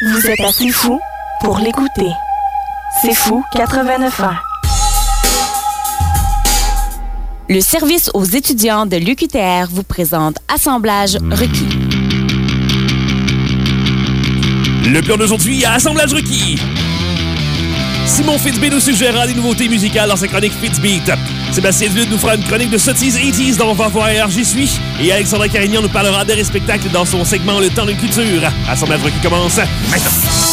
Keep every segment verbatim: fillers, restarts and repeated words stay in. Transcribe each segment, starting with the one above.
Vous êtes assez fou pour l'écouter. C'est fou quatre-vingt-neuf ans. Le service aux étudiants de l'U Q T R vous présente Assemblage requis. Le plan d'aujourd'hui à Assemblage requis. Simon Fitzbeat nous suggérera des nouveautés musicales dans sa chronique Fitzbeat. Sébastien Duluth nous fera une chronique de sottises eighties dont on va voir J'y suis. Et Alexandra Carignan nous parlera des spectacles dans son segment Le temps d'une culture. Assemblage requis commence maintenant.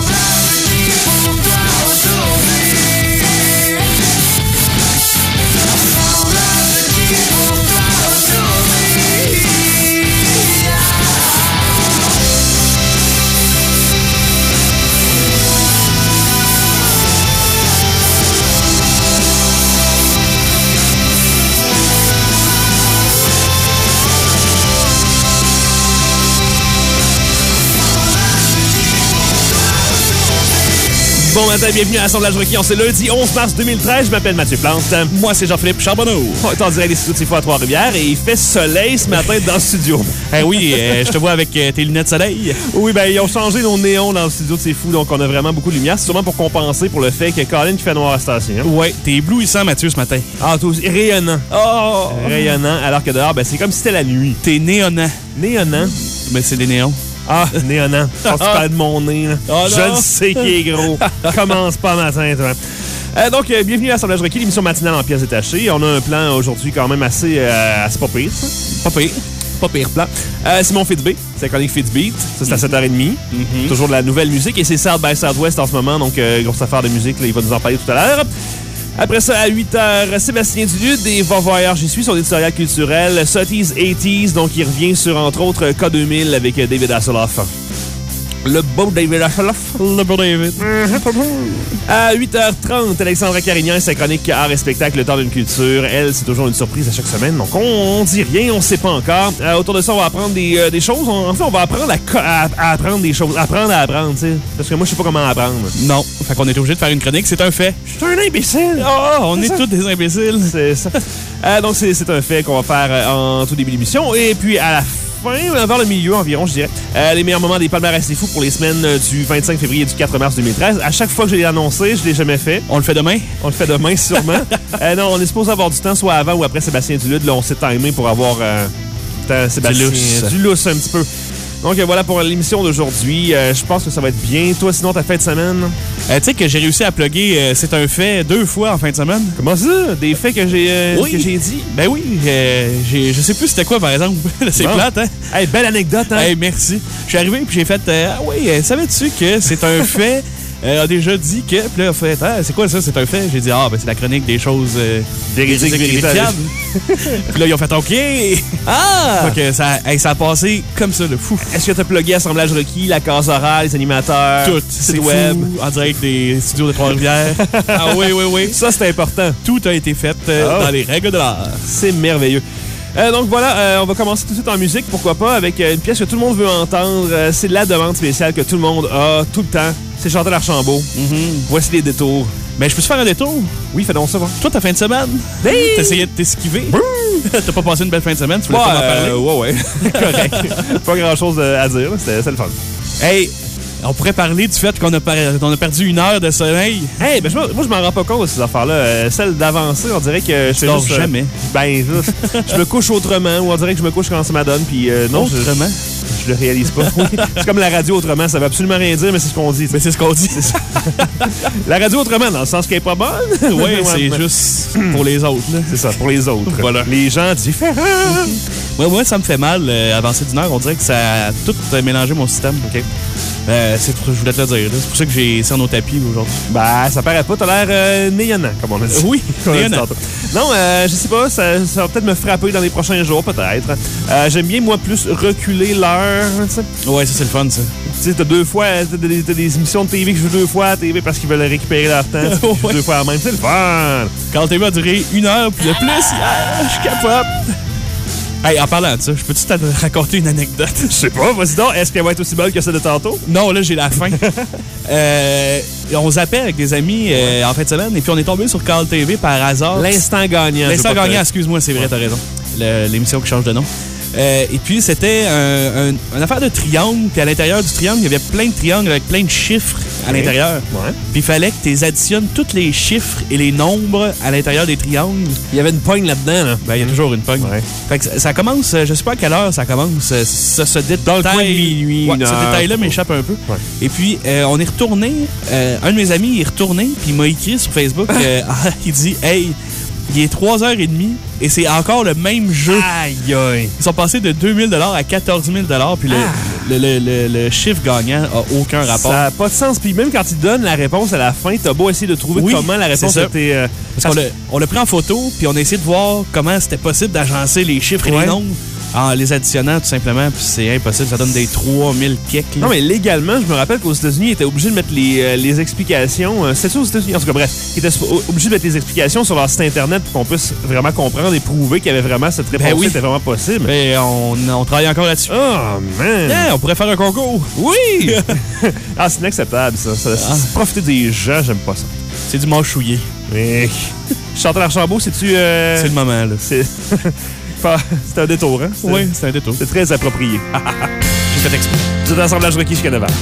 Bon matin, bienvenue à Assemblage requis. On c'est lundi onze mars deux mille treize. Je m'appelle Mathieu Plante. Moi, c'est Jean-Philippe Charbonneau. On est en direct des studios de C'est fou à Trois-Rivières et il fait soleil ce matin dans le studio. Eh oui, euh, je te vois avec euh, tes lunettes soleil. Oui, ben ils ont changé nos néons dans le studio de C'est fou, donc on a vraiment beaucoup de lumière. C'est sûrement pour compenser pour le fait que Colin qui fait noir à la station. Hein? Ouais, t'es éblouissant, Mathieu, ce matin. Ah, tout rayonnant. Oh! Rayonnant, alors que dehors, ben c'est comme si c'était la nuit. T'es néonnant. Néonnant? Ben, c'est des néons. Ah, néonnant. Je pense que tu parles de mon nez. Là. Oh, je le sais qu'il est gros. Commence pas matin, toi. Euh, donc, euh, bienvenue à Assemblage requis, l'émission matinale en pièces détachées. On a un plan aujourd'hui quand même assez, euh, assez pas pire, ça. Pas pire. Pas pire plan. Euh, Simon Fitzbeat, c'est la chronique Fitzbeat. Ça, c'est à sept heures trente. Mm-hmm. Toujours de la nouvelle musique. Et c'est South by Southwest en ce moment. Donc, euh, grosse affaire de musique. Là, il va nous en parler tout à l'heure. Après ça, à huit heures, Sébastien Duluth et Va voir J'y suis, son éditorial culturel. Sotties eighties, donc il revient sur, entre autres, K deux mille avec David Hasselhoff. Le beau David Hasselhoff. Le beau David. À huit heures trente, Alexandra Carignan et sa chronique Art et spectacle, Le temps d'une culture. Elle, c'est toujours une surprise à chaque semaine. Donc, on, on dit rien, on sait pas encore. Euh, autour de ça, on va apprendre des, euh, des choses. On, en fait, on va apprendre à, à, à apprendre des choses. Apprendre à apprendre, tu sais. Parce que moi, je sais pas comment apprendre. Non. Fait qu'on est obligé de faire une chronique. C'est un fait. Je suis un imbécile. Oh, on est, est tous des imbéciles. C'est ça. Euh, donc, c'est, c'est un fait qu'on va faire euh, en tout début d'émission. Et puis, à la fin, vers le milieu environ, je dirais. Euh, les meilleurs moments des palmarès C'est fou pour les semaines du vingt-cinq février et du quatre mars deux mille treize. À chaque fois que je l'ai annoncé, je l'ai jamais fait. On le fait demain? On le fait demain, sûrement. euh, non, on est supposé avoir du temps, soit avant ou après Sébastien Duluth. Là, on s'est timé pour avoir euh, temps, Sébastien, du lousse. Du lousse un petit peu. Donc euh, voilà pour l'émission d'aujourd'hui. Euh, je pense que ça va être bien. Toi, sinon, ta fin de semaine? Euh, tu sais que j'ai réussi à plugger euh, C'est un fait deux fois en fin de semaine. Comment ça? Des faits que j'ai euh, oui. que j'ai dit? Ben oui. Euh, j'ai, je sais plus c'était quoi, par exemple. C'est bon. Plate, hein? Hey, belle anecdote, hein? Hey, merci. Je suis arrivé puis j'ai fait euh, ah oui, euh, savais-tu que C'est un fait euh, a déjà dit que. Puis là, il a fait ah, c'est quoi ça? C'est un fait? J'ai dit ah, ben c'est la chronique des choses euh, véridiques, vérifiables. Puis là, ils ont fait OK. Ah! Fait que ça, hey, ça a passé comme ça, le fou. Est-ce que tu as plugué Assemblage requis, la case orale, les animateurs, tout, site c'est web, fou, en direct des studios de Trois-Rivières? Ah oui, oui, oui. Ça, c'est important. Tout a été fait euh, oh. dans les règles de l'art. C'est merveilleux. Euh, donc voilà, euh, on va commencer tout de suite en musique, pourquoi pas, avec euh, une pièce que tout le monde veut entendre. Euh, c'est la demande spéciale que tout le monde a tout le temps. C'est Chantal Archambault. Mm-hmm. Voici les détours. Ben, je peux te faire un détour? Oui, fais donc ça, va. Toi, ta fin de semaine? Hey! T'as essayé de t'esquiver? T'as pas passé une belle fin de semaine? Tu voulais ouais, pas m'en parler? Euh, ouais, ouais. Correct. Pas grand-chose à dire, c'était, c'était le fun. Hey! On pourrait parler du fait qu'on a, par... on a perdu une heure de sommeil. Hey, ben, moi, je m'en rends pas compte de ces affaires-là. Euh, celle d'avancer, on dirait que je fais juste... jamais. Euh, ben, juste, je me couche autrement, ou on dirait que je me couche quand ça m'adonne, puis euh, non. Autrement? Je, je le réalise pas. Oui. C'est comme la radio autrement, ça veut absolument rien dire, mais c'est ce qu'on dit. Mais c'est ce qu'on dit. C'est ça. La radio autrement, dans le sens qu'elle est pas bonne. Oui, ouais, c'est ouais. juste pour les autres. Là. C'est ça, pour les autres. Voilà. Les gens différents. Ouais, moi, ça me fait mal, euh, avancer d'une heure. On dirait que ça a tout euh, mélangé mon système. OK. Euh, c'est pour, je voulais te le dire. Là. C'est pour ça que j'ai serré nos tapis aujourd'hui. Ben, ça paraît pas. T'as l'air euh, néonnant, comme on a dit. Oui, néonnant. Non, euh, je sais pas. Ça, ça va peut-être me frapper dans les prochains jours, peut-être. Euh, j'aime bien, moi, plus reculer l'heure. T'sais. Ouais, ça, c'est le fun, ça. Tu sais, t'as deux fois, t'as des, t'as des émissions de T V que je veux deux fois à T V parce qu'ils veulent récupérer leur temps. Ouais. Deux fois à même. C'est le fun. Quand le T V a duré une heure, puis le plus, yeah, je capote. Hey, en parlant de ça, je peux-tu te raconter une anecdote? Je sais pas, vas-y donc. Est-ce qu'elle va être aussi bonne que celle de tantôt? Non, là, j'ai la fin. euh, on zappait avec des amis euh, en fin de semaine, et puis on est tombé sur Cal T V par hasard. L'instant gagnant. L'instant gagnant, excuse-moi, c'est vrai, t'as raison. Le, l'émission qui change de nom. Euh, et puis, c'était un, un, une affaire de triangle. Puis à l'intérieur du triangle, il y avait plein de triangles avec plein de chiffres à okay. l'intérieur. Ouais. Puis il fallait que tu additionnes tous les chiffres et les nombres à l'intérieur des triangles. Il y avait une pogne là-dedans, là. Ben, il y a toujours une pogne. Ouais. Fait que ça, ça commence, je sais pas à quelle heure ça commence. Ça se détaille. Dans le coin de minuit. Ouais, ce détail-là m'échappe un peu. Ouais. Et puis, euh, on est retourné. Euh, un de mes amis il est retourné, puis il m'a écrit sur Facebook. euh, il dit Hey, il est trois heures trente et c'est encore le même jeu. Aïe, aïe. Ils sont passés de deux mille dollars à quatorze mille dollars, puis le, ah. le, le, le, le chiffre gagnant a aucun rapport. Ça n'a pas de sens. Puis même quand ils donnent la réponse à la fin, t'as beau essayer de trouver oui, comment la réponse était... Euh, Parce qu'on l'a, on l'a pris en photo, puis on a essayé de voir comment c'était possible d'agencer les chiffres et ouais. les nombres en les additionnant tout simplement, puis c'est impossible. Ça donne des trois mille keks. Non, mais légalement, je me rappelle qu'aux États-Unis, ils étaient obligés de mettre les, euh, les explications. Euh, C'était ça aux États-Unis? En tout cas, bref, ils étaient obligés de mettre les explications sur leur site Internet pour qu'on puisse vraiment comprendre et prouver qu'il y avait vraiment cette réponse ben oui. était vraiment possible. Ben, on, on travaille encore là-dessus. Oh, man! Yeah, on pourrait faire un concours. Oui! Ah, c'est inacceptable, ça. ça ah. Profiter des gens, j'aime pas ça. C'est du mâchouillé. Mais... Chantal Archambault, c'est-tu... Euh... C'est le moment, là. C'est... C'est un détour, hein? Oui, c'est un détour. C'est très approprié. J'ai fait exprès. Vous êtes Assemblage Rocky jusqu'à neuf heures.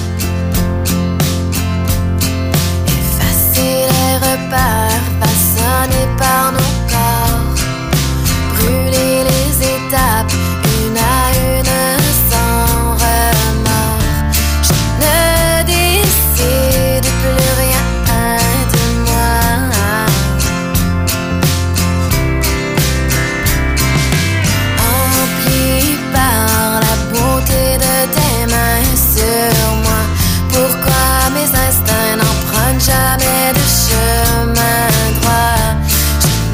Effacer les repères façonnés par nos corps. Brûler les étapes une à une sans remords. Je ne décide plus rien de moi. Par la beauté de tes mains sur moi. Pourquoi mes instincts n'empruntent jamais de chemin droit? Je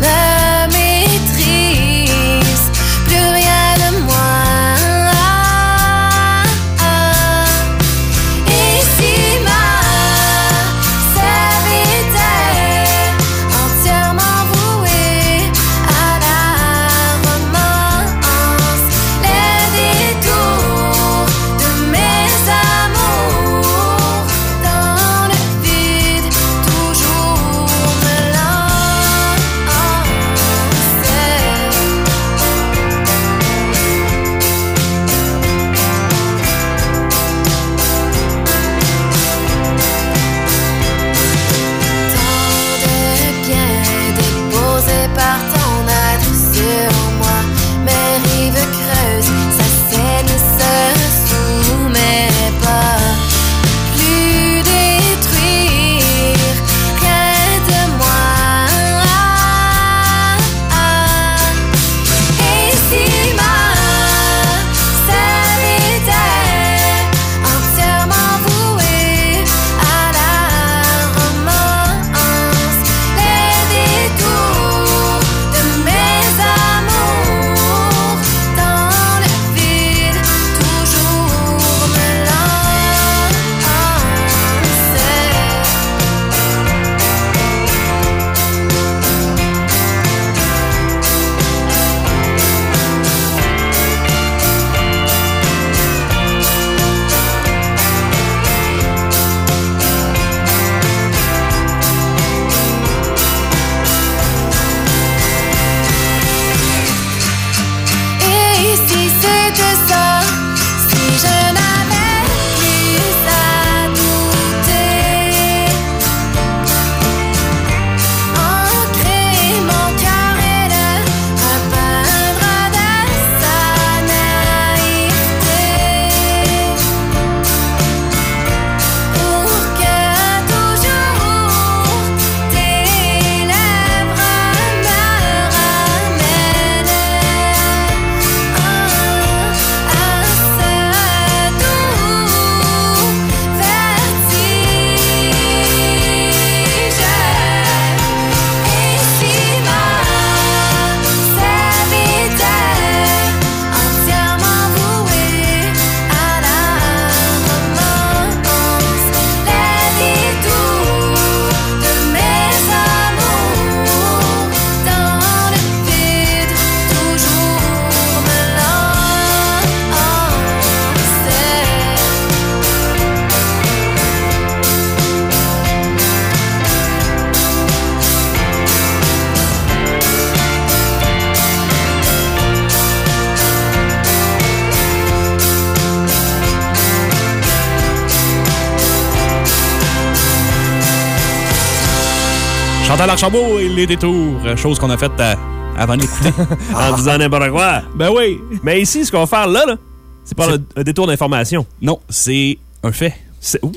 Chantal Archambault et les détours, chose qu'on a faite euh, avant d'écouter. En disant n'importe quoi. Ben oui. Mais ici, ce qu'on va faire là, là c'est pas un, un détour d'information. Non, c'est un fait. C'est... Ouh.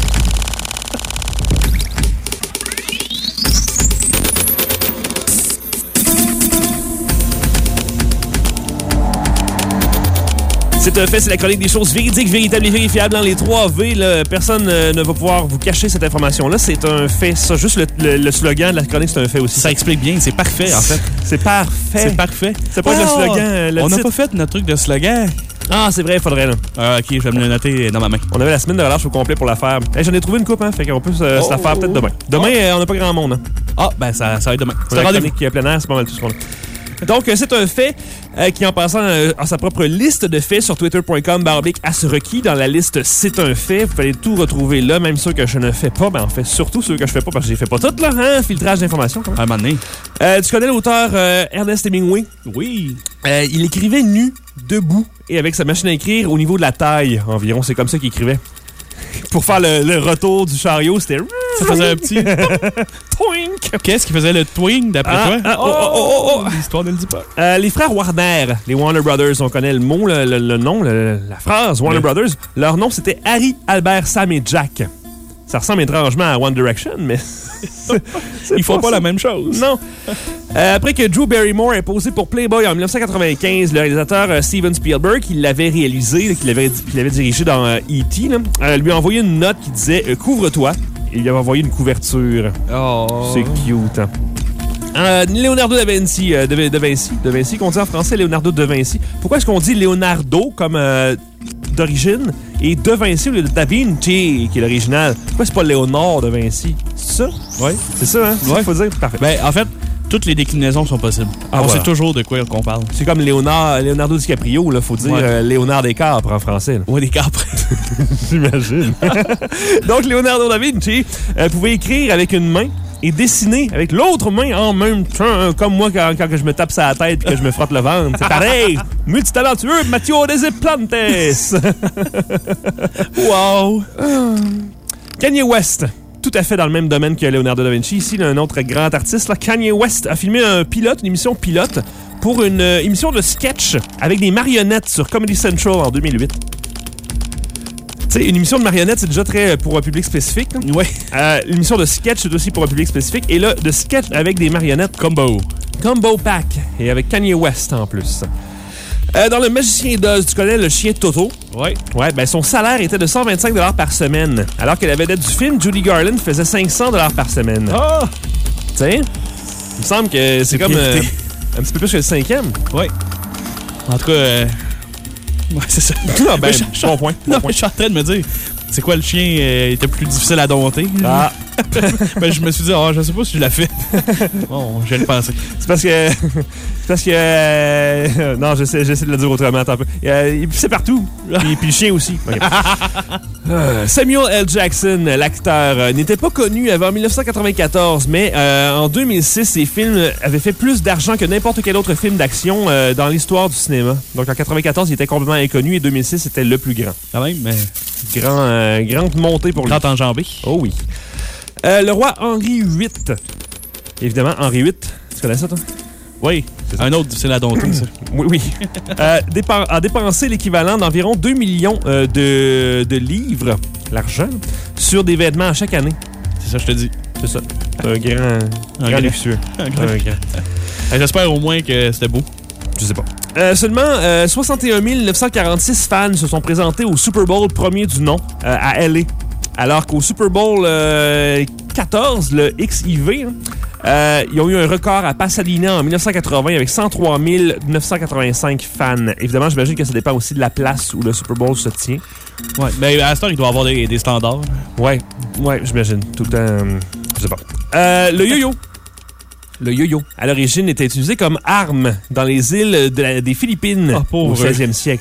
C'est un fait, c'est la chronique des choses véridiques, véritables et vérifiables dans les trois V. Là. Personne euh, ne va pouvoir vous cacher cette information-là. C'est un fait. Ça, juste le, le, le slogan de la chronique, c'est un fait aussi. Ça explique bien, c'est parfait en fait. C'est parfait. C'est parfait. C'est pas oh, le slogan. Euh, le on n'a titre. pas fait notre truc de slogan. Ah, c'est vrai, il faudrait là. Ah, ok, je vais me le noter dans ma main. On avait la semaine de relâche au complet pour la faire. Hey, j'en ai trouvé une coupe, hein. Fait qu'on peut euh, oh, se la faire peut-être demain. Demain, oh. euh, on n'a pas grand monde. Hein. Ah, ben ça, ça va être demain. C'est la chronique qui est plein air, c'est pas mal tout ce qu'on a. Donc, c'est un fait euh, qui, en passant euh, à sa propre liste de faits sur twitter point com barre oblique as requis, dans la liste C'est un fait, vous allez tout retrouver là, même ceux que je ne fais pas, ben en fait, surtout ceux que je fais pas parce que je les fais pas toutes, là, hein? Filtrage d'informations, quand même. À un moment donné. Euh, tu connais l'auteur euh, Ernest Hemingway? Oui. Euh, il écrivait nu, debout, et avec sa machine à écrire au niveau de la taille, environ. C'est comme ça qu'il écrivait. Pour faire le, le retour du chariot, c'était... Ça faisait un petit... Twink! Qu'est-ce qui faisait le twink, d'après ah, toi? Ah, oh, oh, oh, oh. L'histoire ne le dit pas. Euh, les frères Warner, les Warner Brothers, on connaît le mot, le, le, le nom, le, la phrase, Warner oui. Brothers. Leur nom, c'était Harry, Albert, Sam et Jack. Ça ressemble étrangement à One Direction, mais... c'est, c'est Ils font pas, pas la même chose. Non. Euh, après que Drew Barrymore ait posé pour Playboy en dix-neuf cent quatre-vingt-quinze, le réalisateur euh, Steven Spielberg, qui l'avait réalisé, qui l'avait, qui l'avait dirigé dans euh, E T, là, euh, lui a envoyé une note qui disait euh, « Couvre-toi ». Il lui avait envoyé une couverture. Oh. C'est cute, hein? Euh, Leonardo da Vinci, euh, de, de Vinci, de Vinci, qu'on dit en français Leonardo de Vinci. Pourquoi est-ce qu'on dit Leonardo comme euh, d'origine et de Vinci au lieu de Da Vinci qui est l'original? Pourquoi c'est pas Léonard de Vinci? C'est ça? Oui. C'est ça, hein? C'est ouais. ça qu'il faut dire? Parfait. Ben, en fait, toutes les déclinaisons sont possibles. Ah, on voilà. sait toujours de quoi qu'on parle. C'est comme Léonard, Leonardo DiCaprio, là, faut dire ouais. euh, Léonard Descapres en français. Là. Ouais, Descapres. J'imagine. Donc, Leonardo da Vinci euh, pouvait écrire avec une main et dessiner avec l'autre main en même temps, hein, comme moi quand, quand je me tape sur la tête et que je me frotte le ventre. C'est pareil. Multitalentueux, Matteo Desiplantes. Wow. Kanye West. Tout à fait dans le même domaine que Leonardo da Vinci. Ici, un autre grand artiste, là, Kanye West, a filmé un pilote, une émission pilote, pour une euh, émission de sketch avec des marionnettes sur Comedy Central en deux mille huit. Tu sais, une émission de marionnettes, c'est déjà très pour un public spécifique. Oui. Euh, l'émission de sketch, c'est aussi pour un public spécifique. Et là, de sketch avec des marionnettes. Combo. Combo pack. Et avec Kanye West en plus. Euh, dans Le Magicien d'Oz, tu connais le chien Toto? Oui. Ouais, ben son salaire était de cent vingt-cinq dollars par semaine. Alors que la vedette du film, Judy Garland, faisait cinq cents dollars par semaine. Ah! Oh! Tu sais, il me semble que c'est, c'est comme euh, un petit peu plus que le cinquième. Oui. En tout cas, euh... ouais, c'est ça. Ah, ben, je, je, bon point. Bon non, point. je suis en train de me dire, c'est quoi, le chien euh, était plus difficile à dompter? Ah! Ben, je me suis dit, oh, je sais pas si je l'ai fait. Bon, je vais le penser. C'est parce que... c'est parce que... Euh, non, j'essaie, j'essaie de le dire autrement. Attends un peu. Euh, il pissait partout. Puis, puis le chien aussi. Okay. euh, Samuel L. Jackson, l'acteur, euh, n'était pas connu avant dix-neuf cent quatre-vingt-quatorze, mais euh, en deux mille six, ses films avaient fait plus d'argent que n'importe quel autre film d'action euh, dans l'histoire du cinéma. Donc en quatre-vingt-quatorze, il était complètement inconnu et deux mille six, c'était le plus grand. Quand même, mais... Grand, euh, grande montée pour lui. Grand enjambé. Oh oui. Euh, le roi Henri huit. Évidemment, Henri huit. Tu connais ça, toi? Oui. C'est un autre, c'est la domptée, ça. Oui, oui. euh, dépen- a dépensé l'équivalent d'environ deux millions euh, de, de livres, l'argent, sur des vêtements à chaque année. C'est ça, je te dis. C'est ça. Un grand, un grand luxueux. Un grand. Un grand. J'espère au moins que c'était beau. Je sais pas. Euh, seulement euh, soixante et un mille neuf cent quarante-six fans se sont présentés au Super Bowl premier du nom euh, à L A. Alors qu'au Super Bowl euh, quatorze, le X I V, hein, euh, ils ont eu un record à Pasadena en dix-neuf cent quatre-vingts avec cent trois mille neuf cent quatre-vingt-cinq fans. Évidemment, j'imagine que ça dépend aussi de la place où le Super Bowl se tient. Ouais, mais à ce temps, il doit avoir des, des standards. Ouais, ouais, j'imagine. Tout le temps, euh, je sais pas. Euh, le yo-yo. Le yo-yo, à l'origine, était utilisé comme arme dans les îles de la, des Philippines oh, au seizième siècle.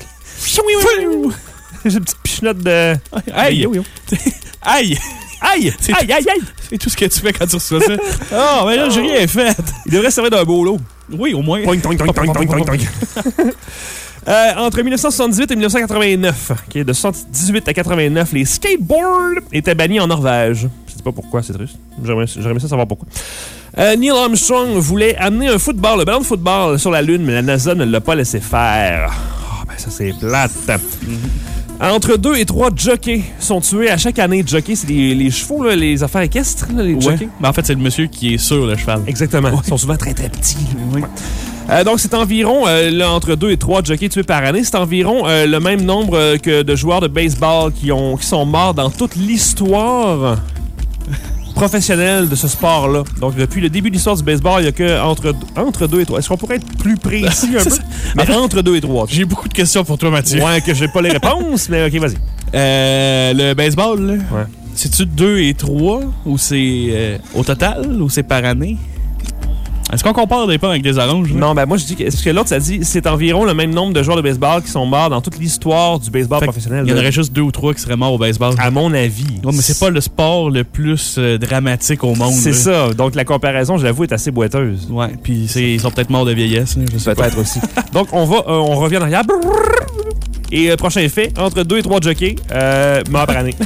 J'ai une petite pichenote de... Aïe! Yo-yo. Aïe! Aïe! C'est aïe, aïe, aïe! C'est tout ce que tu fais quand tu reçois ça. Ah, oh, mais là, j'ai rien fait. Il devrait servir d'un beau lot. Oui, au moins. Toing, toing, toing, toing, toing, toing, toing. Euh, entre dix-neuf cent soixante-dix-huit et dix-neuf cent quatre-vingt-neuf, okay, de soixante-dix-huit à quatre-vingt-neuf, les skateboards étaient bannis en Norvège. sais pas pourquoi, c'est triste. J'aimerais, j'aimerais ça savoir pourquoi. Euh, Neil Armstrong voulait amener un football, le ballon de football sur la Lune, mais la NASA ne l'a pas laissé faire. Oh, ben ça, c'est plate. Mm-hmm. Entre deux et trois jockeys sont tués à chaque année. Jockeys, c'est les, les chevaux, là, les affaires équestres, là, les jockeys. Ouais. Mais en fait, c'est le monsieur qui est sur le cheval. Exactement. Ouais. Ils sont souvent très, très petits. Oui. Euh, donc, c'est environ, euh, là, entre deux et trois jockeys tués par année, c'est environ euh, le même nombre euh, que de joueurs de baseball qui, ont, qui sont morts dans toute l'histoire professionnelle de ce sport-là. Donc, depuis le début de l'histoire du baseball, il n'y a que entre, entre deux et trois. Est-ce qu'on pourrait être plus précis un peu? Mais entre deux et trois. J'ai beaucoup de questions pour toi, Mathieu. Ouais, que j'ai pas les réponses, mais OK, vas-y. Euh, le baseball, là, ouais. C'est-tu deux et trois ou c'est euh, au total ou c'est par année? Est-ce qu'on compare des pommes avec des oranges? Là? Non, ben moi je dis que, parce que l'autre ça dit c'est environ le même nombre de joueurs de baseball qui sont morts dans toute l'histoire du baseball fait professionnel. Il y en aurait juste deux ou trois qui seraient morts au baseball. À mon avis. Ouais, mais c'est pas le sport le plus euh, dramatique au monde. C'est là. Ça. Donc la comparaison, je l'avoue, est assez boiteuse. Ouais. Puis ils sont peut-être morts de vieillesse. Là, je sais peut-être pas. Aussi. Donc on va, euh, on revient en arrière. Et euh, prochain fait, entre deux et trois jockeys, euh, mort par année.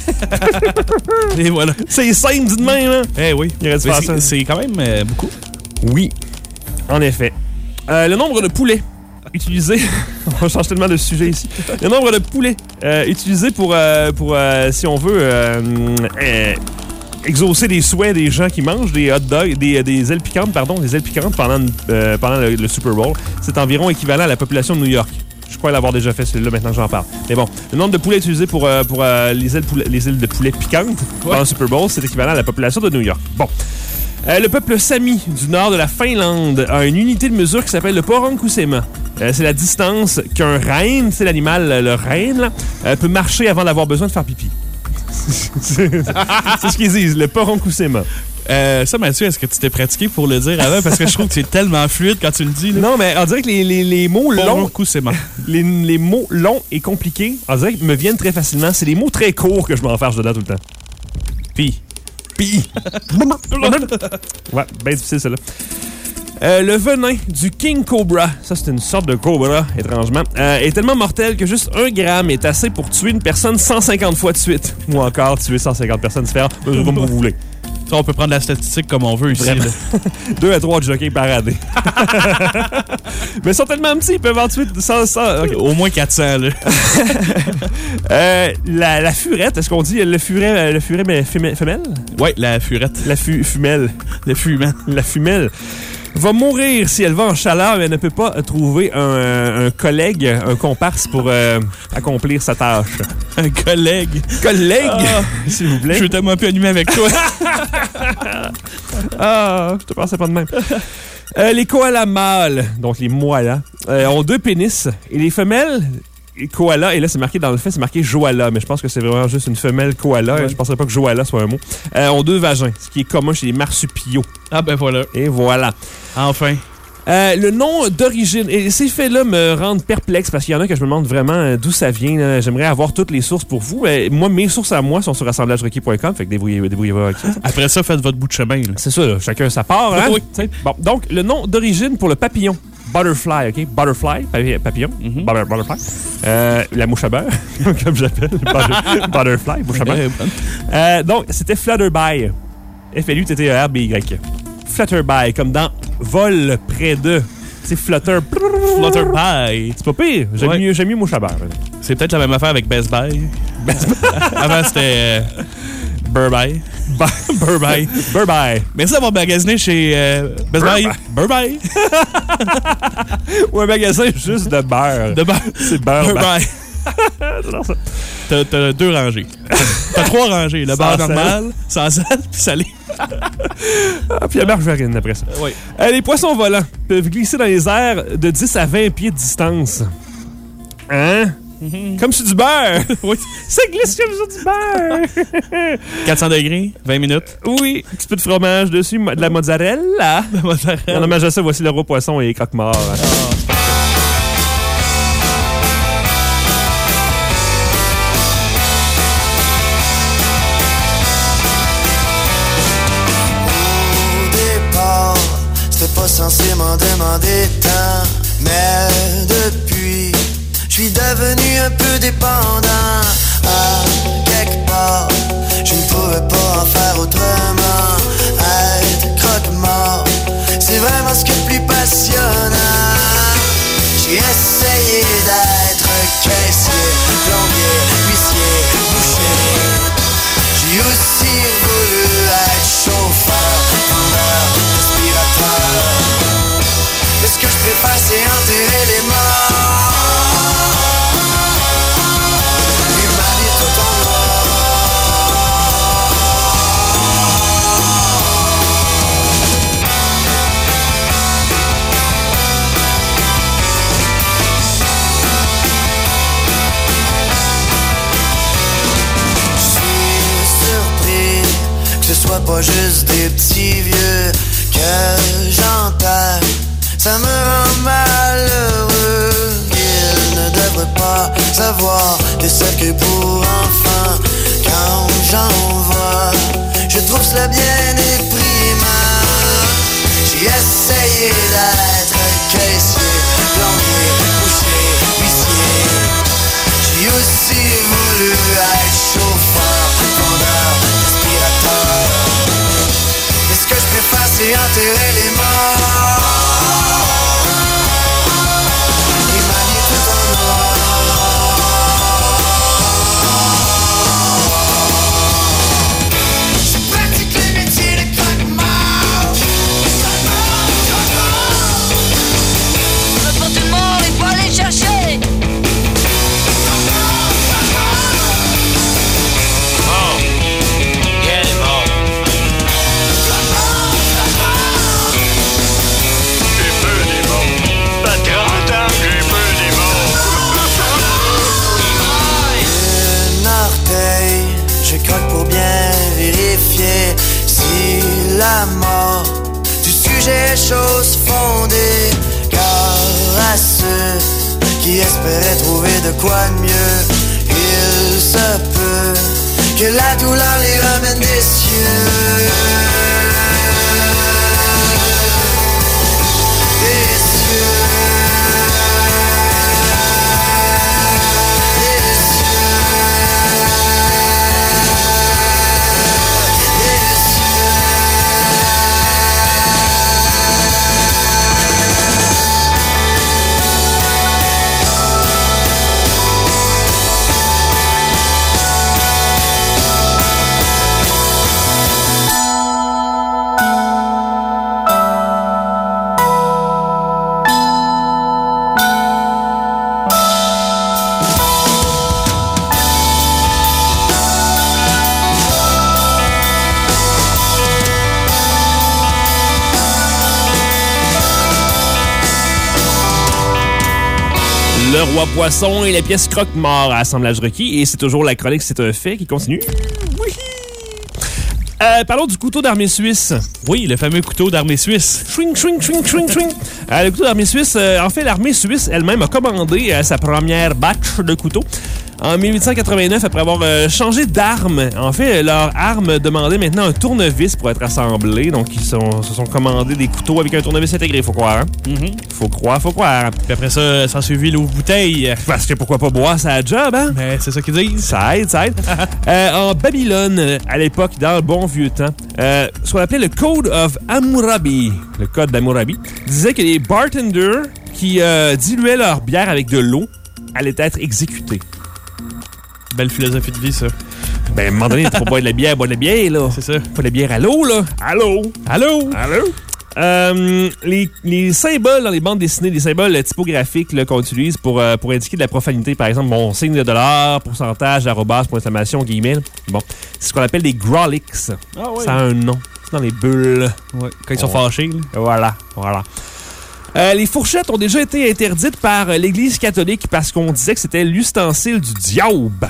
Et voilà. C'est simple, dit de même, hein? Eh oui. Il reste faire ça. C'est quand même euh, beaucoup. Oui. En effet. Euh, le nombre de poulets utilisés... On change tellement de sujet ici. Le nombre de poulets euh, utilisés pour, euh, pour euh, si on veut, euh, euh, exaucer les souhaits des gens qui mangent des hot dogs, des, des ailes piquantes, pardon, des ailes piquantes pendant, euh, pendant le, le Super Bowl, c'est environ équivalent à la population de New York. Je crois l'avoir déjà fait, celui-là, maintenant que j'en parle. Mais bon, le nombre de poulets utilisés pour, euh, pour euh, les, ailes poulet, les ailes de poulet piquantes ouais. pendant le Super Bowl, c'est équivalent à la population de New York. Bon. Euh, le peuple Sami du nord de la Finlande a une unité de mesure qui s'appelle le Poronkusema. Euh, c'est la distance qu'un renne, c'est l'animal, le renne, là, euh, peut marcher avant d'avoir besoin de faire pipi. c'est, c'est ce qu'ils disent, le Poronkusema. Euh, ça, Mathieu, est-ce que tu t'es pratiqué pour le dire avant? Parce que je trouve que c'est tellement fluide quand tu le dis. Là. Non, mais on dirait que les, les, les mots longs... les, les mots longs et compliqués, on dirait qu'ils me viennent très facilement. C'est des mots très courts que je m'enfarge dedans tout le temps. Puis... ouais, bien difficile, celle-là. Euh, le venin du King Cobra, ça c'est une sorte de cobra, étrangement, euh, est tellement mortel que juste un gramme est assez pour tuer une personne cent cinquante fois de suite. Ou encore tuer cent cinquante personnes différentes, comme vous voulez. Ça, on peut prendre la statistique comme on veut ici. Deux à trois jockeys par année. Mais ils sont tellement petits, ils peuvent en tuer cent, cent okay. Au moins quatre cents, là. euh, la, la furette, est-ce qu'on dit le furet, le furet mais femelle? Oui, la furette. La fu, fumelle. Le fumel. La fumelle. Va mourir si elle va en chaleur, mais elle ne peut pas trouver un, un collègue, un comparse pour euh, accomplir sa tâche. Un collègue. Collègue, ah, s'il vous plaît. Je veux tellement plus animer avec toi. Ah, je te pensais pas de même. Euh, les koalas mâles, donc les moalas, euh, ont deux pénis et les femelles... koala, et là c'est marqué dans le fait, c'est marqué Joala, mais je pense que c'est vraiment juste une femelle koala. Ouais. Je ne penserais pas que Joala soit un mot. Euh, ont deux vagins, ce qui est commun chez les marsupiaux. Ah ben voilà. Et voilà. Enfin. Euh, le nom d'origine, et ces faits-là me rendent perplexe parce qu'il y en a que je me demande vraiment d'où ça vient. Là. J'aimerais avoir toutes les sources pour vous. Euh, moi, mes sources à moi sont sur assemblage requis point com, fait que débrouillez-vous débrouillez avec ça. Après ça, faites votre bout de chemin. Là. C'est ça, là. Chacun sa part. Hein? Oui. Bon, donc, le nom d'origine pour le papillon. Butterfly, OK? Butterfly, papillon. Mm-hmm. Butter, butterfly. Euh, la mouche à beurre, comme j'appelle. Butter, butterfly, mouche à beurre. Euh, donc, c'était Flutterby. F L U T T E R B Y. Flutterby, comme dans vol près de. C'est Flutter. Flutterby. C'est pas pire. J'aime, ouais. mieux, j'aime mieux mouche à beurre. C'est peut-être la même affaire avec Best Buy. Best Buy. Avant, c'était euh, Burby. Burby. Burby. Merci d'avoir magasiné chez euh, Best Buy. Burby. Ou un magasin juste de beurre. De beurre. C'est beurre. Burby. J'adore ça. T'as, t'as deux rangées. T'as trois rangées. Le beurre normal, sans sel, puis salé. Ah, puis la margarine après ça. Oui. Euh, les poissons volants peuvent glisser dans les airs de dix à vingt pieds de distance. Hein? Mm-hmm. Comme sur du beurre. Oui. Ça glisse comme sur du beurre. quatre cents degrés, vingt minutes. Oui. Un petit peu de fromage dessus, de la mozzarella. De mozzarella. En hommage à ça, voici le roi poisson et les croque-morts. Oh. Pas censé m'en demander tant, mais depuis, je suis devenu un peu dépendant. À quelque part, je ne pouvais pas en faire autrement. préfacé enterrer les morts. Et ma vie tout en ce soit pas juste des petits vieux que j'entends, ça me rend malheureux. Ils ne devraient pas savoir que c'est que pour enfants. Quand j'en vois, je trouve cela bien déprimant. J'ai essayé d'être caissier, plombier, boucher, huissier. J'ai aussi voulu être chauffeur, vendeur, aspirateur. Mais ce que je préfère, c'est enterrer les morts. Et manier tout en noir. Je pratique le métier de croque-mort. Le porte est mort, il faut aller le chercher. Je croque pour bien vérifier si la mort du sujet est chose fondée. Car à ceux qui espéraient trouver de quoi de mieux, il se peut que la douleur les ramène des cieux. Des cieux. Le Roi Poisson et la pièce Croque-Mort à Assemblage requis. Et c'est toujours la chronique C'est un fait qui continue. Oui! Euh, parlons du couteau d'armée suisse. Oui, le fameux couteau d'armée suisse. Chouing, chouing, chouing, chouing, chouing. Euh, le couteau d'armée suisse, euh, en fait, l'armée suisse elle-même a commandé euh, sa première batch de couteaux en dix-huit cent quatre-vingt-neuf, après avoir euh, changé d'arme. En fait, leur arme demandait maintenant un tournevis pour être assemblée. Donc, ils sont, se sont commandés des couteaux avec un tournevis intégré, faut croire. Hein? Mm-hmm. Faut croire, faut croire. Puis après ça, ça a suivi l'ouvre-bouteille. Parce que pourquoi pas boire, ça a job, hein? Mais c'est ça qu'ils disent. Ça aide, ça aide. euh, en Babylone, à l'époque, dans le bon vieux temps, euh, ce qu'on appelait le Code of Hammurabi, le Code d'Hammurabi, disait que les bartenders qui euh, diluaient leur bière avec de l'eau allaient être exécutés. Belle philosophie de vie, ça. Ben, à un moment donné, t'as pas boire de la bière, boire de la bière, là. C'est ça. Pas de la bière à l'eau, là. Allô? Allô? Allô? Euh, les, les symboles dans les bandes dessinées, les symboles typographiques là, qu'on utilise pour, euh, pour indiquer de la profanité, par exemple, mon signe de dollar, pourcentage, arrobas, point d'exclamation, guillemets. Bon, c'est ce qu'on appelle des grolix. Ah oui. Ça a un nom. C'est dans les bulles. Ouais, quand ils sont Ouais. fâchés. Là. Voilà, voilà. Euh, les fourchettes ont déjà été interdites par l'Église catholique parce qu'on disait que c'était l'ustensile du diable.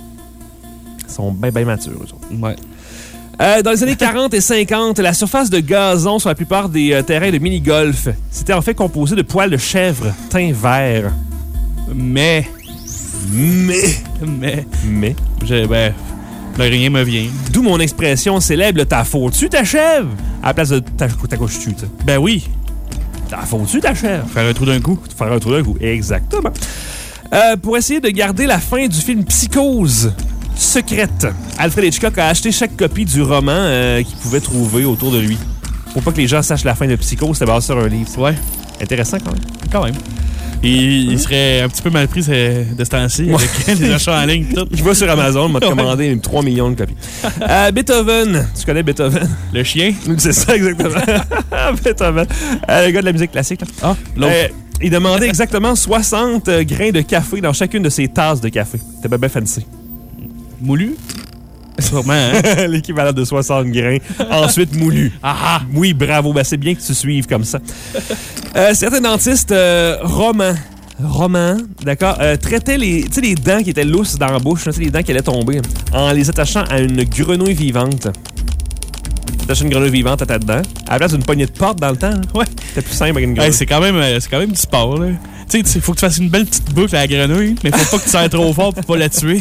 Ils sont bien, bien matures, eux autres. Ouais. Euh, dans les années quarante et cinquante, la surface de gazon sur la plupart des euh, terrains de mini-golf, c'était en fait composé de poils de chèvre teint vert. Mais. Mais. Mais. Mais. Je, ben. Là, rien me vient. D'où mon expression célèbre, t'as faux-tu ta chèvre? À la place de ta, ta couche-tu, tu sais. Ben oui. T'as faux-tu ta chèvre? Faire un trou d'un coup. Faire un trou d'un coup. Exactement. Euh, pour essayer de garder la fin du film Psychose secrète, Alfred Hitchcock a acheté chaque copie du roman euh, qu'il pouvait trouver autour de lui. Pour pas que les gens sachent la fin de Psychose, c'était basé sur un livre. Ouais. Intéressant quand même. Quand même. Et il serait un petit peu mal pris de ce temps-ci avec les achats en ligne. Tout. Je vais sur Amazon, m'a commandé trois millions de copies. Euh, Beethoven. Tu connais Beethoven? Le chien? C'est ça, exactement. Beethoven. Euh, le gars de la musique classique. Là. Ah, l'autre. Euh, il demandait exactement soixante euh, grains de café dans chacune de ses tasses de café. C'était bien, bien fancy. Moulu? Sûrement, hein? L'équivalent de soixante grains. Ensuite, moulu. Ah! Oui, bravo. Ben, c'est bien que tu suives comme ça. Euh, certains dentistes euh, romans, romans, d'accord, euh, traitaient les, tu sais, les dents qui étaient lousses dans la bouche, tu sais, les dents qui allaient tomber, en les attachant à une grenouille vivante. T'attaches une grenouille vivante à ta dent. À la place d'une poignée de porte dans le temps. Hein? Ouais. C'était plus simple avec une grenouille. Hey, c'est quand même, euh, c'est quand même du sport, là. Tu sais, il faut que tu fasses une belle petite boucle à la grenouille, mais faut pas que tu serres trop fort pour pas la tuer.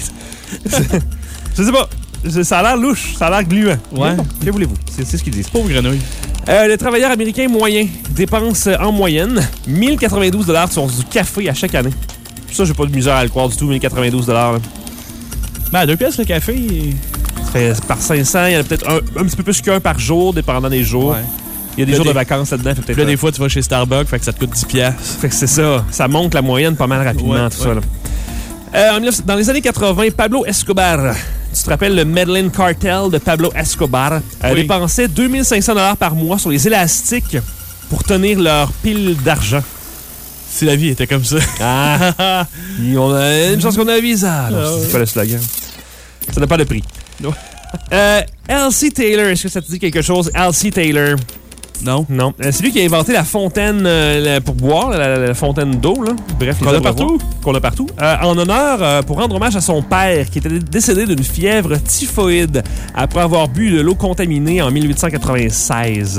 Je sais pas. Ça a l'air louche, ça a l'air gluant. Ouais. Bon, que voulez-vous? C'est, c'est ce qu'ils disent. Pauvre grenouille. Euh, le travailleur américain moyen dépense en moyenne mille quatre-vingt-douze dollars sur du café à chaque année. Ça, j'ai pas de misère à le croire du tout, mille quatre-vingt-douze dollars. Là. Ben, à deux pièces le café. Et... Ça fait par cinq cents, il y en a peut-être un, un petit peu plus qu'un par jour, dépendant des jours. Ouais. Il y a des là, jours des... de vacances là-dedans. Fait peut-être là, un... des fois, tu vas chez Starbucks, fait que ça te coûte dix piastres. Fait que c'est ça. Ça monte la moyenne pas mal rapidement, ouais, tout ouais. ça. Là. Euh, dans les années quatre-vingts, Pablo Escobar, tu te rappelles le Medellin Cartel de Pablo Escobar, euh, oui. dépensait deux mille cinq cents dollars par mois sur les élastiques pour tenir leur pile d'argent. Si la vie était comme ça. Ah! On a une chance qu'on a un visa. Non, c'est pas le slogan. Ça n'a pas de prix. Ouais. Euh, Elsie Taylor, est-ce que ça te dit quelque chose? Elsie Taylor. Non. Non. Euh, c'est lui qui a inventé la fontaine euh, pour boire, la, la, la fontaine d'eau. Là. Bref, qu'on a partout. Qu'on a partout. Euh, en honneur, euh, pour rendre hommage à son père, qui était décédé d'une fièvre typhoïde après avoir bu de l'eau contaminée en mille huit cent quatre-vingt-seize.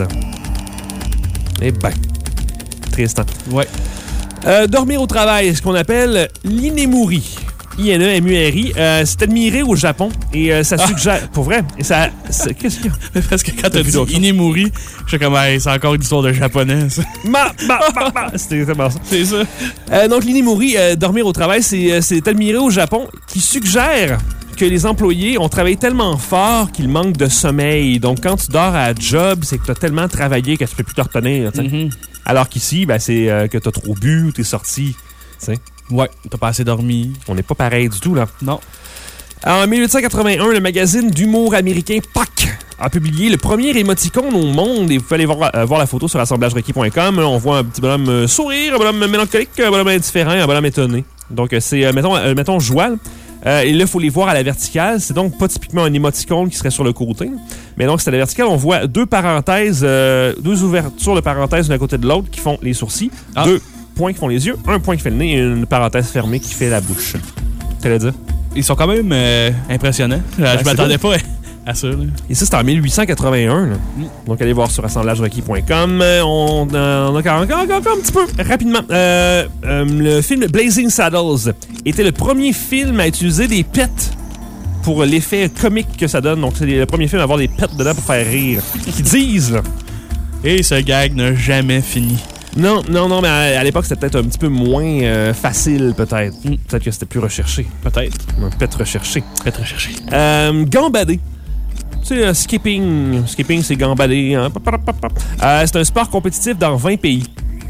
Eh ben, triste, hein? Ouais. Euh, dormir au travail, ce qu'on appelle l'inemuri. I N E M U R I. Euh, c'est admiré au Japon et euh, ça suggère... Ah. Pour vrai? Et ça, ça, qu'est-ce qu'il y a? Parce que quand t'as dit Inemuri, je suis comme, hey, c'est encore une histoire de japonais, ça. Ma, ma, ma, ma. C'était tellement ça. C'est ça. Euh, donc, l'inemuri, euh, dormir au travail, c'est, c'est admiré au Japon, qui suggère que les employés ont travaillé tellement fort qu'ils manquent de sommeil. Donc, quand tu dors à la job, c'est que t'as tellement travaillé que tu peux plus te retenir. Mm-hmm. Alors qu'ici, ben, c'est euh, que t'as trop bu ou t'es sorti. T'sais. Ouais, t'as pas assez dormi. On n'est pas pareil du tout, là. Non. En mille huit cent quatre-vingt-un, le magazine d'humour américain P A C a publié le premier émoticône au monde. Et vous pouvez aller voir, euh, voir la photo sur assemblage requis point com. On voit un petit bonhomme euh, sourire, un bonhomme mélancolique, un bonhomme indifférent, un bonhomme étonné. Donc, euh, c'est, euh, mettons, euh, mettons joie. Euh, et là, il faut les voir à la verticale. C'est donc pas typiquement un émoticône qui serait sur le côté. Mais donc, c'est à la verticale. On voit deux parenthèses, euh, deux ouvertures de parenthèses d'un à côté de l'autre qui font les sourcils. Ah. Deux points qui font les yeux, un point qui fait le nez et une parenthèse fermée qui fait la bouche. T'allais dire? Ils sont quand même euh, impressionnants. Ben, je m'attendais pas à ça. Là. Et ça, c'était en mille huit cent quatre-vingt-un. Là. Mm. Donc, allez voir sur assemblage requis point com. On, euh, on a encore, encore, encore, encore un petit peu rapidement. Euh, euh, le film Blazing Saddles était le premier film à utiliser des pets pour l'effet comique que ça donne. Donc, c'est le premier film à avoir des pets dedans pour faire rire. Qu'ils disent, là. Et ce gag n'a jamais fini. Non, non, non, mais à, à l'époque, c'était peut-être un petit peu moins euh, facile, peut-être. Mm. Peut-être que c'était plus recherché. Peut-être. Un pet recherché. Pet recherché. Euh, gambader. Tu sais, euh, skipping. Skipping, c'est gambader. Hein? Euh, c'est un sport compétitif dans vingt pays.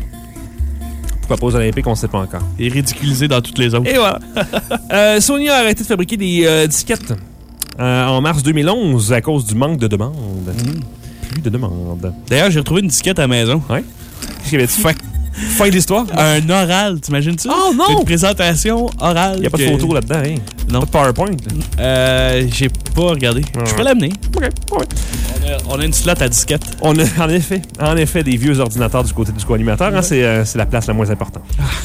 Pourquoi pas aux Olympiques, on ne sait pas encore. Et ridiculisé dans toutes les autres. Et voilà. euh, Sony a arrêté de fabriquer des euh, disquettes euh, en mars deux mille onze à cause du manque de demande. Mm. Plus de demande. D'ailleurs, j'ai retrouvé une disquette à la maison. Ouais. Qu'est-ce qu'il y avait-tu? Fin. Fin de l'histoire? Un oral, t'imagines-tu? Oh non! Une présentation orale. Il n'y a pas de que... photo là-dedans, hein? Non. Pas de PowerPoint? Euh, j'ai pas regardé. Ouais. Je peux l'amener. OK. Ouais. On a, on a une slot à disquette. On a, en effet, en effet, des vieux ordinateurs du côté du co-animateur. Hein, c'est, euh, c'est la place la moins importante.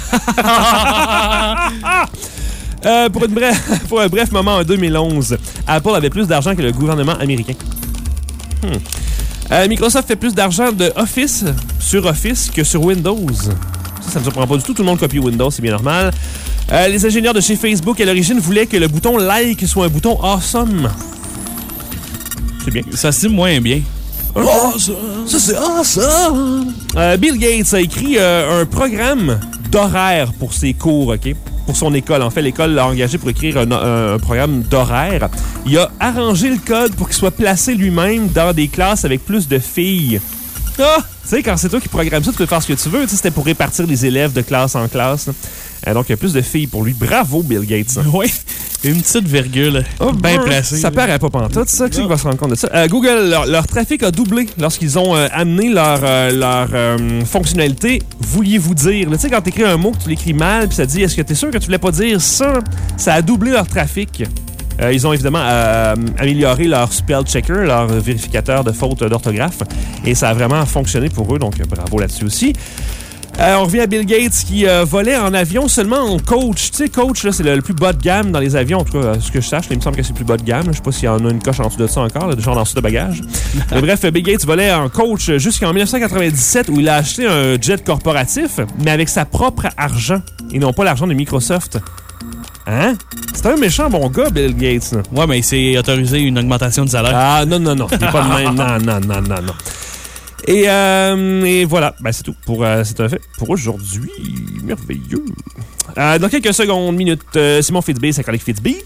euh, pour, une bref, pour un bref moment, en deux mille onze, Apple avait plus d'argent que le gouvernement américain. Hmm. Euh, Microsoft fait plus d'argent de Office sur Office que sur Windows. Ça, ça ne me surprend pas du tout. Tout le monde copie Windows, c'est bien normal. Euh, les ingénieurs de chez Facebook, à l'origine, voulaient que le bouton like soit un bouton awesome. C'est bien. Ça se dit moins bien. Awesome! Ça, c'est awesome! Euh, Bill Gates a écrit euh, un programme d'horaire pour ses cours, OK? Pour son école. En fait, l'école l'a engagé pour écrire un, un, un programme d'horaire. Il a arrangé le code pour qu'il soit placé lui-même dans des classes avec plus de filles. Ah! Tu sais, quand c'est toi qui programme ça, tu peux faire ce que tu veux. Tu sais, c'était pour répartir les élèves de classe en classe. Euh, donc, il y a plus de filles pour lui. Bravo, Bill Gates. Oui. Une petite virgule Oh, bien ben, placée. Ça paraît pas pantoute, ça. Qui c'est qui va se rendre compte de ça? Euh, Google, leur, leur trafic a doublé lorsqu'ils ont euh, amené leur, euh, leur euh, fonctionnalité. Vouliez-vous dire? Tu sais, quand t'écris un mot, que tu l'écris mal, puis ça dit, est-ce que t'es sûr que tu voulais pas dire ça? Ça a doublé leur trafic. Euh, ils ont évidemment euh, amélioré leur spell checker, leur vérificateur de fautes d'orthographe, et ça a vraiment fonctionné pour eux, donc bravo là-dessus aussi. Euh, on revient à Bill Gates qui euh, volait en avion seulement en coach. Tu sais, coach, là, c'est le, le plus bas de gamme dans les avions. En tout cas, euh, ce que je sache, là, il me semble que c'est le plus bas de gamme. Je sais pas s'il y en a une coche en dessous de ça encore, là, genre en dessous de bagage. Mais bref, Bill Gates volait en coach jusqu'en dix-neuf cent quatre-vingt-dix-sept où il a acheté un jet corporatif, mais avec sa propre argent et non pas l'argent de Microsoft. Hein? C'est un méchant bon gars, Bill Gates. Là. Ouais, mais il s'est autorisé une augmentation de salaire. Ah, non, non, non. Il n'est pas de même. Non, non, non, non, non. Et, euh, et voilà, ben, c'est tout. Pour, euh, c'est un fait pour aujourd'hui. Merveilleux. Euh, dans quelques secondes, minutes, euh, Simon Fitzbee, sa chronique Fitzbee.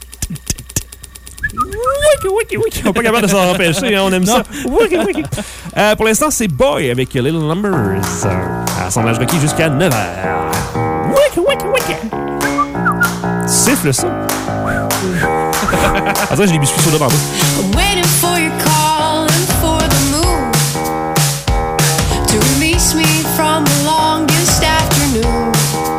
Wiki, wiki, wiki. On n'est pas capable de s'en empêcher, hein, on aime ça. Wiki, wiki. Euh, pour l'instant, c'est Boy avec Little Numbers. Euh, assemblage requis jusqu'à neuf heures. Wiki, wiki, wiki. Siffle ça. Attends, j'ai des biscuits soda dans la bouche. I'm waiting for your call and for the moon to release me from the longest afternoon.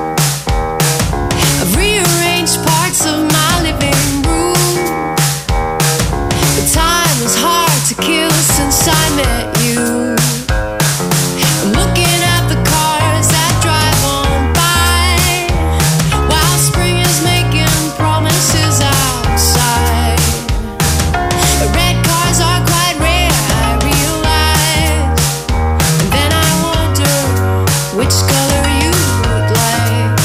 I've rearranged parts of my living room. The time was hard to kill since I met you. I'm looking at the cars that drive on by while spring is making promises outside. Red cars are quite rare, I realize. And then I wonder which color you would like.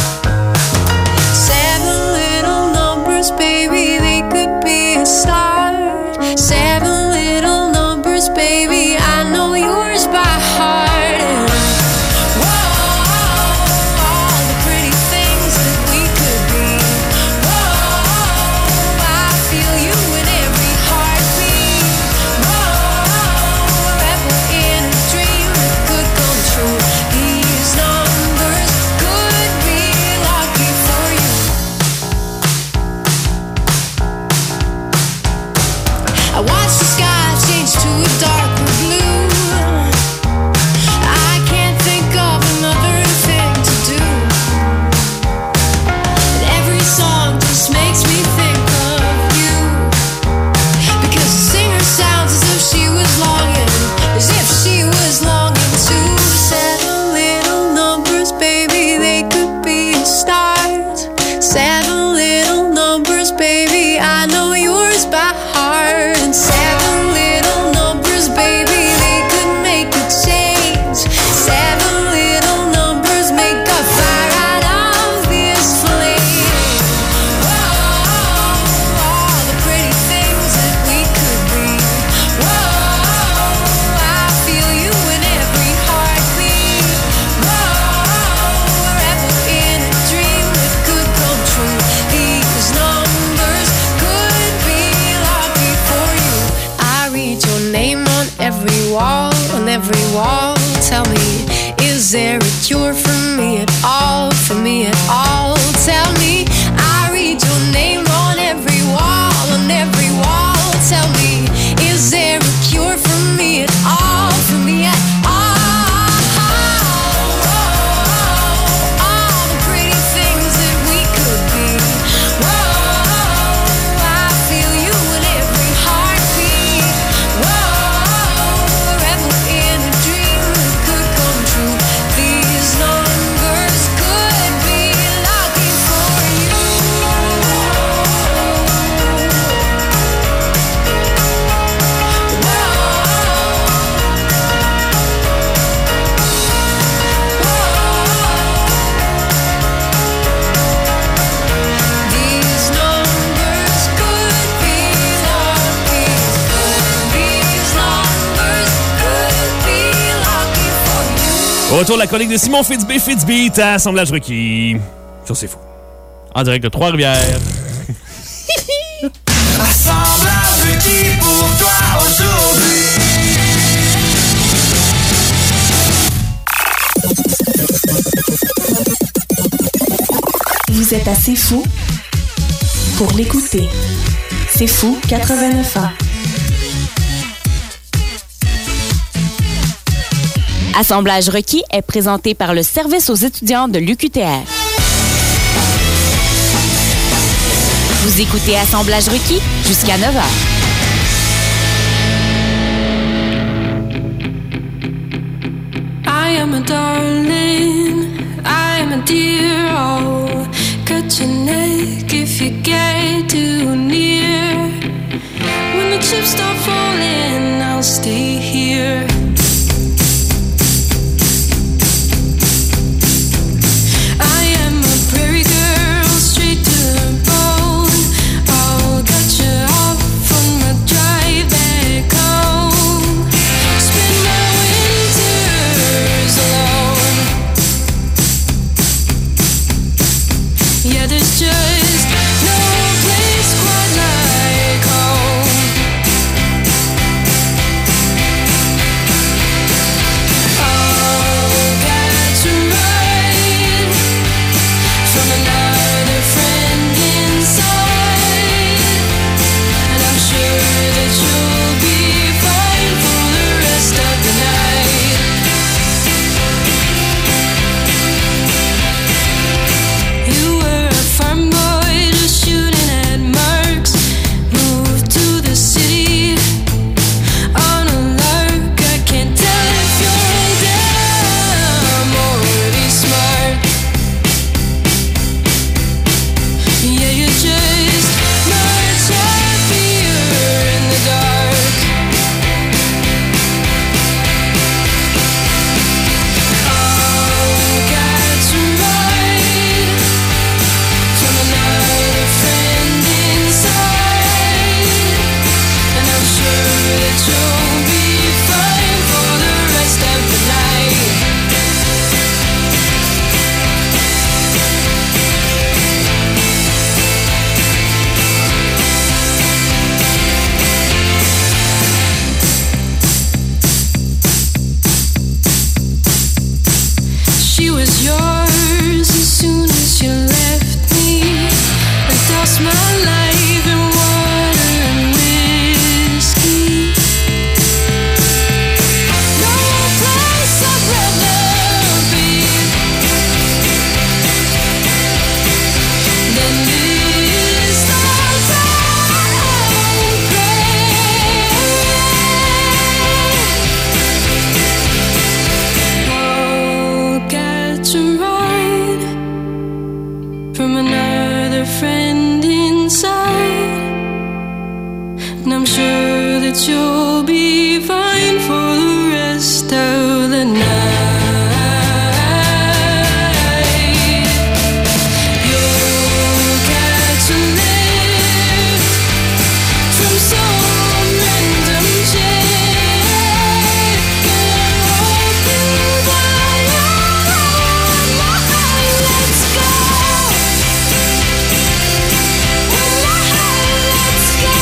Seven little numbers, baby, they could be a start. Seven little numbers, baby, I know yours by heart. And whoa, all the pretty things that we could be. Whoa, I feel you in every heartbeat. Whoa, forever in a dream that could come true. These numbers could be lucky for you. I watch the sky change to a darker blue. I can't think of another thing to do. And every song just makes me think of you. Because the singer sounds as if she was longing, as if she was longing too. Seven little numbers, baby, they could be a start. Seven little numbers, baby, I know yours by heart. And seven little numbers, baby, they could make a change. Seven little numbers make a fire out of this flame. Whoa, all the pretty things that we could be. Whoa, I feel you in every heartbeat. Whoa, forever in a dream that could come true. These numbers could be lucky for you. I read your name on every wall, on every wall. Tell me, is there a cure for me at all, for me at all? Tell me, I read your name on every wall, on every wall. Tell me, is there a cure for me at all, for me at all? All the pretty things that we could be. Whoa, I feel you in every heartbeat. Whoa, forever in a dream that could come true. These numbers could be lucky for you. These numbers could be lucky. These numbers could be lucky for you. Au retour de la chronique de Simon Fitzbee, Fitzbee, à assemblage requis. Ça, c'est fou. En direct de Trois-Rivières. Assemblage requis pour toi aujourd'hui. Vous êtes assez fou pour l'écouter. C'est fou quatre-vingt-neuf ans. Assemblage requis est présenté par le service aux étudiants de l'U Q T R. Vous écoutez Assemblage requis jusqu'à neuf heures. I am a darling, I am a dear. Oh, cut your neck if you get too near. When the chips start falling, I'll stay here. I am a prairie girl, straight to the bone. I'll cut you off on my drive back home. Spend my winters alone. Yeah, there's just no place quite like home. I'll catch a ride from another friend inside, and I'm sure that you'll be fine for the rest of the night. You were a farm boy just shooting at marks, moved to the city on a lark. I can't tell if you're dumb or really smart. Yeah, you're just much happier in the dark. I'll catch a ride from another friend inside, and I'm sure that you'll be fine for the rest of the night. She was yours as soon as you left me. I tossed my life in water and whiskey. No place I'd rather be than this downtown I'll catch a ride from another friend inside, and I'm sure that you'll be fine for the rest of the night. You'll catch a lift from some random chick, and I'll open while you're on my high. Let's go. On my high, let's go.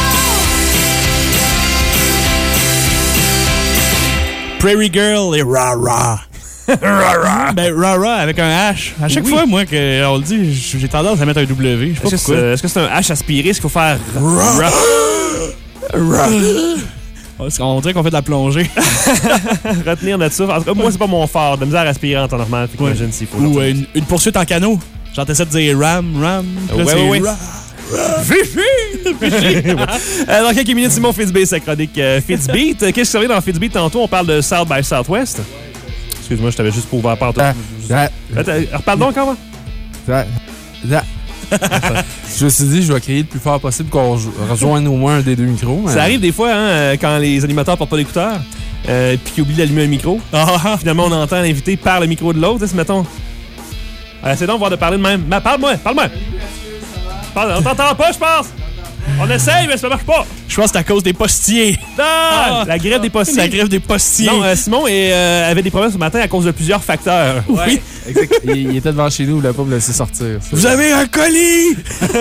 Prairie Girl et Ra Ra. Ra, ra. Ben, Ra Ra avec un H. À chaque Oui. fois, moi, qu'on le dit, j'ai tendance à mettre un W. Je sais pas Est-ce que pourquoi. c'est est-ce que c'est un H aspiré? Est-ce qu'il faut faire ra? Ra. On dirait qu'on fait de la plongée. Retenir notre souffle. En tout cas, moi, c'est pas mon fort. De misère à respirer en temps normal. Fait qu'imagine s'il faut. Ou euh, une, une poursuite en canot. J'entends ça de dire Ram, Ram. Puis là, Ouais, c'est ouais, ouais. Ra. Fifi! Euh, dans quelques minutes, Simon Fitzbeat, sa chronique euh, Fitzbeat. Qu'est-ce qui s'est dans Fitzbeat tantôt? On parle de South by Southwest. Excuse-moi, je t'avais juste pour ouvert par tout. Reparle donc encore. Ça- ça- Je me suis dit, je vais crier le plus fort possible qu'on rejo- rejoigne au moins un des deux micros. mais- Ça arrive des fois, hein, euh, quand les animateurs portent pas d'écouteurs, euh, puis qu'ils oublient d'allumer un micro. Ah, Finalement, on entend l'invité par le micro de l'autre. Si, mettons. Euh, c'est donc voir de parler de même. Mais parle-moi, parle-moi. Parle, on t'entend pas, je pense. On essaye, mais ça marche pas. je pense que c'est à cause des postiers. Ah, la grève des postiers. La grève des postiers. Non, euh, Simon est, euh, avait des problèmes ce matin à cause de plusieurs facteurs. Oui, exact. Il, il était devant chez nous, il voulait pas me laisser sortir. ça. Vous avez un colis!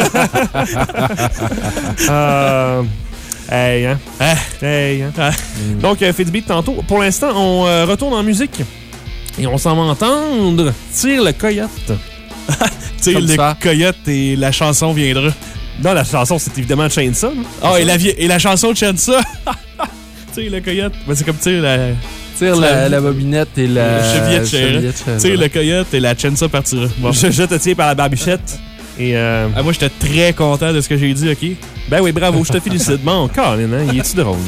Euh, hey, hein? Ah. Hey, hein? Ah. Donc, euh, Fitzbeat tantôt. Pour l'instant, on euh, retourne en musique. Et on s'en va entendre Tire le coyote. Tire Comme le ça. coyote et la chanson viendra. Non, la chanson, c'est évidemment Chainsaw. Ah, et la, vie- et la chanson de Chainsaw. Tire le coyote. Ben, c'est comme tire la... Tire la, la bobinette et la... la chevillette chère. chère. Tire le coyote et la Chainsaw partira. Bon. Je, je te tiens par la barbichette. Et euh... Ah, moi, j'étais très content de ce que j'ai dit, OK? Ben oui, bravo, je te félicite. Bon, Colin, hein, il est-tu drôle?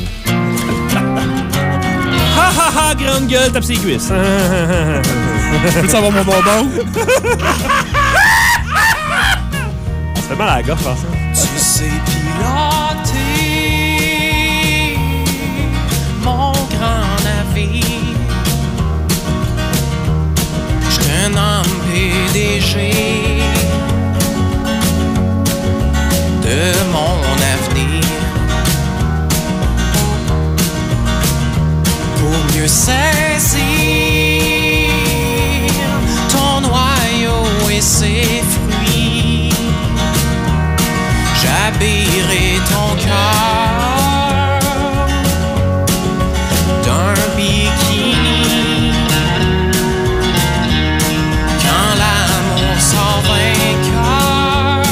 Ha ha ha, grande gueule, tape ses cuisses. Peux-tu savoir mon bonbon? Ça fait mal à la gorge, par ça. Tu sais piloter mon grand navire. Je te nomme P D G de mon avenir. Pour mieux saisir ton noyau et ses fruits, j'habillerai ton cœur d'un bikini. Quand l'amour sort vainqueur,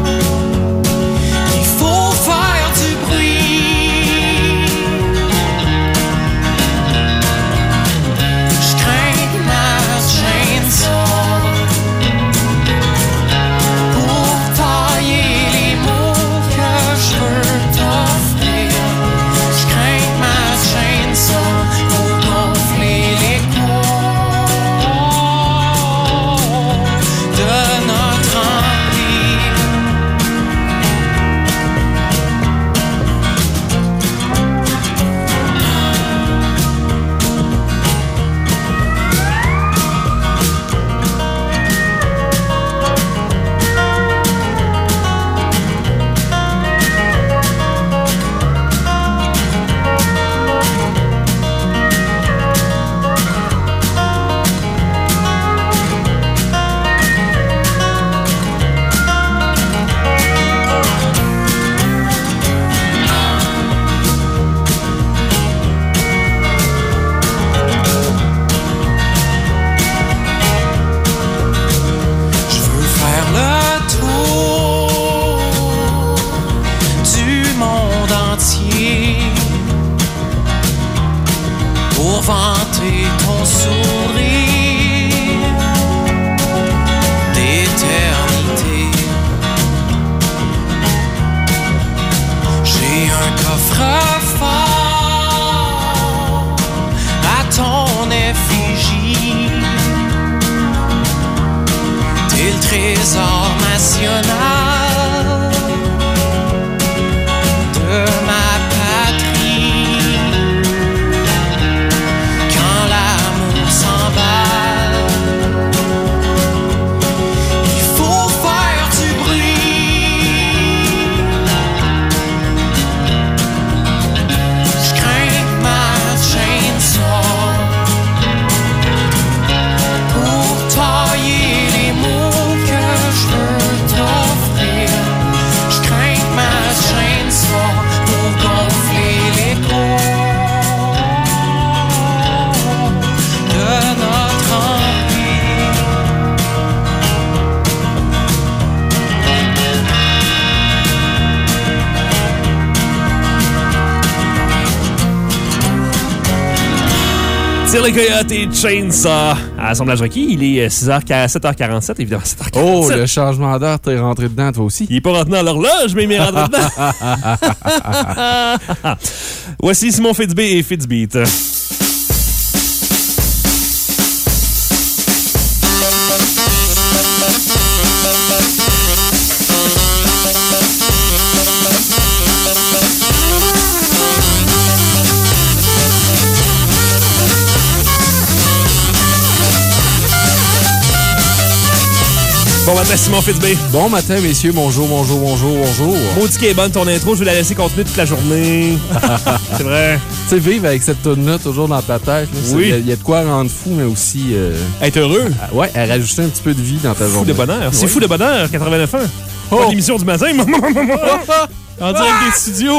il faut faire du bruit. Je crains ma chainsaw pour tailler les mots que je veux t'offrir. Je crains ma chainsaw pour gonfler les cours de notre empire. Je veux faire le tour du monde entier pour vanter ton sourire d'éternité. J'ai un coffre-fort à ton effigie. T'es le trésor national de ma patrie. Quand l'amour s'emballe, il faut faire du bruit. Je crains ma chainsaw pour tailler les mots que je veux t'offrir. Je crains ma chainsaw pour gonfler les cours de notre empire. Tire le coyote et Chainsaw. À Assemblage requis, il est six heures, sept heures quarante-sept, évidemment, sept heures Oh, quarante-sept. le changement d'heure, t'es rentré dedans, toi aussi. Il est pas rentré dans l'horloge, mais il m'est rentré dedans. Voici Simon Fitzbé et Fitzbeat. Bon matin, Simon Fitzbé. Bon matin, messieurs. Bonjour, bonjour, bonjour, bonjour. Maudit qu'elle est bonne ton intro, je vais la laisser continuer toute la journée. C'est vrai. Tu sais, vivre avec cette toune-là toujours dans ta tête. là, Oui. Il y, a- y a de quoi rendre fou, mais aussi... euh, Être heureux. à- ouais, à rajouter un petit peu de vie dans ta Fou journée. de bonheur. C'est Oui. fou de bonheur, quatre-vingt-neuf ans. Oh. Pas d'émission du matin. En direct des studios.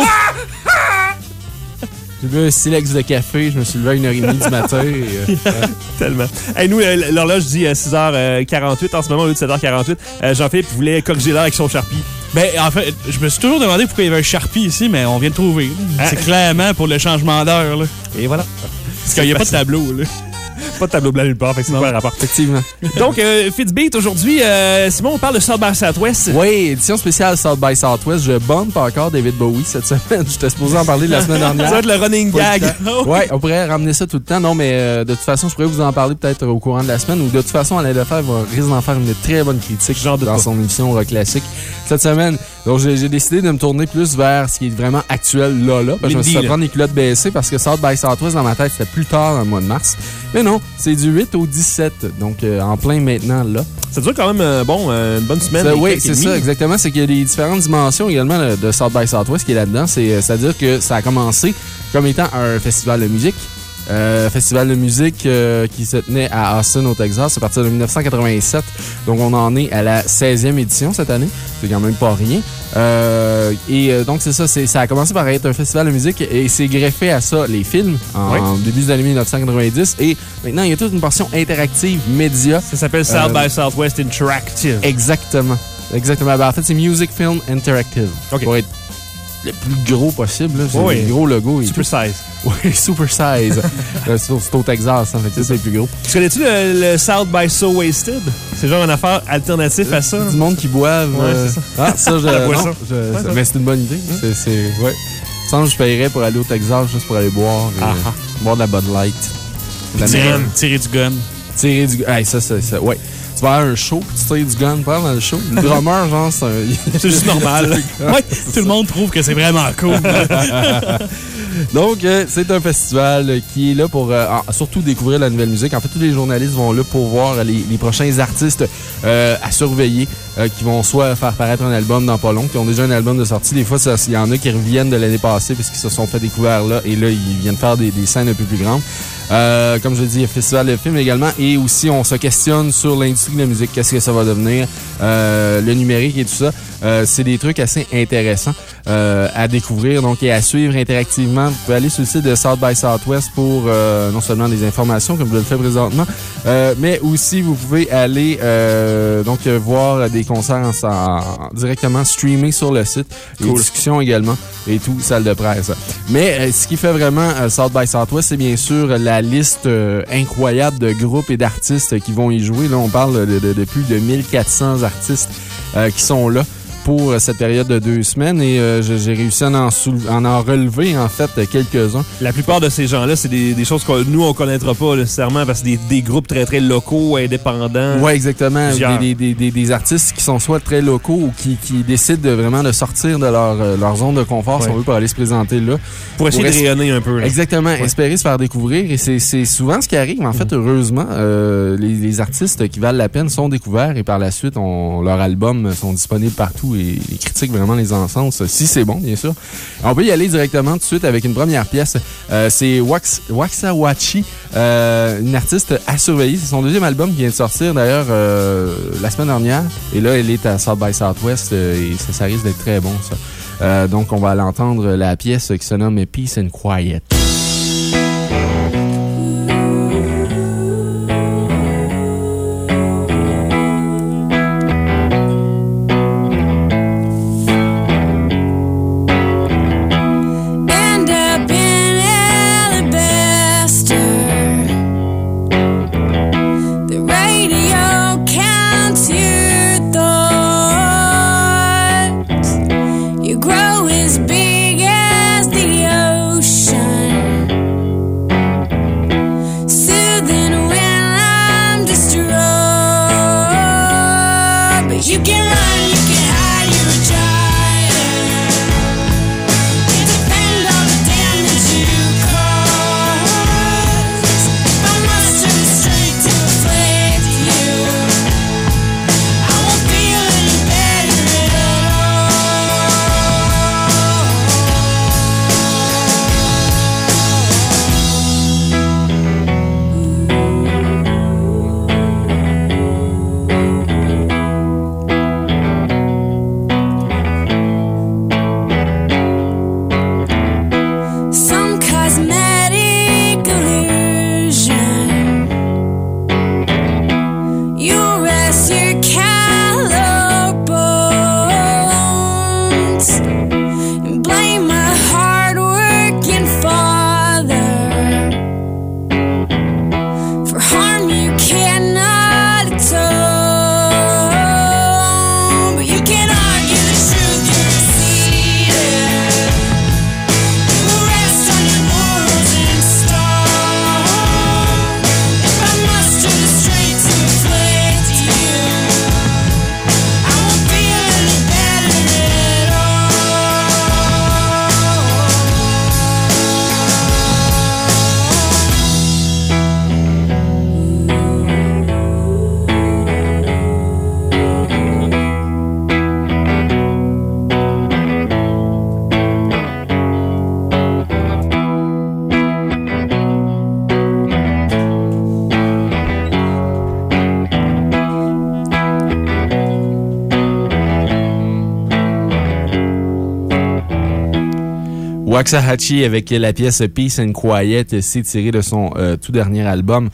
J'ai bu un silex de café, je me suis levé à une heure trente du matin. Et, euh, Tellement. Hey, nous, euh, l'horloge dit euh, six heures quarante-huit en ce moment au lieu de sept heures quarante-huit. Euh, Jean-Philippe voulait corriger l'heure avec son Sharpie. Ben, en fait, je me suis toujours demandé pourquoi il y avait un Sharpie ici, mais on vient de trouver. Ah. C'est clairement pour le changement d'heure, là. Et voilà. Parce qu'il n'y a pas de tableau, là. Pas de tableau blanc nulle part, fait que c'est pas un rapport. Effectivement. Donc, euh, Fitsbeat, aujourd'hui, euh, Simon, on parle de South by Southwest. Oui, édition spéciale South by Southwest. Je bump encore David Bowie cette semaine. J'étais supposé en parler la semaine dernière. Ça va être le running Pas gag. le temps. Ouais, on pourrait ramener ça tout le temps. Non, mais euh, de toute façon, je pourrais vous en parler peut-être au courant de la semaine. Ou de toute façon, Alain Lefebvre va risque d'en faire une très bonne critique Genre de dans pas. son émission Rock Classique cette semaine. Donc, j'ai j'ai décidé de me tourner plus vers ce qui est vraiment actuel là, là. Parce que je me suis fait L'indie, prendre les culottes baissées parce que South by Southwest, dans ma tête, c'était plus tard dans le mois de mars. Mais non, c'est du huit au dix-sept. Donc, euh, en plein maintenant, là. Ça dure quand même, euh, bon, euh, une bonne semaine. Ça, et oui, quelques c'est demi. ça, exactement. C'est qu'il y a des différentes dimensions également là, de South by Southwest qui est là-dedans. C'est, euh, c'est-à-dire que ça a commencé comme étant un festival de musique. Euh, festival de musique euh, qui se tenait à Austin, au Texas, à partir de dix-neuf cent quatre-vingt-sept. Donc, on en est à la seizième édition cette année. C'est quand même pas rien. Euh, et euh, donc, c'est ça. C'est, ça a commencé par être un festival de musique et c'est greffé à ça les films en Oui. début des années dix-neuf cent quatre-vingt-dix. Et maintenant, il y a toute une portion interactive, média. Ça s'appelle South Euh, by Southwest Interactive. Exactement. Exactement. Ben, en fait, c'est Music Film Interactive. OK. Pour être le plus gros possible. Là. C'est Oui. le gros logo. Et Super tout. size. Oui, super size. Euh, c'est, au, c'est au Texas, en fait. C'est, c'est le plus gros. Tu connais-tu le, le South by So Wasted? C'est genre une affaire alternative à ça. Du monde qui boivent. Ouais, euh, c'est ça. Ah, ça, je. La non, boisson. je- Ouais, ça- ça. mais c'est une bonne idée. C'est, c'est, ouais. Sans que je paierais pour aller au Texas juste pour aller boire. et, Ah, euh, ah. boire de la Bud Light. De la Tirer, Miller. tirer du gun. Tirer du gun. Hey, ça, ça, ça, ouais. Tu vas avoir un show, puis tu tires du gun pendant le show. Le drummer, genre, c'est un. C'est juste normal. Ouais, tout le monde trouve que c'est vraiment cool. Donc, euh, c'est un festival euh, qui est là pour euh, en- surtout découvrir la nouvelle musique. En fait, tous les journalistes vont là pour voir les, les prochains artistes euh, à surveiller euh, qui vont soit faire paraître un album dans pas long, qui ont déjà un album de sortie. Des fois, ça- il y en a qui reviennent de l'année passée parce qu'ils se sont fait découvrir là et là, ils viennent faire des, des scènes un peu plus grandes. Euh, comme je l'ai dit, il y a festival de films également. Et aussi, on se questionne sur l'industrie de la musique. Qu'est-ce que ça va devenir? Euh, le numérique et tout ça. Euh, c'est des trucs assez intéressants euh, à découvrir donc et à suivre interactivement. Vous pouvez aller sur le site de South by Southwest pour euh, non seulement des informations, comme je le fais présentement, euh, mais aussi vous pouvez aller euh, donc euh, voir des concerts en, en- directement streamés sur le site. Des discussions également et tout, salle de presse. Mais euh, ce qui fait vraiment euh, South by Southwest, c'est bien sûr la liste euh, incroyable de groupes et d'artistes qui vont y jouer. Là, on parle de, de, de plus de mille quatre cents artistes euh, qui sont là pour euh, cette période de deux semaines et euh, j'ai j'ai réussi à en, soulever, en en relever en fait quelques-uns. La plupart de ces gens-là, c'est des, des choses que nous, on connaîtra pas nécessairement parce que c'est des, des groupes très, très locaux, indépendants. Oui, exactement. Plusieurs. Des, des, des, des artistes qui sont soit très locaux ou qui, qui décident de vraiment de sortir de leur, euh, leur zone de confort, si Ouais. on veut, pour aller se présenter là. Pour essayer Pour de es- rayonner un peu. Là. Exactement, espérer se faire découvrir. Et c'est c'est souvent ce qui arrive. En fait, heureusement, euh, les, les artistes qui valent la peine sont découverts et par la suite, on, leurs albums sont disponibles partout et les critiques vraiment les encensent, si c'est bon, bien sûr. On peut y aller directement tout de suite avec une première pièce. Euh, c'est Wax, Waxawachi, euh, une artiste à surveiller. C'est son deuxième album qui vient de sortir d'ailleurs euh, la semaine dernière. Et là, elle est à South by Southwest euh, et ça, ça risque d'être très bon, ça. Euh, donc, on va l'entendre la pièce qui se nomme Peace and Quiet. End up in alabaster. The radio counts your thoughts. You grow as big as the ocean. Waxahachie avec la pièce Peace and Quiet, c'est tiré de son euh, tout dernier album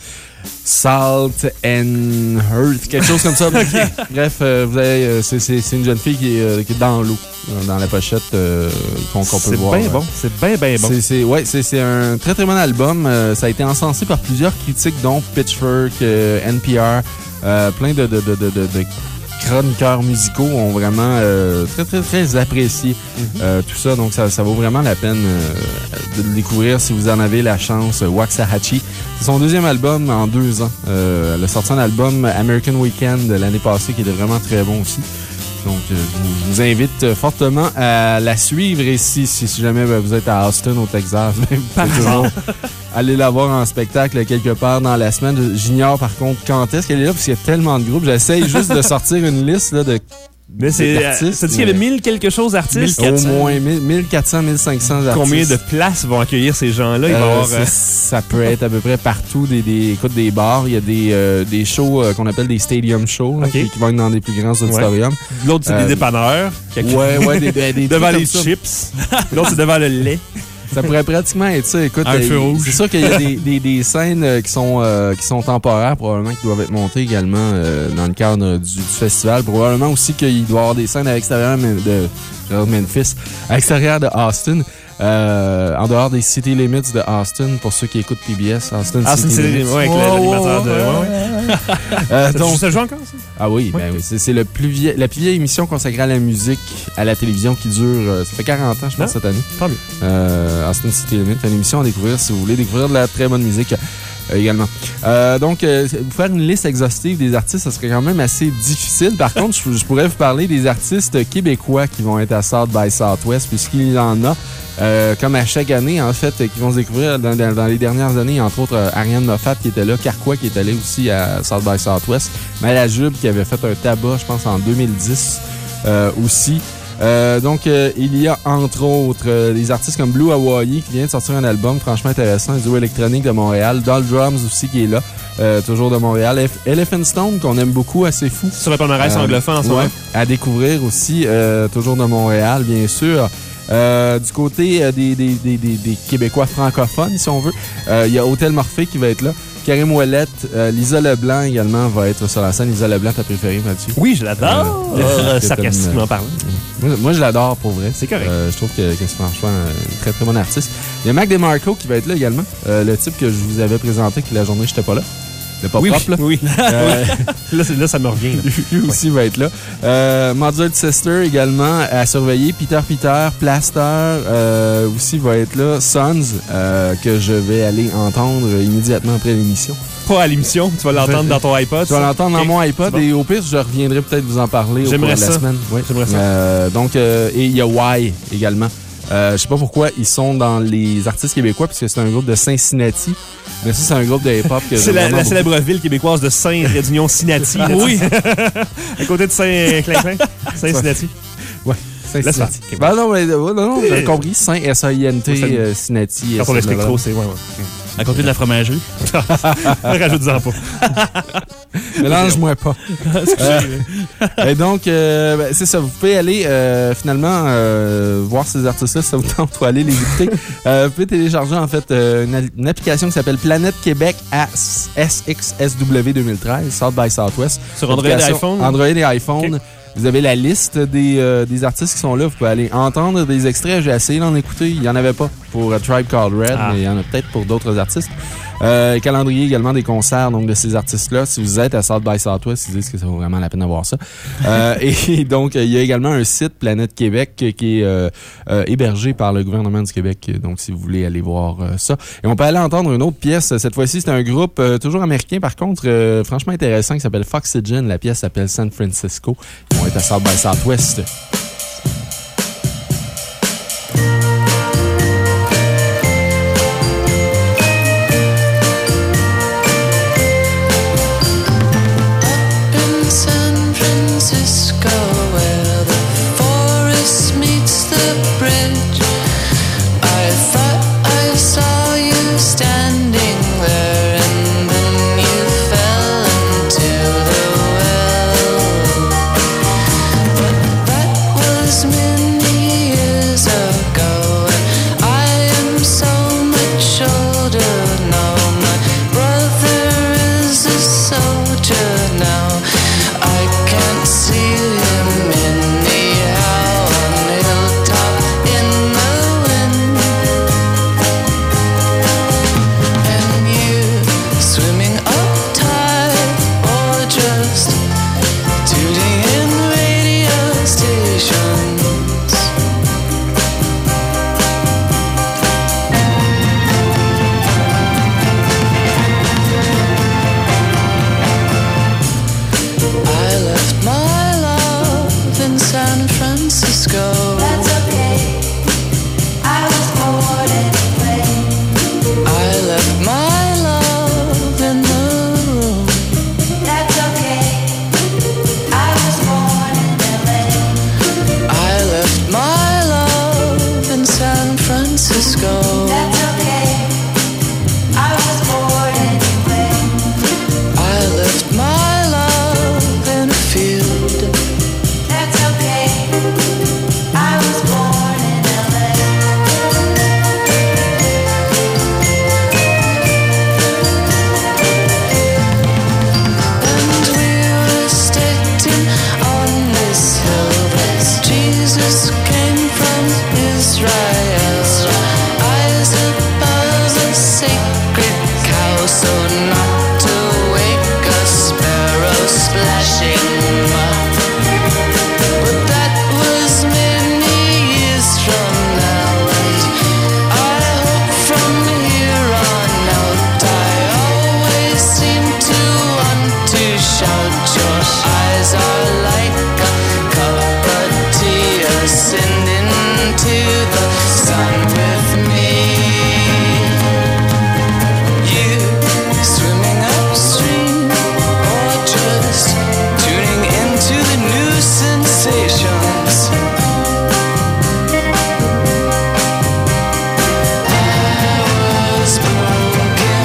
Salt and Earth, quelque chose comme ça. Okay. Bref, euh, vous avez, euh, c'est, c'est, c'est une jeune fille qui est, euh, qui est dans l'eau, dans la pochette euh, qu'on, qu'on peut voir. C'est bien bon, c'est bien, bien bon. C'est, c'est, ouais, c'est, c'est un très, très bon album. Euh, ça a été encensé par plusieurs critiques, dont Pitchfork, euh, N P R, euh, plein de, de, de, de, de, de chroniqueurs musicaux ont vraiment euh, très, très, très apprécié mm-hmm. euh, tout ça. Donc, ça, ça vaut vraiment la peine euh, de le découvrir si vous en avez la chance. Waxahachie. C'est son deuxième album en deux ans. Euh, elle a sorti un album American Weekend l'année passée qui était vraiment très bon aussi. Donc, euh, je vous invite fortement à la suivre. Et si, si, si jamais ben, vous êtes à Austin, au Texas, ben, vous pouvez toujours aller la voir en spectacle quelque part dans la semaine. J'ignore par contre quand est-ce qu'elle est là, parce qu'il y a tellement de groupes. J'essaye juste de sortir une liste là, de. Mais c'est. Artistes, ça dit qu'il y a mille quelque chose d'artistes? Au moins mille quatre cents, mille cinq cents artistes. Combien de places vont accueillir ces gens-là? Il va euh, avoir, euh... Ça peut être à peu près partout. Des, des, écoute, des bars. Il y a des, euh, des shows euh, qu'on appelle des stadium shows, là, okay. qui, qui vont être dans des plus grands auditoriums. Ouais. L'autre, c'est euh, des dépanneurs. Ouais, ouais, des, des, des devant les chips. L'autre, c'est devant le lait. Ça pourrait pratiquement être ça. Écoute, un feu rouge. C'est sûr qu'il y a des, des, des scènes qui sont, euh, qui sont temporaires, probablement, qui doivent être montées également euh, dans le cadre du, du festival. Probablement aussi qu'il doit y avoir des scènes à l'extérieur de, de Memphis, à l'extérieur de Austin. Euh, en dehors des City Limits de Austin, pour ceux qui écoutent P B S, Austin, Austin City Limits. Oui, avec oh, l'animateur de... Ouais, ouais. euh, donc, ça joue encore, ça? Ah oui, ouais. ben oui. C'est, c'est le plus vieil, la plus vieille émission consacrée à la musique à la télévision qui dure... Euh, ça fait quarante ans, je pense, non? cette année. Tant mieux. Euh, Austin City Limits, une émission à découvrir si vous voulez découvrir de la très bonne musique. Euh, également. Euh, donc, euh, vous faire une liste exhaustive des artistes, ça serait quand même assez difficile. Par contre, je, je pourrais vous parler des artistes québécois qui vont être à South by Southwest, puisqu'il y en a, euh, comme à chaque année, en fait, qui vont se découvrir dans, dans, dans les dernières années, entre autres euh, Ariane Moffat qui était là, Carquois qui est allé aussi à South by Southwest, Malajube qui avait fait un tabac, je pense, en deux mille dix euh, aussi. Euh, donc, euh, il y a entre autres euh, des artistes comme Blue Hawaii qui vient de sortir un album franchement intéressant, un duo électronique de Montréal. Doll Drums aussi qui est là, euh, toujours de Montréal. F- Elephant Stone qu'on aime beaucoup, assez fou. Sur le palmarès euh, anglophone en ce moment. Ouais, à découvrir aussi, euh, toujours de Montréal, bien sûr. Euh, du côté euh, des, des, des, des, des Québécois francophones, si on veut, euh, il y a Hôtel Morphée qui va être là. Karim Ouellette, euh, Lisa Leblanc également va être sur la scène. Lisa Leblanc, t'as préféré, Mathieu? Oui, je l'adore. Euh, sarcastiquement parlant. Moi, moi, je l'adore pour vrai. C'est correct. Euh, je trouve que, que c'est franchement une très très bonne artiste. Il y a Mac DeMarco qui va être là également. Euh, le type que je vous avais présenté que la journée j'étais pas là. Le pop oui, propre, là. Oui. Euh, là, là, ça me revient. Là. Lui aussi ouais. va être là. Euh, Mozart Sister également à surveiller. Peter Peter, Plaster euh, aussi va être là. Sons, euh, que je vais aller entendre immédiatement après l'émission. Pas à l'émission, tu vas l'entendre dans ton iPod. Tu vas l'entendre okay. dans mon iPod bon. Et au pire, je reviendrai peut-être vous en parler au cours de la ça. semaine. Oui. J'aimerais ça. Euh, donc, euh, et il y a Y également. Euh, je sais pas pourquoi ils sont dans les artistes québécois, puisque c'est un groupe de Cincinnati. Mais ça, c'est un groupe de hip-hop que c'est la, la beaucoup. célèbre ville québécoise de Saint-Réunion Cincinnati. Oui. À côté de Saint-Clinclin. Cincinnati. Ouais. Cincinnati. Okay. Ben non, mais non, non, j'ai compris. Saint S A I N T euh, Cincinnati. Quand on l'explique trop, c'est ouais, ouais. À côté de la fromagerie. Rajoute-en pas. Mélange-moi pas. euh, et donc, euh, ben, c'est ça. Vous pouvez aller euh, finalement euh, voir ces artistes-là si ça vous tente ou aller les écouter. euh, vous pouvez télécharger en fait euh, une, une application qui s'appelle Planète Québec à S X S W deux mille treize, South by Southwest. Sur Android et iPhone. Android et iPhone. Okay. Vous avez la liste des, euh, des artistes qui sont là. Vous pouvez aller entendre des extraits. J'ai essayé d'en écouter. Il n'y en avait pas pour uh, Tribe Called Red, ah. mais il y en a peut-être pour d'autres artistes. Euh, calendrier également des concerts donc de ces artistes-là. Si vous êtes à South by Southwest, ils disent que ça vaut vraiment la peine d'avoir ça. euh, et donc, il y a également un site, Planète Québec, qui est euh, euh, hébergé par le gouvernement du Québec. Donc, si vous voulez aller voir euh, ça. Et on peut aller entendre une autre pièce. Cette fois-ci, c'est un groupe euh, toujours américain, par contre, euh, franchement intéressant, qui s'appelle Foxygen. La pièce s'appelle San Francisco. Ils vont être à South by Southwest. That Francisco. That's okay. I was born anyway. I left my love in a field. That's okay. I was born in L A. And we were sitting on this hill that Jesus came from Israel. Eyes above a sacred cow, so not to wake a sparrow splashing. But that was many years from now, and I hope from here on out I always seem to want to shout. Your eyes are like a cup of tea ascending to the sun with me. You swimming upstream or just tuning into the new sensations. I was broken,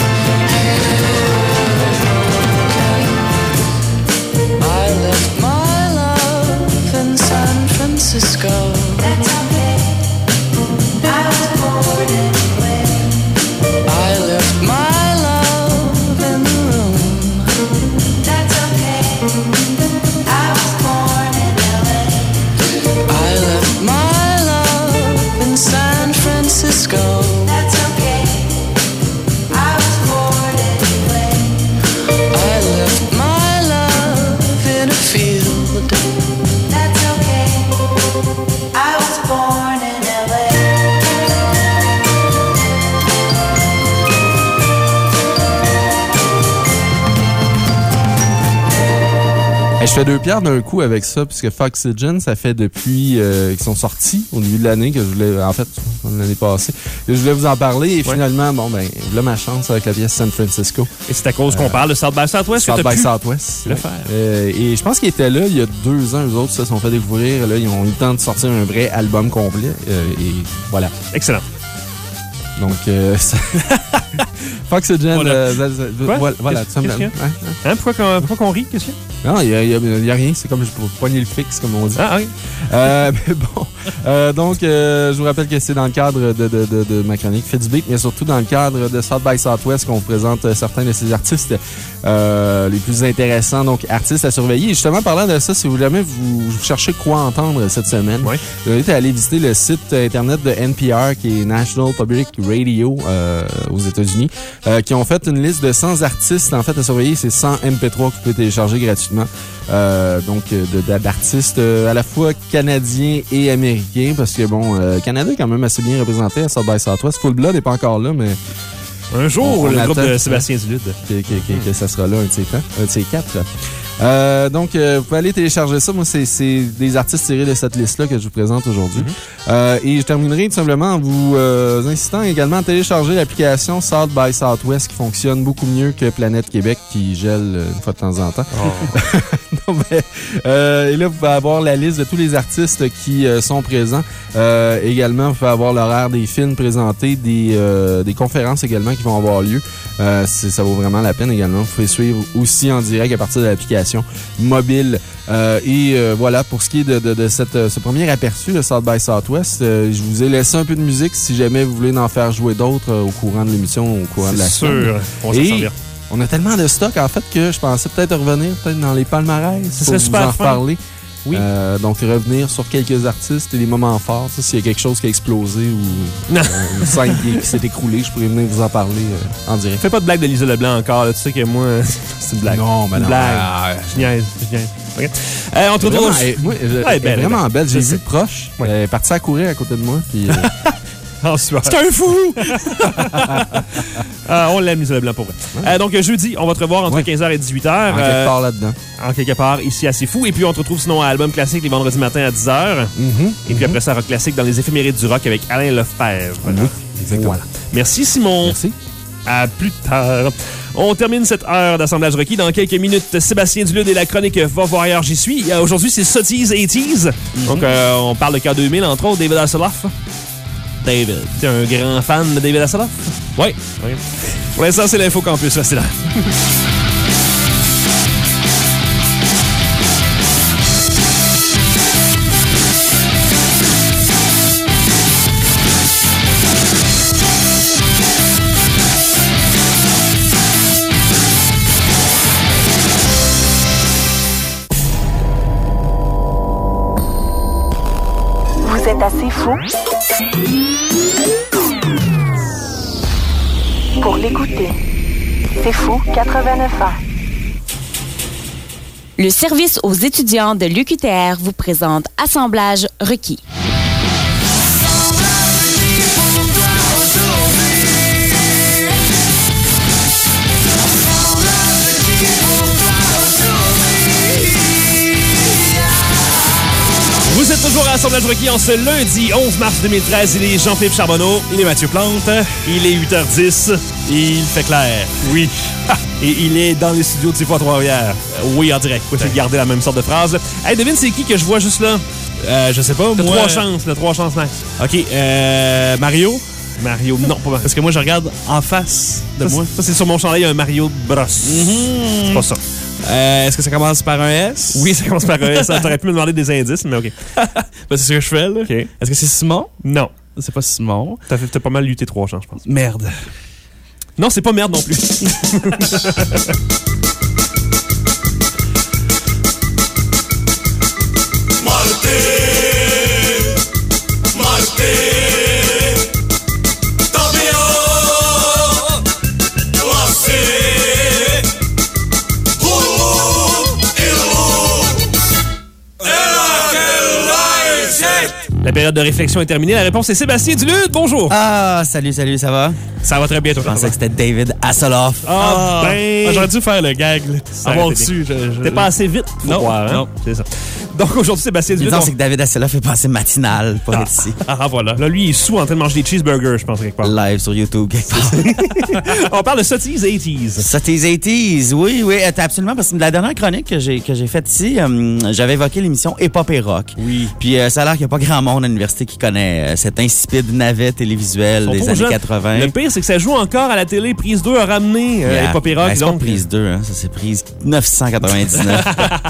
I left my love in San Francisco. That's okay. I was born anyway. I left my love in the room. That's okay. I was born in L A. I left my love in San Francisco. That's okay. I was born anyway. I left my love in a field. That's okay. I was born in L A. Hey, je fais deux pierres d'un coup avec ça, puisque Foxygen, ça fait depuis euh, qu'ils sont sortis au début de l'année, que je voulais, en fait, l'année passée, que je voulais vous en parler. Et Ouais. finalement, bon, ben, là, ma chance avec la pièce San Francisco. Et c'est à cause qu'on parle de South by Southwest que South t'as by pu Southwest. le faire. Euh, et je pense qu'ils étaient là il y a deux ans, eux autres, ça, se sont fait découvrir. Là, ils ont eu le temps de sortir un vrai album complet. Euh, et voilà. Excellent. Donc, euh, ça- Foxygen, Voilà. euh, ça- ça- Quoi? voilà, voilà, Qu'est-ce- tout simplement. qu'est-ce qu'il y a? Ouais, ouais. Hein? Pourquoi qu'on, pourquoi qu'on rit? Qu'est-ce qu'il y a? Non, il n'y a, il y a- il y a rien. C'est comme pour pogner le fixe, comme on dit. Ah, oui. Euh, mais bon, euh, donc, euh, je vous rappelle que c'est dans le cadre de, de, de, de ma chronique Fitzbeat, mais surtout dans le cadre de South by Southwest qu'on vous présente euh, certains de ces artistes euh, les plus intéressants, donc artistes à surveiller. Et justement, parlant de ça, si vous jamais vous, vous cherchez quoi entendre cette semaine, Ouais. je vous invite à aller visiter le site internet de N P R, qui est National Public Radio euh, aux États-Unis, euh, qui ont fait une liste de cent artistes en fait à surveiller. C'est cent M P trois que vous pouvez télécharger gratuitement. Euh, donc, de- de- d'artistes euh, à la fois canadiens et américains, parce que, bon, euh, Canada est quand même assez bien représenté à South by Southwest. Full Blood n'est pas encore là, mais Un jour, On- on le groupe attend. de Sébastien Dulude. que, que, que, que ça sera là, un de ces temps, un de ces quatre. Euh, donc, euh, vous pouvez aller télécharger ça. Moi, c'est c'est des artistes tirés de cette liste-là que je vous présente aujourd'hui. Euh, et je terminerai tout simplement en vous euh, incitant également à télécharger l'application South by Southwest, qui fonctionne beaucoup mieux que Planète Québec, qui gèle euh, une fois de temps en temps. Non, mais, euh, et là, vous pouvez avoir la liste de tous les artistes qui euh, sont présents. Euh, également, vous pouvez avoir l'horaire des films présentés, des, euh, des conférences également qui vont avoir lieu. Euh, c'est- ça vaut vraiment la peine également. Vous pouvez suivre aussi en direct à partir de l'application mobile. Euh, et euh, voilà, pour ce qui est de, de, de cette, euh, ce premier aperçu de South by Southwest, euh, je vous ai laissé un peu de musique si jamais vous voulez en faire jouer d'autres euh, au courant de l'émission, au courant de la C'est semaine. sûr. On s'en Et sort bien. on a tellement de stock, en fait, que je pensais peut-être revenir peut-être dans les palmarès Ça pour serait vous super en fun. reparler. Oui. Euh, donc, revenir sur quelques artistes et les moments forts. Tu sais, s'il y a quelque chose qui a explosé ou Non. euh, une scène qui, qui s'est écroulée, je pourrais venir vous en parler euh, en direct. Fais pas de blague de Lisa Leblanc encore, là. Tu sais que moi, c'est une blague. Non, mais Une non. blague. Ah, Je niaise, je niaise. OK. Euh, on te Vraiment, retrouve. elle- moi, je- Ouais, elle est belle, vraiment belle. belle. J'ai Je vu sais. de proche. Ouais. Elle est partie à courir à côté de moi. Puis, euh, En sueur. c'est un fou! Ah, on l'aime, Lisa Leblanc, pour vrai. Euh, donc, jeudi, on va te revoir entre Ouais. quinze heures et dix-huit heures. En quelque part là-dedans. en quelque part, ici à C'est Fou. Et puis, on te retrouve sinon à Album Classique les vendredis matins à dix heures. Mhm. Et puis après ça, Rock Classique dans les éphémérides du rock avec Alain Lefebvre. Oui, exactement. Voilà. Merci, Simon. Merci. À plus tard. On termine cette heure d'assemblage requis. Dans quelques minutes, Sébastien Dulude et la chronique Va voir ailleurs, j'y suis. Euh, Aujourd'hui, c'est Sotties eighties. Donc, euh, on parle de K deux mille, entre autres, David Hasselhoff. David. T'es un grand fan de David Hasselhoff? Oui. Oui. Pour l'instant, c'est l'Info Campus Fascinant. Vous êtes assez fou pour l'écouter. C'est fou quatre-vingt-neuf ans. Le service aux étudiants de l'U Q T R vous présente Assemblage requis. Vous êtes toujours à Assemblage requis en ce lundi onze mars deux mille treize. Il est Jean-Philippe Charbonneau. Il est Mathieu Plante. Il est huit heures dix. Il fait clair. Oui. Et il est dans les studios de Tifo Trois-Rivières. Euh, oui, en direct. Faut garder la même sorte de phrase. Hey, devine, c'est qui que je vois juste là? Euh, je sais pas, T'as moi... trois chances, là, trois chances max. OK, euh, Mario. Mario, non, pas Mario. Parce que moi, je regarde en face de Ça, moi. c'est- Ça, c'est sur mon chandail, il y a un Mario Bros. C'est pas ça. Euh, Est-ce que ça commence par un S? Oui, ça commence par un. Ça, t'aurais pu me demander des indices, mais OK. Ben, c'est ce que je fais, là. OK. Est-ce que c'est Simon? Non. C'est pas Simon. T'as, fait, t'as pas mal lutté trois chances, je pense. Merde. Non, c'est pas merde non plus. La période de réflexion est terminée. La réponse est Sébastien Duluth. Bonjour. Ah, salut, salut, ça va? Ça va très bien, toi. Je pensais que c'était David Hasselhoff. Ah, ben... Ah, j'aurais dû faire le gag, là. Ça Avoir aurait été dessus. je- je- T'es pas assez vite pour Non, voir, hein? non. C'est ça. Donc, aujourd'hui, Sébastien Duluth... Non, on- c'est que David Hasselhoff est passé matinal pour être ici. Ah, ah, voilà. Là, lui, il est sous en train de manger des cheeseburgers, je pense, quelque part. Live sur YouTube, quelque part. On parle de Sotties eighties. Sotties eighties, oui, oui, euh, absolument, parce que la dernière chronique que j'ai que j'ai faite ici, euh, j'avais évoqué l'émission Hip-Hop et Rock. Oui. Puis euh, ça a l'air qu'il n'y a pas grand monde à l'université qui connaît euh, cette insipide navet télévisuelle Ils sont des trop années jeunes. quatre-vingt. Le pire, c'est que ça joue encore à la télé. Prise deux a ramené euh, Yeah. Hip-Hop et Rock. Ben, c'est donc... pas prise deux, hein, ça c'est prise neuf cent quatre-vingt-dix-neuf.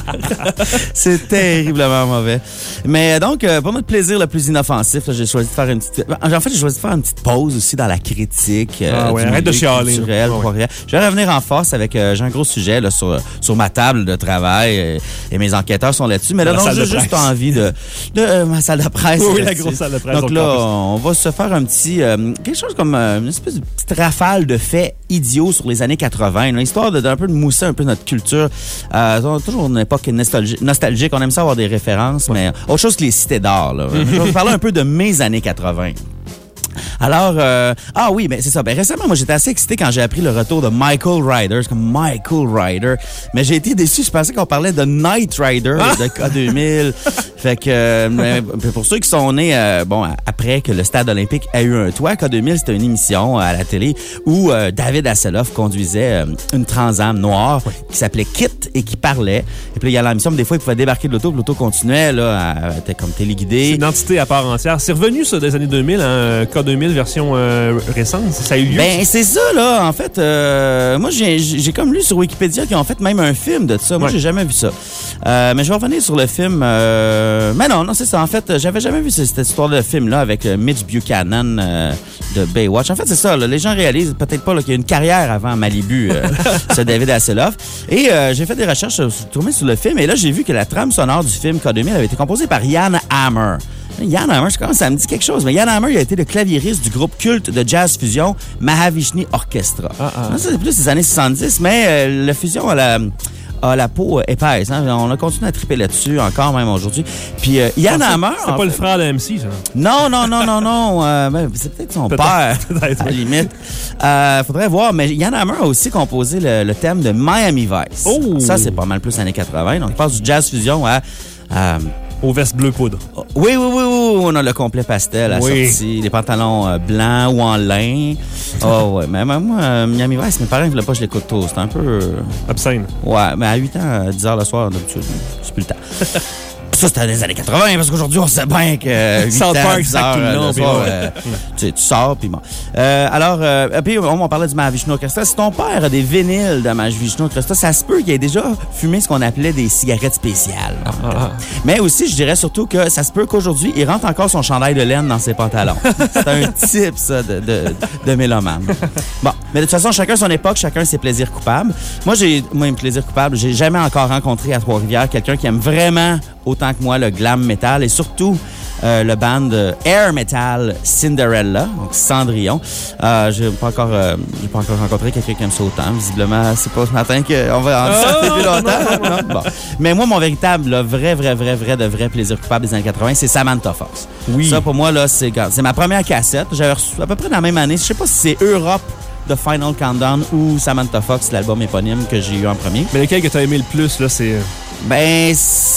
C'est terriblement mauvais. Mais donc, euh, pour notre plaisir le plus inoffensif, là, j'ai choisi de faire une petite... En fait, j'ai choisi de faire une petite pause aussi dans la critique. euh, Ah ouais, du arrête de milieu chialer, culturel, là. Ah ouais. Trois-Rivières. Je vais revenir en force avec euh, j'ai un gros sujet là, sur, sur ma table de travail euh, et mes enquêteurs sont là-dessus. Mais là, Dans la donc, salle de j'ai juste presse. envie de... de euh, ma salle de presse. Oui, oui, la là-dessus. grosse salle de presse. Donc au là, campus. on va se faire un petit... euh, quelque chose comme euh, une espèce de petite rafale de faits idiots sur les années quatre-vingt, là, histoire de, d'un peu de mousser un peu notre culture. Euh, on a toujours une époque nostalgi- nostalgique. On aime ça avoir des références, mais autre chose que les cités d'art. Là. Je vais vous parler un peu de mes années quatre-vingt. Alors, euh, ah oui, ben c'est ça. Ben récemment, moi, j'étais assez excité quand j'ai appris le retour de Michael Ryder. C'est comme Michael Ryder. Mais j'ai été déçu. Je pensais qu'on parlait de Knight Rider de K deux mille. Fait que, euh, mais pour ceux qui sont nés, euh, bon, après que le stade olympique a eu un toit, K deux mille, c'était une émission à la télé où euh, David Hasselhoff conduisait euh, une Trans-Am noire qui s'appelait Kit et qui parlait. Et puis, il y a l'émission, mais des fois, il pouvait débarquer de l'auto, puis l'auto continuait, là, à, à, comme téléguidé. C'est une entité à part entière. C'est revenu, ça, des années deux mille, hein, K deux mille version euh, récente. Ça a eu lieu. Ben, c'est ça, là. En fait, euh, moi, j'ai, j'ai comme lu sur Wikipédia qu'ils ont fait même un film de ça. Moi, Ouais. j'ai jamais vu ça. Euh, mais je vais revenir sur le film. Euh... Mais non, non, c'est ça. En fait, j'avais jamais vu cette, cette histoire de film-là avec euh, Mitch Buchanan euh, de Baywatch. En fait, c'est ça. Là, les gens réalisent peut-être pas là, qu'il y a une carrière avant Malibu, euh, ce David Hasselhoff. Et euh, j'ai fait des recherches, euh, tournées sur le film. Et là, j'ai vu que la trame sonore du film K deux mille avait été composée par Jan Hammer. Yann Hammer, je commence, ça me dit quelque chose, mais Jan Hammer, il a été le claviériste du groupe culte de jazz fusion Mahavishni Orchestra. Ah, ah. Ça, c'est plus des années soixante-dix, mais euh, la fusion a la, a la peau euh, épaisse. Hein? On a continué à triper là-dessus encore même aujourd'hui. Puis euh, Jan Hammer... C'est en pas le fait- frère de M C, ça. non, non, non, non, non. Euh, ben, c'est peut-être son Peut-être, père, peut-être, à la oui. limite. Euh, faudrait voir. Mais Jan Hammer a aussi composé le, le thème de Miami Vice. Oh! Ça, c'est pas mal plus années quatre-vingt. Donc, il passe du jazz fusion à... à Aux vestes bleues poudre. oui, oui, oui, oui, on a le complet pastel à la Oui. sortie, les pantalons euh, blancs ou en lin. Oh, ouais, mais mais moi, euh, Miami Vice, mes parents ne voulaient pas que je l'écoute tôt. C'était un peu... euh, Obscène. ouais, mais à huit ans, à dix heures le soir, d'habitude, c'est plus le temps. ça, c'était dans les années quatre-vingts, parce qu'aujourd'hui, on sait bien que huit South heures, Park, dix ça heures, tout le euh, long, le puis soir, ouais. euh, tu sais, tu sors, puis bon. Euh, alors, euh, puis on, on parlait du Mahavishnu Orchestra. Si ton père a des vinyles de Mahavishnu Orchestra, ça se peut qu'il ait déjà fumé ce qu'on appelait des cigarettes spéciales. Ah. Mais aussi, je dirais surtout que ça se peut qu'aujourd'hui, il rentre encore son chandail de laine dans ses pantalons. C'est un type, ça, de, de, de mélomane. Bon, mais de toute façon, chacun son époque, chacun ses plaisirs coupables. Moi, j'ai moi, un plaisir coupable. J'ai jamais encore rencontré à Trois-Rivières quelqu'un qui aime vraiment autant que moi le glam metal et surtout euh, le band euh, Air Metal Cinderella, donc Cendrillon. Euh, j'ai pas encore, euh, j'ai pas encore rencontré quelqu'un qui aime ça autant. Visiblement, c'est pas ce matin qu'on va en dire depuis longtemps. Non? Bon. Mais moi, mon véritable, le vrai, vrai, vrai, vrai, de vrai plaisir coupable des années quatre-vingts, c'est Samantha Fox. Oui. Ça, pour moi, là, c'est, c'est ma première cassette. J'avais reçu à peu près dans la même année. Je sais pas si c'est Europe de Final Countdown ou Samantha Fox, l'album éponyme que j'ai eu en premier. Mais lequel que t'as aimé le plus, là, c'est... Ben,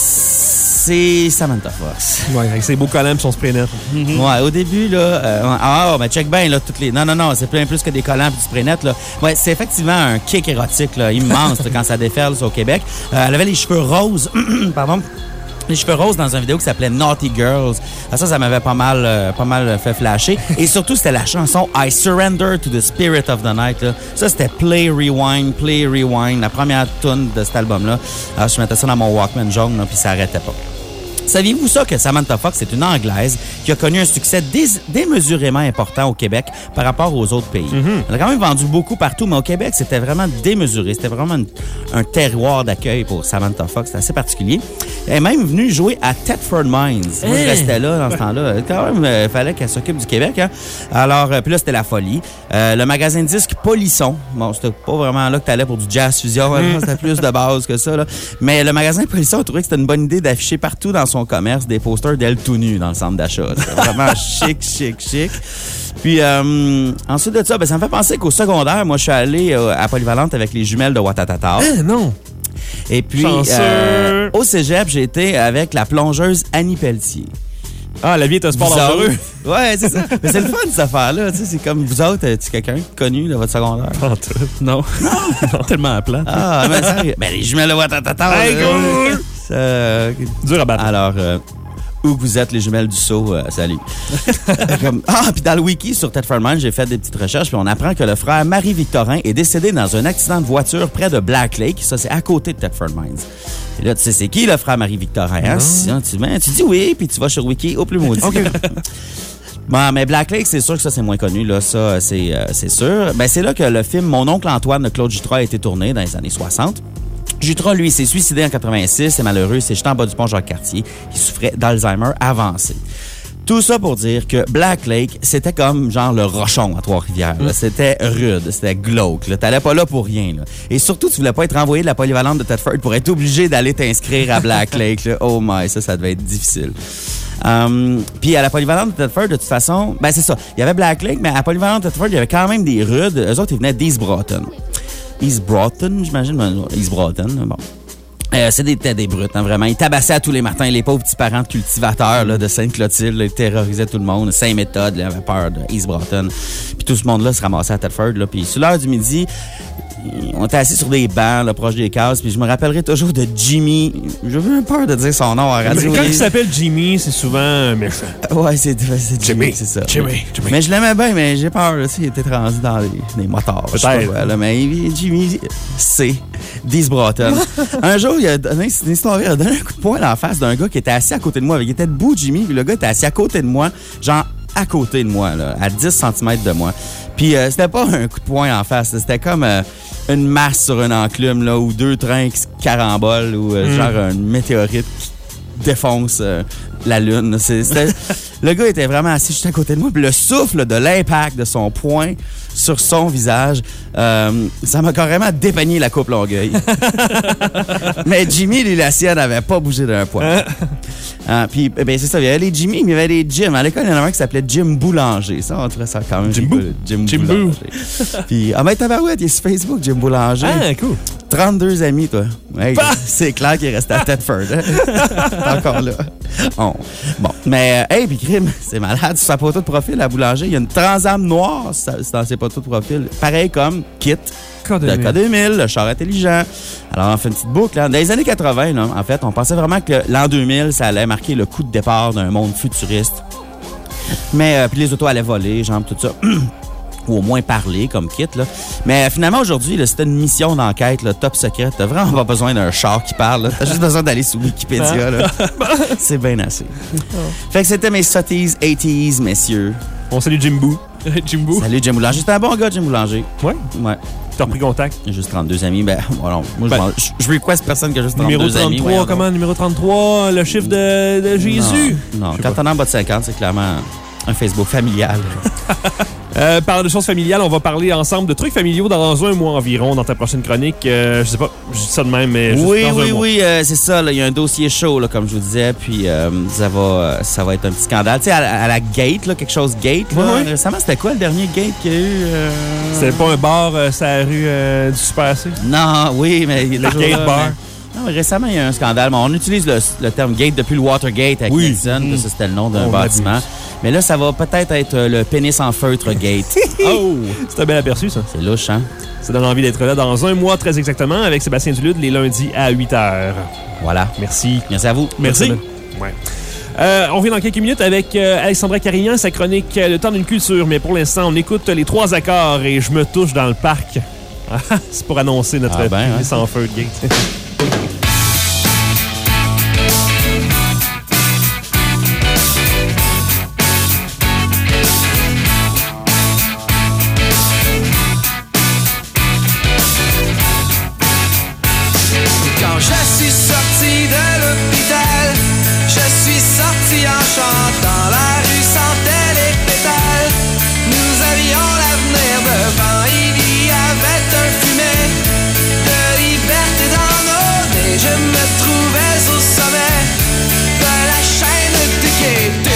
c'est Samantha Fox. Ouais, avec ses beaux collants et son spray net. Mm-hmm. Ouais, au début, là... Euh, ah, ben check bien, là, toutes les... Non, non, non, c'est plein plus que des collants et du spray net, là. Ouais, c'est effectivement un kick érotique, là, immense, là, quand ça déferle, ça, au Québec. Euh, elle avait les cheveux roses, pardon, les cheveux roses dans une vidéo qui s'appelait Naughty Girls. Ça, ça m'avait pas mal, euh, pas mal fait flasher. Et surtout, c'était la chanson I Surrender to the Spirit of the Night. Là. Ça, c'était Play, Rewind, Play, Rewind, la première tune de cet album-là. Alors, je mettais ça dans mon Walkman jaune, là, puis ça arrêtait pas. Saviez-vous ça que Samantha Fox est une Anglaise qui a connu un succès dés- démesurément important au Québec par rapport aux autres pays? Mm-hmm. Elle a quand même vendu beaucoup partout, mais au Québec, c'était vraiment démesuré. C'était vraiment une, un terroir d'accueil pour Samantha Fox. C'était assez particulier. Elle est même venue jouer à Thetford Mines. Moi, je restais là dans ce temps-là. Quand même, il euh, fallait qu'elle s'occupe du Québec. Hein? Alors, euh, puis là, c'était la folie. Euh, le magasin de disques Polisson. Bon, c'était pas vraiment là que t'allais pour du jazz fusion. Hein? C'était plus de base que ça. Là. Mais le magasin Polisson a trouvé que c'était une bonne idée d'afficher partout dans son commerce des posters d'elle tout nu dans le centre d'achat. C'était vraiment chic, chic, chic. Puis, euh, ensuite de ça, ben, ça me fait penser qu'au secondaire, moi, je suis allé euh, à Polyvalente avec les jumelles de Watatata. Eh, non! Et puis, euh, au cégep, j'ai été avec la plongeuse Annie Pelletier. Ah, la vie est un sport Vous dangereux. autres? Ouais, c'est ça. Mais c'est le fun, cette affaire-là. Tu sais, c'est comme vous autres, tu quelqu'un connu de votre secondaire? Pas tout. Non. Non. Tellement à plat. Ah, mais ça, ben, les jumelles de Watatata. Hey, euh, ça, Dur à battre. Alors, euh, où que vous êtes, les jumelles du Sceau, euh, salut. Comme, ah, puis dans le wiki sur Thetford Mines, j'ai fait des petites recherches, puis on apprend que le frère Marie-Victorin est décédé dans un accident de voiture près de Black Lake. Ça, c'est à côté de Thetford Mines. Et là, tu sais, c'est qui le frère Marie-Victorin? Hein? Si, hein, tu, ben, tu dis oui, puis tu vas sur wiki au plus maudit. OK. Bon, mais Black Lake, c'est sûr que ça, c'est moins connu. Là, ça, c'est, euh, c'est sûr. Ben, c'est là que le film Mon oncle Antoine de Claude Jutras a été tourné dans les années soixante. Jutras, lui, s'est suicidé en quatre-vingt-six. C'est malheureux. Il s'est jeté en bas du pont Jacques-Cartier. Il souffrait d'Alzheimer avancé. Tout ça pour dire que Black Lake, c'était comme genre le Rochon à Trois-Rivières. Là. C'était rude, c'était glauque. Là. T'allais pas là pour rien. Là. Et surtout, tu voulais pas être renvoyé de la polyvalente de Thetford pour être obligé d'aller t'inscrire à Black Lake. Là. Oh my, ça, ça devait être difficile. Um, Puis à la polyvalente de Thetford, de toute façon, ben c'est ça. Il y avait Black Lake, mais à la polyvalente de Thetford, il y avait quand même des rudes. Eux autres, ils venaient d'East Broughton. East Broughton, j'imagine. Ben, East Broughton, bon. Euh, c'est des têtes des brutes, hein, vraiment. Ils tabassaient à tous les matins les pauvres petits parents de cultivateurs là, de Sainte-Clotilde. Là, ils terrorisaient tout le monde. Saint-Méthode, là, avait peur de East Broughton. Puis tout ce monde-là se ramassait à Thetford. Là. Puis sur l'heure du midi, on était assis sur des bancs là, proches des cases. Puis je me rappellerai toujours de Jimmy. J'ai même peur de dire son nom à la radio. Mais quand il s'appelle Jimmy, c'est souvent un méchant. Ouais, c'est, c'est Jimmy, Jimmy, c'est ça. Jimmy, Jimmy. Mais je l'aimais bien, mais j'ai peur. Là, il était rendu dans les, les motards. Peut-être. Quoi, là, mais Jimmy, c'est d'East Broughton. Un jour, il a donné, c'est une histoire, il a donné un coup de poing dans la face d'un gars qui était assis à côté de moi. Il était debout, Jimmy, puis le gars était assis à côté de moi, genre à côté de moi, là, à dix centimètres de moi. Puis euh, c'était pas un coup de poing en face, c'était comme euh, une masse sur une enclume, là, ou deux trains qui se carambolent, ou euh, mm. genre une météorite qui défonce euh, la lune. C'est, c'était, le gars était vraiment assis juste à côté de moi, puis le souffle de l'impact de son poing sur son visage, euh, ça m'a carrément dépeigné la coupe Longueuil. Mais Jimmy, lui, la sienne n'avait pas bougé d'un poil. Ah, puis, ben, c'est ça, il y avait les Jimmy, mais il y avait les Jim. À l'école, il y en a un qui s'appelait Jim Boulanger. Ça, on trouvait ça quand même. Jim Bou. Jim, Jim Boulanger. Puis, ah, ben, tabarouette, il est sur Facebook, Jim Boulanger. Ah, cool. trente-deux amis, toi. Hey, c'est clair qu'il est resté à Thetford. Hein? T'es encore là. Oh. Bon, mais, euh, hey, puis crime, c'est malade. Sur sa photo de profil, la boulanger, il y a une Transam noire c'est dans ses photos de profil. Pareil comme Kit. K deux mille. Le K deux mille, le char intelligent. Alors, on fait une petite boucle. Là. Dans les années quatre-vingt, là, en fait, on pensait vraiment que l'an deux mille, ça allait marquer le coup de départ d'un monde futuriste. Mais, euh, puis les autos allaient voler, genre, tout ça. Ou au moins parler, comme Kit, là. Mais euh, finalement, aujourd'hui, là, c'était une mission d'enquête, là, top secret. T'as vraiment pas besoin d'un char qui parle, là. T'as juste besoin d'aller sur Wikipédia, là. C'est bien assez. Fait que c'était mes sotties eighties, messieurs. On salue Jimbo. Jimbo. Salut, Jim Boulanger. C'était un bon gars, Jim Boulanger. Ouais? Ouais. T'as repris contact? Juste trente-deux amis. Ben, voilà. Moi, Ben, je, je request personne qui a juste trente-deux Numéro amis. trente-trois, voyons comment? donc. Numéro trente-trois, le chiffre de, de Jésus? Non, non. Je sais Quand pas. on est en bas de cinquante, c'est clairement un Facebook familial. Euh, parlant de choses familiales, on va parler ensemble de trucs familiaux dans un mois environ dans ta prochaine chronique. Euh, je sais pas, je dis ça de même, mais juste Oui, dans oui, un mois. oui, euh, c'est ça. là. Il y a un dossier chaud, là, comme je vous disais, puis euh, ça, va, euh, ça va être un petit scandale. Tu sais, à, à la Gate, là, quelque chose Gate. Là, Ouais, ouais. Récemment, c'était quoi le dernier Gate qu'il y a eu? Euh... C'était pas un bar, euh, c'est la rue euh, du Super C? Non, oui, mais... Le toujours Gate là, Bar. mais- Non, mais récemment, il y a eu un scandale. Bon, on utilise le, le terme Gate depuis le Watergate avec Oui. Nixon, Mm. que ça, c'était le nom d'un On bâtiment. l'abuse. Mais là, ça va peut-être être euh, le pénis en feutre Gate. Oh! C'est un bel aperçu, ça. C'est louche, hein? Ça donne envie d'être là dans un mois, très exactement, avec Sébastien Dulude, les lundis à huit heures. Voilà. Merci. Merci à vous. Merci. Ouais. Euh, on revient dans quelques minutes avec euh, Alexandra Carignan, sa chronique euh, Le temps d'une culture. Mais pour l'instant, on écoute les trois accords et je me touche dans le parc. C'est pour annoncer notre Ah ben, pénis hein. en feu de gate. Quand je suis sorti de l'hôpital, je suis sorti en chantant. La rue sentait les pétales. Nous avions l'avenir devant. Il y avait un fumet de liberté dans nos nez. Je me trouvais au sommet de la chaîne de gaieté.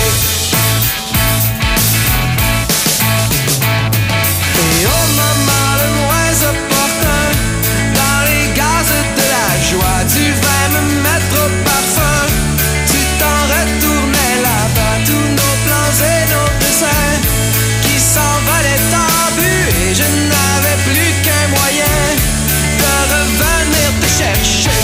Et au moment le moins opportun, dans les gaz de la joie, tu vas me mettre au parfum. Tu t'en retournais là-bas, tous nos plans et nos dessins qui s'envolaient en but. Et je n'avais plus qu'un moyen de revenir te chercher.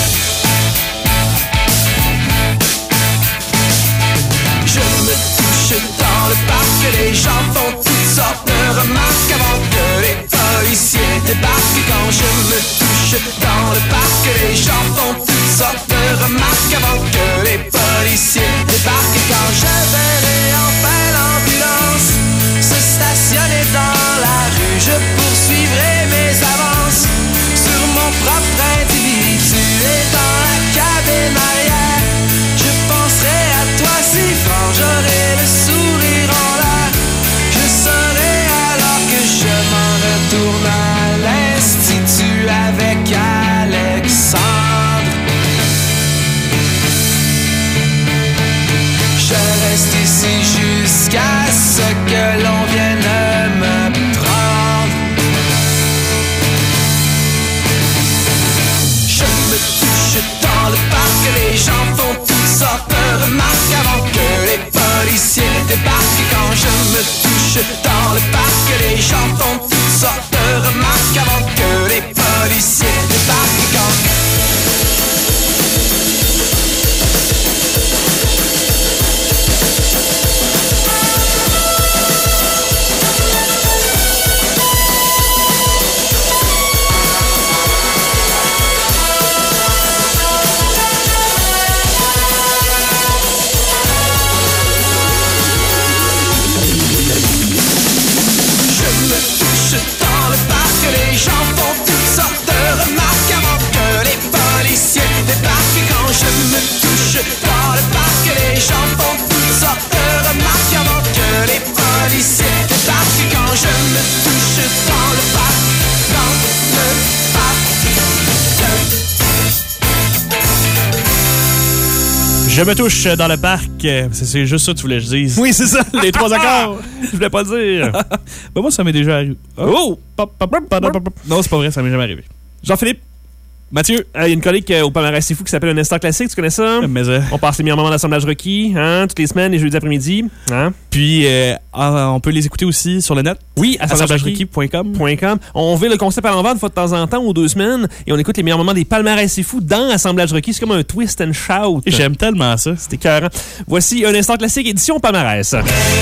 Je me touche dans le parc, les gens font toutes sortes de remarques avant que les policiers débarquent. Quand je me touche dans le parc, les gens font toutes sortes de remarques avant que les policiers débarquent. Quand je verrai enfin l'ambulance se stationner dans la rue, je poursuivrai mes avances sur mon propre individu. Et dans la cabine arrière, je penserai à toi si franc, j'aurai le sourire en l'air. Je saurai alors que je m'en retourne à l'Institut avec Alexandre. Je reste ici jusqu'à ce que l'on vienne me prendre. Je me touche dans le parc, les gens font toutes sortes de remarques avant que les policiers débarquent. Quand je me touche dans le parc, les gens font toutes sortes de remarques avant que les policiers débarquent. Quand je me touche dans le parc, les gens font toutes sortes de remarques avant que les policiers débarquent. Quand je me touche dans le parc, les gens font toutes sortes de remarques avant que les policiers débarquent. Quand je me touche dans le parc, dans le parc. Je me touche dans le parc. C'est c'est juste ça que tu voulais que je dise. Oui, c'est ça, les trois accords. Je voulais pas le dire. Ben moi, ça m'est déjà arrivé. Oh! Pop, pop, pop, pop, pop, pop. Non, c'est pas vrai, ça m'est jamais arrivé. Jean-Philippe? Mathieu. Il euh, y a une chronique euh, au palmarès c'est fou qui s'appelle Un instant classique, tu connais ça? Mais, euh, On passe les meilleurs moments d'assemblage requis, hein, toutes les semaines, les jeudis après-midi. Hein? Puis, euh, on peut les écouter aussi sur le net. Oui, assemblage requis point com. .com. On vit le concept à l'envers une fois de temps en temps, ou deux semaines, et on écoute les meilleurs moments des palmarès c'est fou dans Assemblage requis. C'est comme un twist and shout. Et j'aime tellement ça. C'était écœurant. Voici Un instant classique, édition palmarès.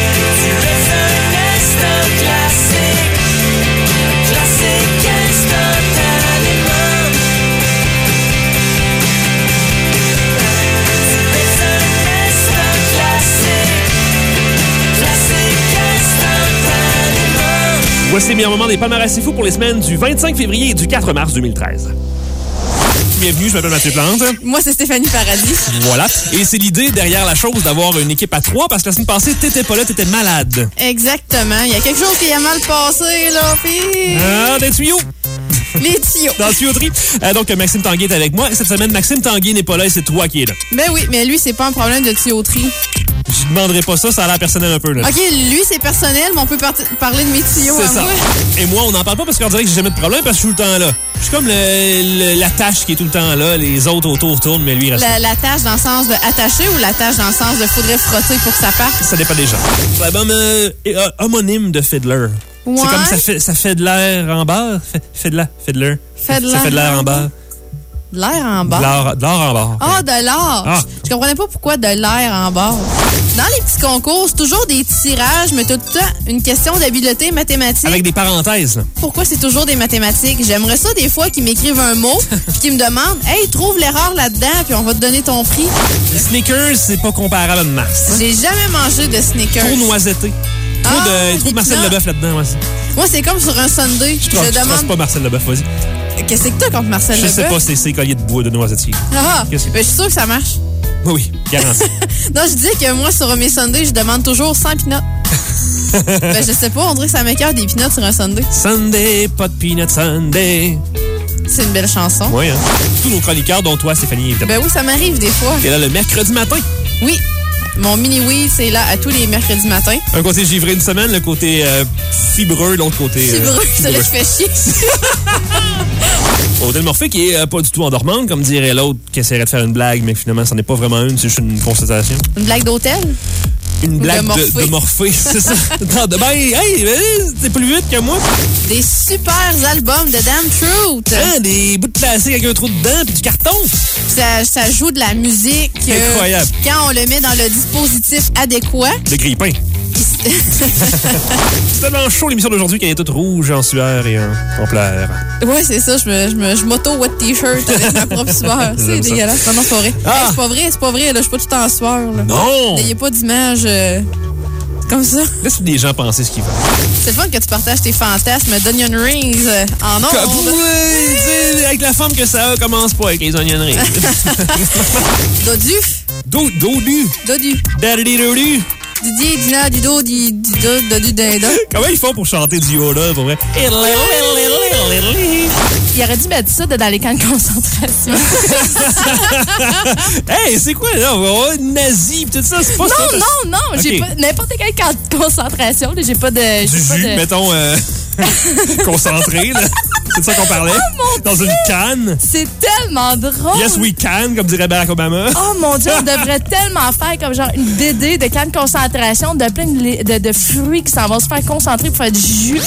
Voici les meilleurs moments des palmarès c'est fou pour les semaines du vingt-cinq février et du quatre mars deux mille treize. Bienvenue, je m'appelle Mathieu Plante. Moi, c'est Stéphanie Paradis. Voilà. Et c'est l'idée derrière la chose d'avoir une équipe à trois parce que la semaine passée, t'étais pas là, t'étais malade. Exactement. Il y a quelque chose qui a mal passé, là, pis... Ah, des tuyaux. Les tuyaux. Dans la tuyauterie. Euh, donc, Maxime Tanguay est avec moi. Et cette semaine, Maxime Tanguay n'est pas là et c'est toi qui es là. Ben oui, mais lui, c'est pas un problème de tuyauterie. Je demanderai pas ça, ça a l'air personnel un peu, là. OK, lui, c'est personnel, mais on peut par- parler de mes tuyaux C'est à ça. moi. Et moi, on n'en parle pas parce qu'on dirait que j'ai jamais de problème parce que je suis tout le temps là. Je suis comme le, le- la tâche qui est tout le temps là. Les autres autour tournent, mais lui, il reste La, la tâche dans le sens de attacher ou la tâche dans le sens de faudrait frotter pour que ça parte? Ça dépend des gens. L'album euh, est, euh, homonyme de Fiddler. Ouais. C'est comme ça fait, ça fait de l'air en bas. Fait, fait de la, Fiddler. Fait de Ça l'air fait de l'air en bas. De l'air en De bas. l'or de l'or en bas. Ah, de l'or. Ah. Je comprenais pas pourquoi de l'air en bas. Dans les petits concours, c'est toujours des tirages, mais tout le temps une question d'habileté mathématique. Avec des parenthèses. Là. Pourquoi c'est toujours des mathématiques? J'aimerais ça des fois qu'ils m'écrivent un mot puis qu'ils me demandent « Hey, trouve l'erreur là-dedans, puis on va te donner ton prix. Les Snickers, c'est pas comparable à une Mars. » J'ai jamais mangé de Snickers. Trop noisetté. Trop Ah, de, trop des de Marcel peanuts. Leboeuf là-dedans. Moi, Moi, c'est comme sur un sundae. je Je, trouve demande... pas Marcel Leboeuf, vas-y. Qu'est-ce que t'as contre Marcel Je Leboeuf? sais pas, c'est ses colliers de bois de noisetier. Ah, Qu'est-ce que- ben, je suis sûre que ça marche. Oui, oui, garanti. Non, je dis que moi, sur mes sundaes, je demande toujours cent peanuts. Ben, je sais pas, on dirait que ça m'écoeure des peanuts sur un sundae. Sunday, pas de peanut Sunday. C'est une belle chanson. Oui, hein. Tous nos chroniqueurs, dont toi, Stéphanie, évidemment. Ben oui, ça m'arrive des fois. T'es là le mercredi matin. Oui. Mon mini-weed, c'est là à tous les mercredis matins. Un côté givré une semaine, le côté euh, fibreux, l'autre côté... C'est euh, vrai, ça laisse fait chier. Odile Morphée qui est euh, pas du tout endormante, comme dirait l'autre qui essaierait de faire une blague, mais finalement, c'en est pas vraiment une, c'est juste une constatation. Une blague d'hôtel? Une Ou blague de de, Morphée. de Morphée, c'est ça. Non, de, ben, hey, ben, t'es plus vite que moi. Des super albums de Damn Truth. Hein, des bouts de plastique avec un trou dedans, puis du carton. Ça, ça joue de la musique. euh, Incroyable. Quand on le met dans le dispositif adéquat. De grille-pain. C'est tellement chaud l'émission d'aujourd'hui qu'elle est toute rouge, en sueur et en, en pleurs. Ouais, c'est ça. Je me, je me, je m'auto-wet t-shirt avec ma propre sueur. C'est J'aime ça. dégueulasse. Non, non, c'est pas vrai. Ah! Hey, c'est pas vrai, c'est pas vrai. Là, je suis pas tout en sueur. Là. Non! N'ayez pas d'image euh, comme ça. Laisse les gens penser ce qu'ils veulent. C'est le fun que tu partages tes fantasmes d'Onion Rings euh, en Comme, ondes. ouais, tu sais, avec la forme que ça a, commence pas avec les onion rings. Dodu. Do, dodu. Dodu. Daddy dodu. Didier, Dina, Dido, Di- Dido, Dodu, Dinda. Comment ils font pour chanter du Yoda, pour vrai? Il aurait dû mettre ça dans les camps de concentration. Hey, c'est quoi, là? On va avoir une nazie pis tout ça, c'est pas ça. Non, non, non. J'ai Ok. pas n'importe quel camp de concentration. là, J'ai pas de. Du j'ai pas jus, de- mettons, euh, concentré, là. C'est de ça qu'on parlait? Dans une canne. C'est tellement drôle. Yes, we can, comme dirait Barack Obama. Oh mon Dieu, on devrait tellement faire comme genre une B D de camp de concentration de plein de, li- de, de fruits qui s'en vont se faire concentrer pour faire du jus.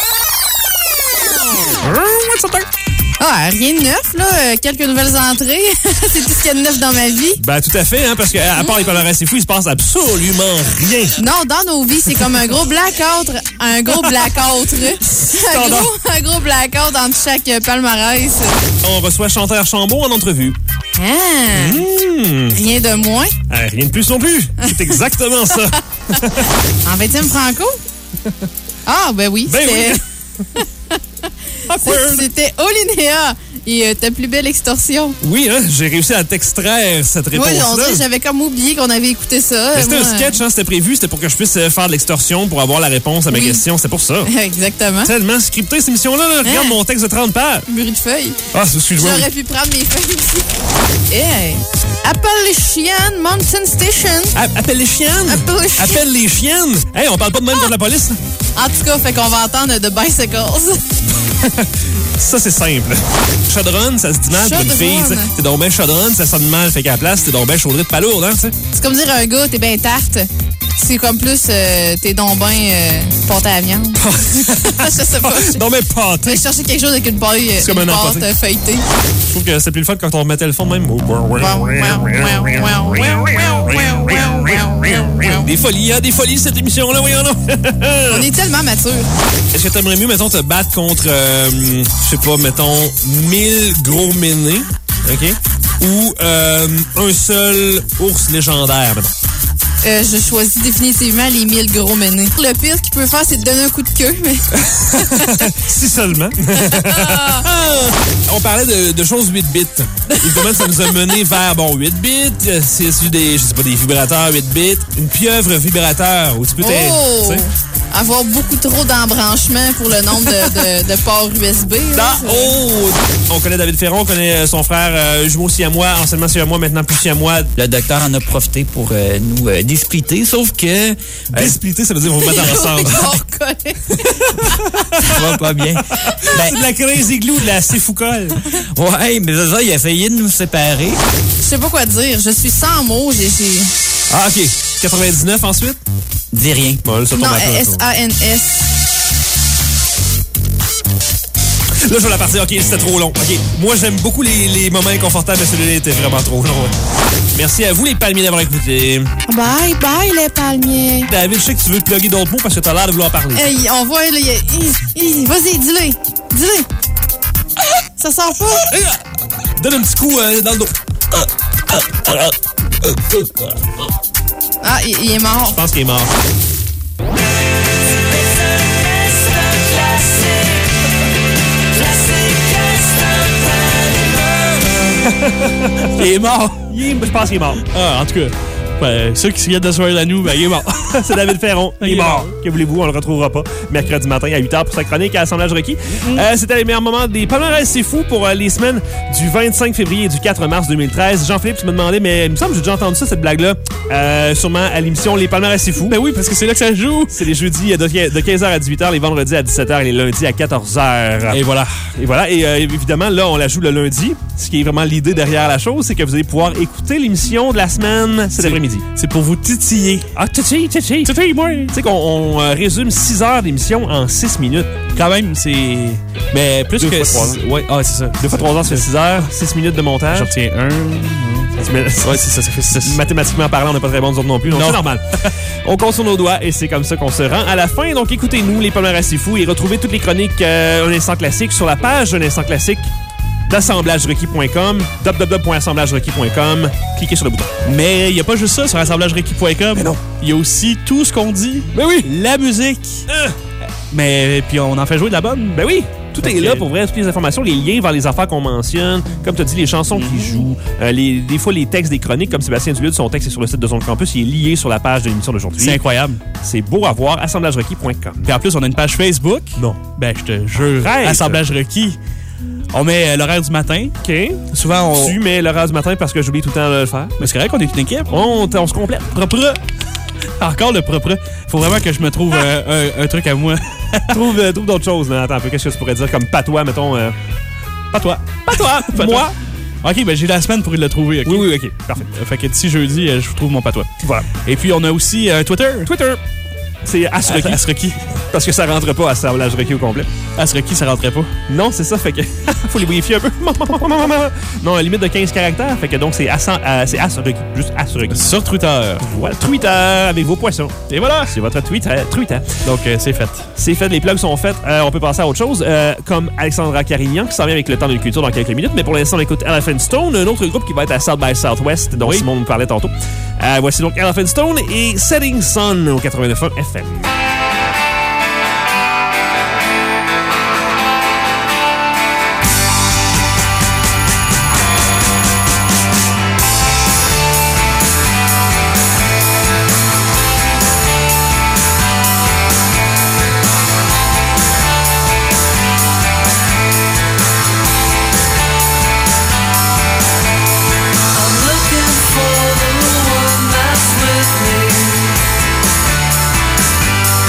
Ah, rien de neuf, là. Euh, quelques nouvelles entrées. C'est tout ce qu'il y a de neuf dans ma vie. Ben, tout à fait, hein, parce qu'à part les palmarès c'est fou, il se passe absolument rien. Non, dans nos vies, c'est comme un gros blackout. Un gros blackout. un, gros, un gros blackout entre chaque euh, palmarès. On reçoit Chanteur Chambaud en entrevue. Ah, Mmh. rien de moins. Euh, rien de plus non plus. C'est exactement ça. En vingtième Franco? Ah, ben oui. Ben c'était- oui. Awkward. C'était Olinéa et euh, ta plus belle extorsion. Oui, hein, j'ai réussi à t'extraire cette Oui, réponse-là. on dirait que j'avais comme oublié qu'on avait écouté ça. Mais c'était Moi, un sketch, hein, c'était prévu, c'était pour que je puisse euh, faire de l'extorsion pour avoir la réponse à mes Oui. questions. C'était pour ça. euh, Exactement. Tellement scripté cette émission-là. Là. Regarde Hein? mon texte de trente pages. Bruit de feuilles. Ah, excuse-moi. J'aurais pu prendre mes feuilles ici. Hey. Appalachian Mountain Station. A- Appelle les chiennes. Appelle les chiennes. Appelle les chiennes. Hey, on parle pas de même contre la police. Là. En tout cas, fait qu'on va entendre The Bicycles. Ça, c'est simple. Chaudronne, ça se dit mal pour une fille. Chaudronne. t'sais. T'es donc ben chaudronne, ça sonne mal. Fait qu'à la place, t'es donc ben chaudrée de palourde, hein, tu sais. C'est comme dire à un gars, t'es bien tarte. C'est comme plus, euh, t'es donc ben euh, pâte à la viande. Je sais pas. Non, mais pâté. Je vais chercher quelque chose avec une pâte, C'est comme une un pâte emporté. euh, feuilletée. Je trouve que c'est plus le fun quand on remettait le fond de même. Des folies, hein, des folies, cette émission-là, voyons non. On est tellement mature. Est-ce que t'aimerais mieux, mettons, te battre contre, euh, je sais pas, mettons, mille gros ménés, OK? Ou euh, un seul ours légendaire, mettons. Euh, je choisis définitivement les mille gros menés. Le pire qu'il peut faire, c'est de donner un coup de queue, mais... Si seulement. On parlait de, de choses huit bits. Évidemment, ça nous a mené vers, bon, huit bits, c'est c'est des, je sais pas, des vibrateurs huit bits, une pieuvre vibrateur où tu peux t'aider, Oh! tu sais. Avoir beaucoup trop d'embranchements pour le nombre de, de, de ports U S B. là, Ah, c'est- oh! On connaît David Ferron, on connaît son frère euh, jumeau siamois, anciennement siamois, maintenant plus siamois. Le docteur en a profité pour euh, nous euh, displitter, sauf que euh, Displitter, ça veut dire vous mettre ensemble. On reconnaît. ça va pas bien. C'est de la crazy glue, de la céfoucole. Ouais, mais c'est ça, il a essayé de nous séparer. Je sais pas quoi dire. Je suis sans mots. J'ai... j'ai- Ah, OK. quatre-vingt-dix-neuf ensuite? Dis rien. Bon, là, ça tombe Non, à plat, ça. S A N S. Là, je vais la partir. OK, c'était trop long. OK. Moi, j'aime beaucoup les, les moments inconfortables, mais celui-là était vraiment trop long. ouais. Merci à vous, les palmiers, d'avoir écouté. Bye, bye, les palmiers. David, je sais que tu veux plugger d'autres mots parce que t'as l'air de vouloir parler. Hey, on voit, là, il y a... hi, hi, Vas-y, dis-le. Dis-le. Ça sort pas. Hey, donne un petit coup euh, dans le dos. Ah, il, il est mort. Je pense qu'il est mort. Il est mort. Il est- je pense qu'il est mort. Ah, en tout cas, ben, ceux qui se viennent de soirée à nous, ben, il est mort. C'est David Ferron. Il est mort. Que voulez-vous, on le retrouvera pas mercredi matin à huit heures pour sa chronique à Assemblage requis. Euh, C'était les meilleurs moments des palmarès, c'est fou pour euh, les semaines du vingt-cinq février et du quatre mars deux mille treize. Jean-Philippe, tu me demandais, mais il me semble que j'ai déjà entendu ça, cette blague-là, euh, sûrement à l'émission Les palmarès, c'est fou. Ben oui, parce que c'est là que ça joue. C'est les jeudis de de quinze heures à dix-huit heures, les vendredis à dix-sept heures et les lundis à quatorze heures. Et voilà. Et voilà, et euh, évidemment, là, on la joue le lundi. Ce qui est vraiment l'idée derrière la chose, c'est que vous allez pouvoir écouter l'émission de la semaine cet C'est- après-midi. C'est pour vous titiller. Ah, titi, titi. Titille, moi. Tu sais qu'on on, euh, résume six heures d'émission en six minutes. Quand même, c'est. Mais plus Deux que. fois trois six- Ouais, ah, c'est ça. Deux fois trois heures, ça fait six heures. six minutes de montage. J'en retiens un. Mais- Ouais, c'est ça, ça fait six. Mathématiquement parlant, on n'est pas très bons nous autres non plus, donc Non. c'est normal. On compte sur nos doigts et c'est comme ça qu'on se rend à la fin. Donc écoutez-nous, les palmarès c'est fou, et retrouvez toutes les chroniques euh, Un Instant Classique sur la page Un Instant Classique d'assemblage requis point com, w w w point assemblage requis point com. Cliquez sur le bouton. Mais il n'y a pas juste ça sur assemblage requis point com. Mais non. Il y a aussi tout ce qu'on dit. Ben oui! La musique. Euh, Mais puis on en fait jouer de la bonne. ben oui! Tout Fait est que- là pour vrai, toutes les informations, les liens vers les affaires qu'on mentionne, comme tu as dit, les chansons qui jouent, euh, les, des fois les textes des chroniques, comme Sébastien Duluth, son texte est sur le site de son campus, il est lié sur la page de l'émission d'aujourd'hui. C'est incroyable. C'est beau à voir, assemblage requis point com. Puis en plus, on a une page Facebook. Non. Ben, je te jure. Arrête. Assemblage requis. On met euh, l'horaire du matin. OK. Souvent, on. Tu mets l'horaire du matin parce que j'oublie tout le temps de le faire. Mais c'est correct qu'on est une équipe. On, on se complète. Propre. Encore le propre. Faut vraiment que je me trouve euh, un, un truc à moi. trouve euh, trouve d'autres choses. Là. Attends un peu, qu'est-ce que tu pourrais dire comme patois, mettons. Euh... Patois. Patois. Moi. OK, ben j'ai la semaine pour le trouver. OK? Oui, oui, OK. Parfait. Euh, Fait que d'ici jeudi, euh, je vous trouve mon patois. Voilà. Et puis, on a aussi euh, Twitter. Twitter. C'est Asrequis. Asrequis. Parce que ça rentre pas à assemblage requis au complet. Asrequis, ça rentrait pas. Non, c'est ça. Fait que faut les brifier un peu. Non, limite de quinze caractères. Fait que donc, c'est As, euh, c'est Asrequis. Juste Asrequis. Sur Twitter. Voilà. Twitter avec vos poissons. Et voilà. C'est votre Twitter. Twitter. Donc, euh, c'est fait. C'est fait, les plugs sont faits. Euh, on peut passer à autre chose, euh, comme Alexandra Carignan, qui s'en vient avec le temps de la culture dans quelques minutes. Mais pour l'instant, on écoute Elephant Stone, un autre groupe qui va être à South by Southwest, dont Oui. Simon nous parlait tantôt. Euh, voici donc Elephant Stone et Setting Sun au quatre-vingt-neuf F M. I'm looking for the one that's with me.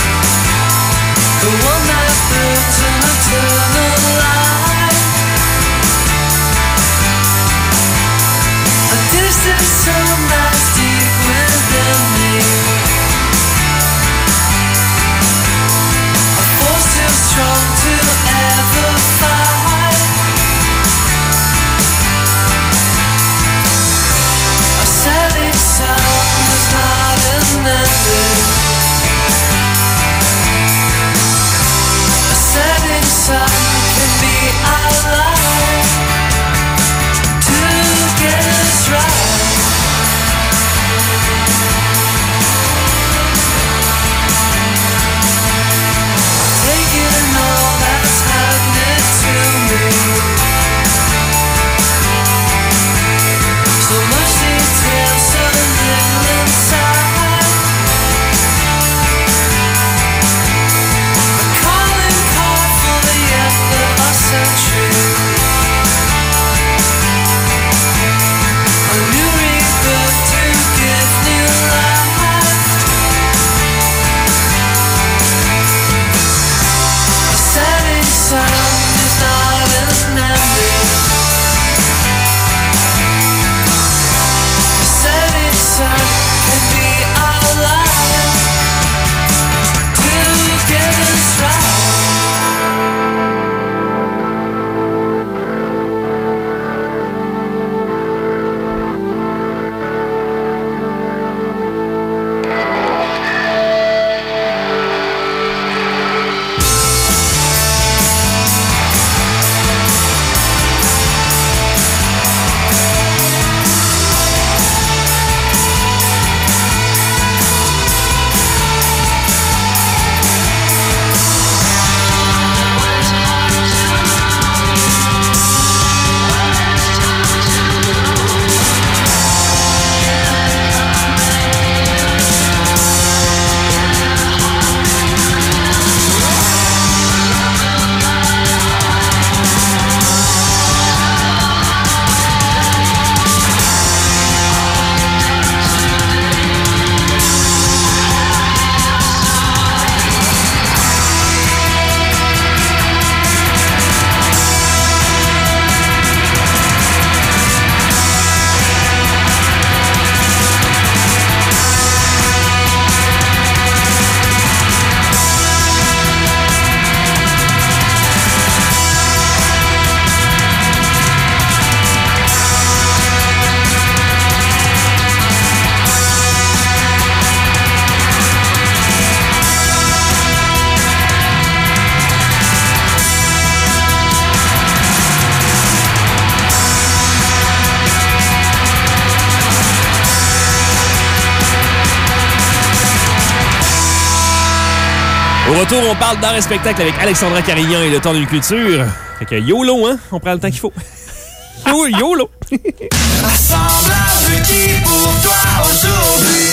retour, on parle d'art et spectacle avec Alexandra Carignan et le temps d'une culture. Fait que YOLO, hein? On prend le temps qu'il faut. Yo, YOLO! Assemblage requis pour toi aujourd'hui.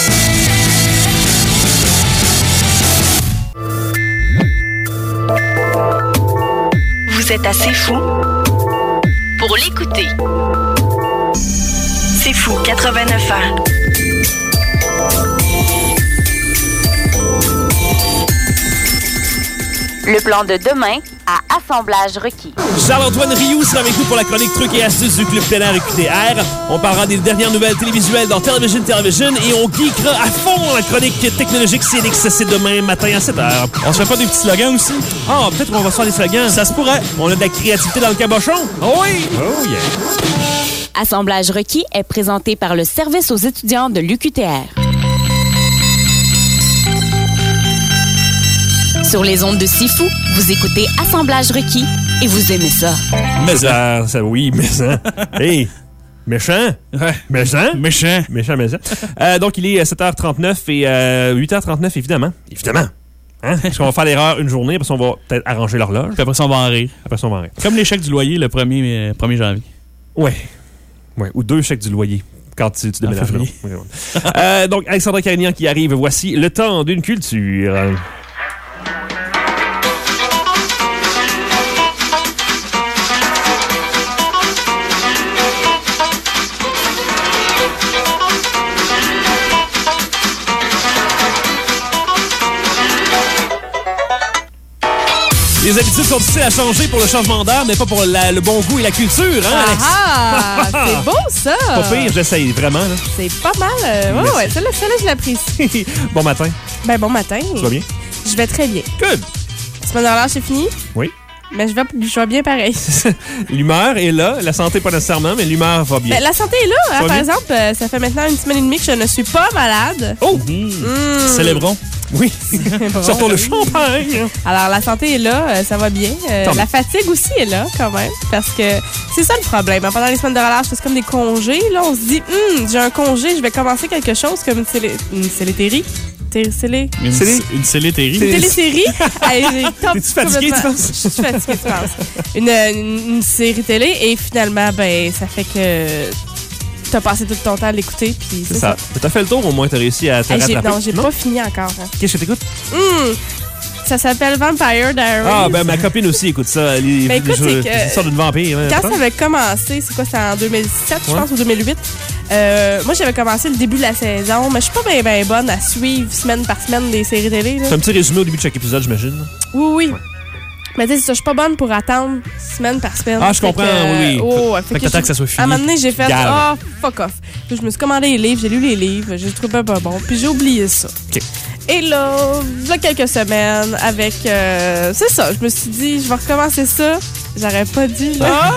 Vous êtes assez fou pour l'écouter. C'est fou, quatre-vingt-neuf ans. Le plan de demain à Assemblage requis. Charles-Antoine Rioux sera avec nous pour la chronique trucs et astuces du Club Plein Air U Q T R. On parlera des dernières nouvelles télévisuelles dans Television Television et on geekera à fond dans la chronique technologique C N X. C'est demain matin à sept heures. On se fait pas des petits slogans aussi? Ah, peut-être qu'on va se faire des slogans. Ça se pourrait. On a de la créativité dans le cabochon. Oh oui! Oh yeah! Assemblage requis est présenté par le service aux étudiants de l'U Q T R. Sur les ondes de Sifu, vous écoutez Assemblage requis et vous aimez ça. Mais ça, ça oui, mais ça. Hey, méchant. Ouais. Méchant. Méchant. Méchant, méchant. Euh, donc, il est sept heures trente-neuf et euh, huit heures trente-neuf, évidemment. Évidemment. Hein? Parce qu'on va faire l'erreur une journée, après ça, on va peut-être arranger l'horloge. Puis après ça, on va en rire. Après ça, on va en rire. Comme les chèques du loyer le premier janvier. Ouais. Ouais. Ou deux chèques du loyer. Quand tu, tu déménages. euh, donc, Alexandra Carignan qui arrive. Voici le temps d'une culture. Les habitudes sont difficiles à changer pour le changement d'air, mais pas pour la, le bon goût et la culture, hein, Alex? Ah, c'est beau, ça! Pas pire, j'essaye vraiment. Là. C'est pas mal. Euh, ouais, ouais, celle-là, celle-là, je l'apprécie. Bon matin. Ben, bon matin. Tu vas bien? Je vais très bien. Good! Semaine de relâche, c'est fini? Oui. Mais je vais, je vais bien pareil. L'humeur est là. La santé, pas nécessairement, mais l'humeur va bien. Ben, la santé est là. Hein, par bien? exemple, euh, ça fait maintenant une semaine et demie que je ne suis pas malade. Oh! Mmh. Célébrons. Oui. Bon, Sortons le oui. champagne. Alors, la santé est là, euh, ça va bien. Euh, la fatigue aussi est là, quand même. Parce que c'est ça le problème. Pendant les semaines de relâche, c'est comme des congés. Là, on se dit, hum, j'ai un congé, je vais commencer quelque chose comme une, célé- une célétérie. Télé- Une, Célé- une célétérie. Une télésérie. Hey, j'ai top T'es-tu fatigué, tu complètement- penses? Je suis fatiguée, tu penses. Une, une, une série télé et finalement, ben, ça fait que t'as passé tout ton temps à l'écouter. Puis C'est ça. ça. T'as fait le tour, au moins, t'as réussi à te Hey, j'ai, rattraper. non, j'ai pas fini encore. Hein. Qu'est-ce que t'écoutes? Hum, ça s'appelle Vampire Diaries. Ah, ben ma copine aussi écoute ça. Les, Ben, écoute, les, c'est que- l'histoire d'une vampire. Hein, Quand pas? ça avait commencé, c'est quoi, c'est en deux mille sept, je Ouais. pense, ou deux mille huit. Euh, moi, j'avais commencé le début de la saison, mais je suis pas bien ben bonne à suivre semaine par semaine des séries télé. Là. C'est un petit résumé au début de chaque épisode, j'imagine. Oui, oui. Mais tu sais, c'est ça, je suis pas bonne pour attendre semaine par semaine. Ah, je Fait comprends, que, oui, oui. oh, ouais, Fait que t'attends j'ai- que ça soit fini. À un moment donné, j'ai fait, Gave. ah, fuck off. Puis je me suis commandé les livres, j'ai lu les livres, j'ai trouvé pas bon, puis j'ai oublié ça. OK. Et là, il y a quelques semaines, avec. euh, c'est ça, je me suis dit, je vais recommencer ça. J'aurais pas dû, là.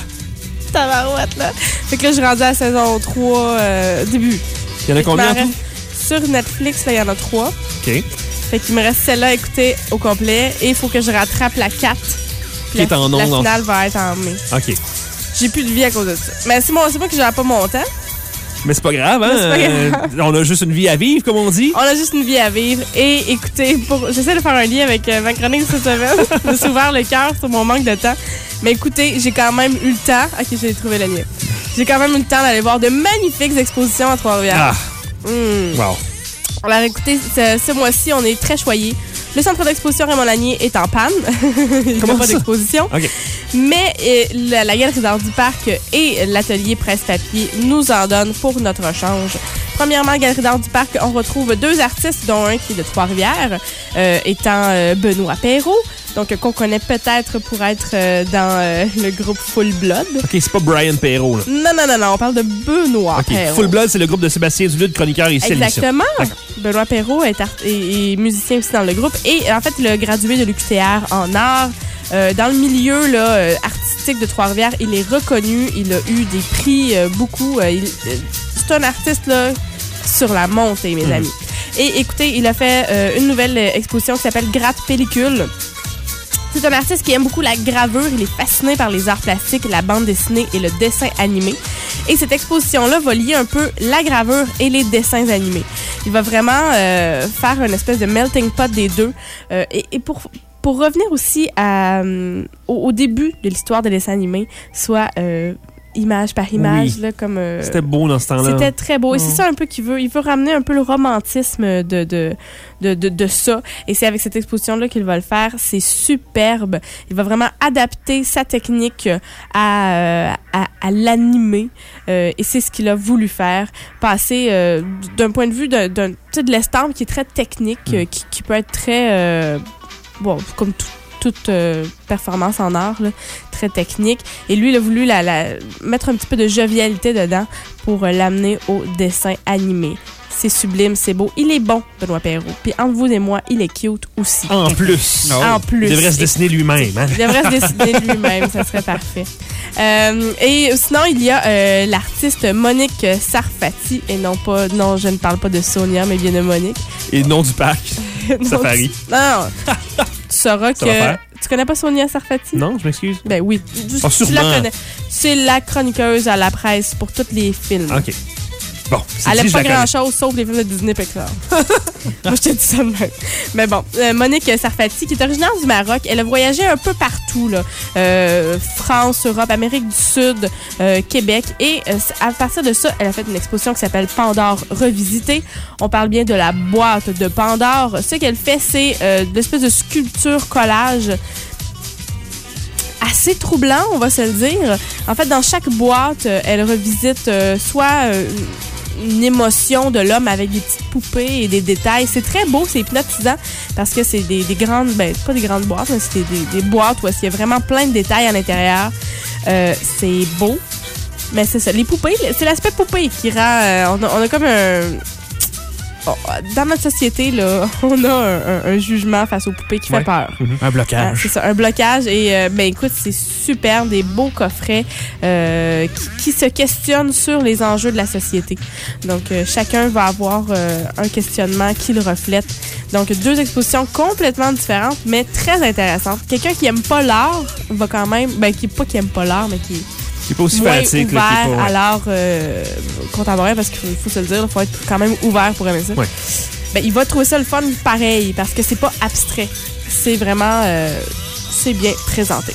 Tabarouette, là. Fait que là, je suis rendue à la saison trois, euh, début. Il y en a combien en Il m'en tout? reste- Sur Netflix, là, il y en a trois. OK. Fait qu'il me reste celle-là à écouter au complet et il faut que je rattrape la quatre. Puis Qui la, est en la ondes, en- finale va être en mai. OK. J'ai plus de vie à cause de ça. Mais c'est moi, c'est moi que j'aurai pas mon temps. Mais c'est pas grave, hein? Mais c'est pas grave. Euh, on a juste une vie à vivre, comme on dit. On a juste une vie à vivre. Et écoutez, pour... j'essaie de faire un lien avec euh, ma chronique cette semaine. Je me suis ouvert le cœur sur mon manque de temps. Mais écoutez, j'ai quand même eu le temps. Ok, j'ai trouvé le lien. J'ai quand même eu le temps d'aller voir de magnifiques expositions à Trois-Rivières. Ah, Hmm. wow. Alors écoutez, ce, ce mois-ci, on est très choyés. Le centre d'exposition Raymond Lanier est en panne. Il n'y a Comment pas ça? d'exposition. OK. Mais euh, la, la Galerie d'art du Parc et l'atelier presse-papier nous en donnent pour notre change. Premièrement, Galerie d'art du Parc, on retrouve deux artistes, dont un qui est de Trois-Rivières, euh, étant euh, Benoît Perrault, donc qu'on connaît peut-être pour être euh, dans euh, le groupe Full Blood. OK, c'est pas Brian Perrault, là. Non, non, non, non, on parle de Benoît OK. Perrault. Full Blood, c'est le groupe de Sébastien Duluth, chroniqueur ici à l'émission. Exactement. D'accord. Benoît Perrault est, art- est- est musicien aussi dans le groupe. Et en fait, il a gradué de l'U Q T R en art. Euh, dans le milieu là, euh, artistique de Trois-Rivières, il est reconnu. Il a eu des prix, euh, beaucoup. Euh, il- euh, c'est un artiste là, sur la montée, mes Mhm. amis. Et écoutez, il a fait euh, une nouvelle euh, exposition qui s'appelle Gratte Pellicule. C'est un artiste qui aime beaucoup la gravure. Il est fasciné par les arts plastiques, la bande dessinée et le dessin animé. Et cette exposition-là va lier un peu la gravure et les dessins animés. Il va vraiment euh, faire une espèce de melting pot des deux. Euh, et, et pour... Pour revenir aussi à, euh, au, au début de l'histoire des dessins animés, soit euh, image par image, Oui. là, comme... Euh, C'était beau dans ce temps-là. C'était très beau. Et Mm. c'est ça un peu qu'il veut. Il veut ramener un peu le romantisme de, de, de, de, de ça. Et c'est avec cette exposition-là qu'il va le faire. C'est superbe. Il va vraiment adapter sa technique à, euh, à, à l'animer. Euh, et c'est ce qu'il a voulu faire. Passer euh, d'un point de vue de, d'un, tu sais, de l'estampe qui est très technique, Mm. euh, qui, qui peut être très... Euh, bon, comme tout, toute euh, performance en art, là, très technique. Et lui, il a voulu la, la, mettre un petit peu de jovialité dedans pour euh, l'amener au dessin animé. C'est sublime, c'est beau. Il est bon, Benoît Perrault. Puis entre vous et moi, il est cute aussi. En plus. En plus. Il devrait se dessiner lui-même. Hein? Il devrait se dessiner lui-même, ça serait parfait. Euh, et sinon, il y a euh, l'artiste Monique Sarfati. Et non pas, non, je ne parle pas de Sonia, mais bien de Monique. Et nom du parc. Non, Safari. tu- Non, non. Tu sauras Ça va que... faire. Tu connais pas Sonia Sarfati? Non, je m'excuse. Ben oui. Tu, Ah, tu la sûrement. connais. C'est la chroniqueuse à la presse pour tous les films. OK. Bon, c'est Elle dit, aime je pas la connais. grand-chose, sauf les films de Disney Pixar. Moi, je te dis ça de même. Mais bon, euh, Monique Sarfati, qui est originaire du Maroc, elle a voyagé un peu partout, là. Euh, France, Europe, Amérique du Sud, euh, Québec. Et euh, à partir de ça, elle a fait une exposition qui s'appelle Pandore Revisité. On parle bien de la boîte de Pandore. Ce qu'elle fait, c'est euh, une espèce de sculpture collage assez troublant, on va se le dire. En fait, dans chaque boîte, euh, elle revisite euh, soit euh, une émotion de l'homme avec des petites poupées et des détails. C'est très beau, c'est hypnotisant parce que c'est des, des grandes, ben pas des grandes boîtes, mais c'est des, des, des boîtes où il y a vraiment plein de détails à l'intérieur. Euh, c'est beau, mais c'est ça. Les poupées, c'est l'aspect poupée qui rend... euh, on, a, on a comme un... Oh, dans notre société, là, on a un, un, un jugement face aux poupées qui Ouais. fait peur. Mm-hmm. Un blocage. Ah, c'est ça, un blocage. Et euh, ben écoute, c'est super, des beaux coffrets euh, qui, qui se questionnent sur les enjeux de la société. Donc, euh, chacun va avoir euh, un questionnement qui le reflète. Donc, deux expositions complètement différentes, mais très intéressantes. Quelqu'un qui aime pas l'art va quand même... Ben, qui pas qui aime pas l'art, mais qui... Qui est pas aussi moins fanatique. ouvert là, qui est pas, à ouais. l'art euh, contemporain, parce qu'il faut, faut se le dire, il faut être quand même ouvert pour aimer ça. Ouais. Ben, il va trouver ça le fun pareil, parce que c'est pas abstrait. C'est vraiment... Euh, c'est bien présenté.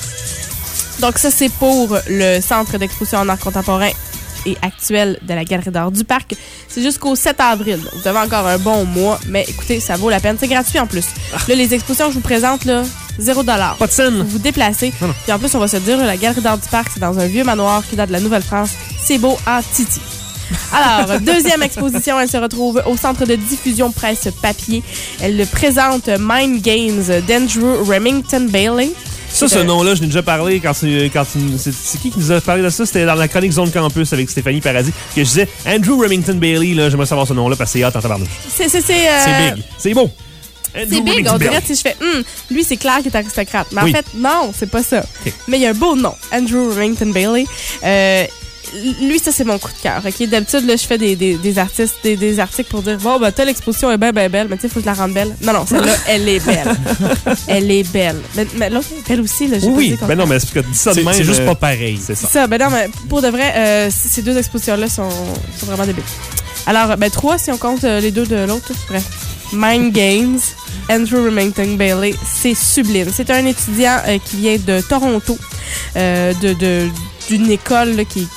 Donc ça, c'est pour le Centre d'exposition en art contemporain et actuel de la Galerie d'art du Parc. C'est jusqu'au sept avril. Donc, vous avez encore un bon mois, mais écoutez, ça vaut la peine. C'est gratuit en plus. Là, les expositions que je vous présente, là, zéro dollar. Pas de scène. Vous vous déplacez. Non, non. Puis en plus, on va se dire, la Galerie d'art du Parc, c'est dans un vieux manoir qui date de la Nouvelle-France. C'est beau en titi. Alors, deuxième exposition, elle se retrouve au Centre de diffusion presse papier. Elle présente Mind Games d'Andrew Remington Bailey. Ça, ce nom-là, je n'ai déjà parlé quand tu. Quand tu c'est, c'est qui qui nous a parlé de ça? C'était dans la chronique Zone Campus avec Stéphanie Paradis. Que je disais, Andrew Remington Bailey, là, j'aimerais savoir ce nom-là parce que c'est hâte en tabarnouche. C'est, c'est, c'est, euh, C'est big. C'est beau. C'est Andrew big, Remington on dirait, Bailey. si je fais, hum, lui, c'est clair qu'il est aristocrate. Mais Oui. en fait, non, c'est pas ça. Ok. Mais il y a un beau nom, Andrew Remington Bailey. Euh, lui, ça, c'est mon coup de cœur. Ok, d'habitude, là, je fais des, des, des artistes, des, des articles pour dire, bon, ben, telle exposition est bien, bien belle, mais tu sais, il faut que je la rende belle. Non, non, celle-là, elle est belle. Elle est belle. Mais, mais l'autre, elle aussi, là, j'ai pas Oui, dit qu'on- ben non, mais c'est parce que dis ça de C'est même. c'est juste euh, pas pareil. C'est ça. C'est ça, ben non, mais pour de vrai, euh, c- ces deux expositions-là sont, sont vraiment débiles. Alors, ben trois si on compte euh, les deux de l'autre. Bref. Mind Games, Andrew Remington Bailey, c'est sublime. C'est un étudiant euh, qui vient de Toronto, euh, de, de, d'une école là, qui est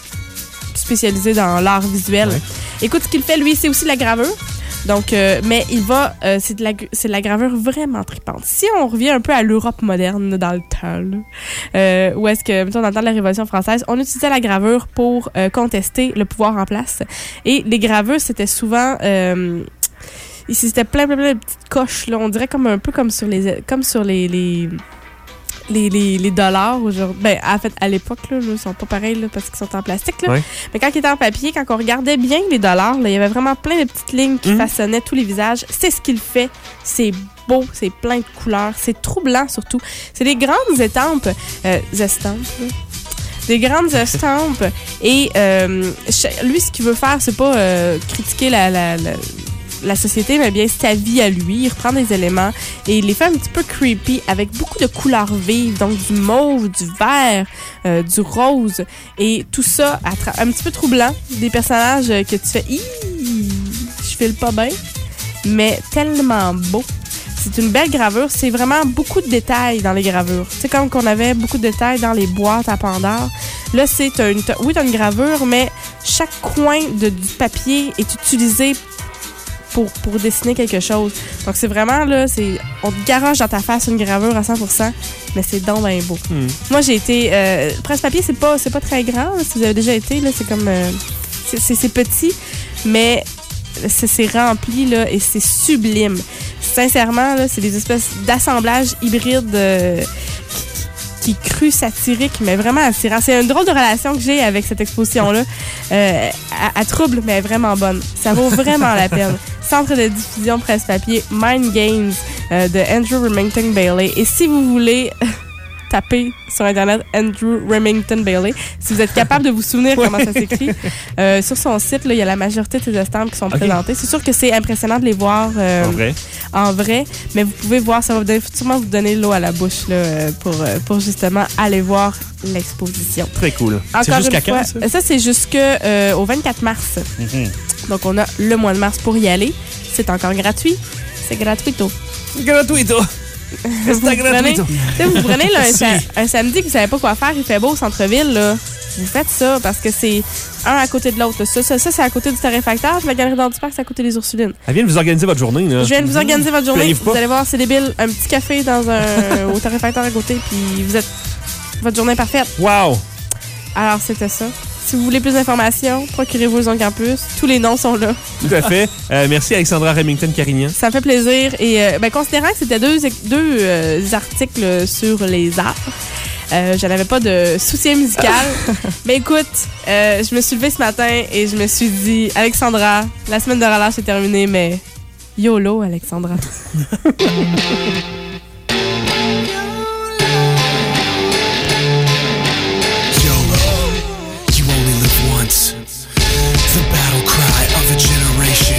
spécialisée dans l'art visuel. Ouais. Écoute, ce qu'il fait, lui, c'est aussi la gravure. Donc, euh, mais il va, euh, c'est de la, c'est de la gravure vraiment tripante. Si on revient un peu à l'Europe moderne dans le temps, là, euh, où est-ce que, mettons, dans le temps de la Révolution française, on utilisait la gravure pour euh, contester le pouvoir en place. Et les gravures, c'était souvent, euh, ici, c'était plein, plein, plein de petites coches, là. On dirait comme un peu comme sur les, comme sur les, les Les, les, les dollars aujourd'hui. Ben, en fait, à l'époque, là, ils sont pas pareils là, parce qu'ils sont en plastique. Là. Ouais. Mais quand ils étaient en papier, quand on regardait bien les dollars, là, il y avait vraiment plein de petites lignes qui Mhm. façonnaient tous les visages. C'est ce qu'il fait. C'est beau, c'est plein de couleurs. C'est troublant surtout. C'est des grandes étampes. Euh, estampes, là. Des grandes estampes. Et euh, cha- lui, ce qu'il veut faire, c'est pas euh, critiquer la, la, la la société, mais bien sa vie à lui. Il reprend des éléments et il les fait un petit peu creepy avec beaucoup de couleurs vives, donc du mauve, du vert, euh, du rose et tout ça à tra- un petit peu troublant. Des personnages que tu fais, Ih, je file pas bien, mais tellement beau. C'est une belle gravure. C'est vraiment beaucoup de détails dans les gravures. C'est comme qu'on avait beaucoup de détails dans les boîtes à Pandore. Là, c'est une, oui, t'as une gravure, mais chaque coin de, du papier est utilisé pour, pour dessiner quelque chose. Donc, c'est vraiment, là, c'est, on te garoche dans ta face une gravure à cent pour cent, mais c'est donc bien beau. Mm. Moi, j'ai été... Euh, presse-papier, c'est pas, c'est pas très grand. Là, si vous avez déjà été, là, c'est comme... Euh, c'est, c'est, c'est petit, mais c'est, c'est rempli, là, et c'est sublime. Sincèrement, là, c'est des espèces d'assemblages hybrides euh, qui, qui cru satirique, mais vraiment attirant. C'est une drôle de relation que j'ai avec cette exposition-là. Euh, à, à trouble, mais vraiment bonne. Ça vaut vraiment la peine. Centre de diffusion presse-papier, Mind Games euh, de Andrew Remington Bailey. Et si vous voulez... Tapez sur Internet Andrew Remington Bailey. Si vous êtes capable de vous souvenir comment ça s'écrit, euh, sur son site, là, il y a la majorité de ces estampes qui sont okay. présentées. C'est sûr que c'est impressionnant de les voir euh, en vrai. En vrai, mais vous pouvez voir, ça va vous donner, sûrement vous donner l'eau à la bouche là, pour, pour justement aller voir l'exposition. Très cool. Encore c'est jusqu'à fois, quand, ça? Ça, c'est jusqu'au euh, vingt-quatre mars. Mm-hmm. Donc, on a le mois de mars pour y aller. C'est encore gratuit. C'est gratuito. Gratuito. vous, prenez, vous prenez là, un, sa- un samedi que vous savez pas quoi faire, il fait beau au centre-ville, là. Vous faites ça parce que c'est un à côté de l'autre. Ça, ça, ça c'est à côté du Torréfacteur. La Galerie d'Art du Parc, c'est à côté des Ursulines. Elle vient de vous organiser votre journée. Là. Je viens de vous organiser votre journée. Vous allez voir, c'est débile. Un petit café dans un, au Torréfacteur à côté, puis vous êtes... Votre journée est parfaite. Wow! Alors, c'était ça. Si vous voulez plus d'informations, procurez-vous le Zone Campus. Tous les noms sont là. Tout à fait. Euh, merci Alexandra Remington-Carignan. Ça me fait plaisir. Et euh, ben, considérant que c'était deux, deux euh, articles sur les arts, euh, je n'avais pas de soutien musical. Mais écoute, euh, je me suis levée ce matin et je me suis dit, Alexandra, la semaine de relâche est terminée, mais YOLO, Alexandra. The battle cry of a generation.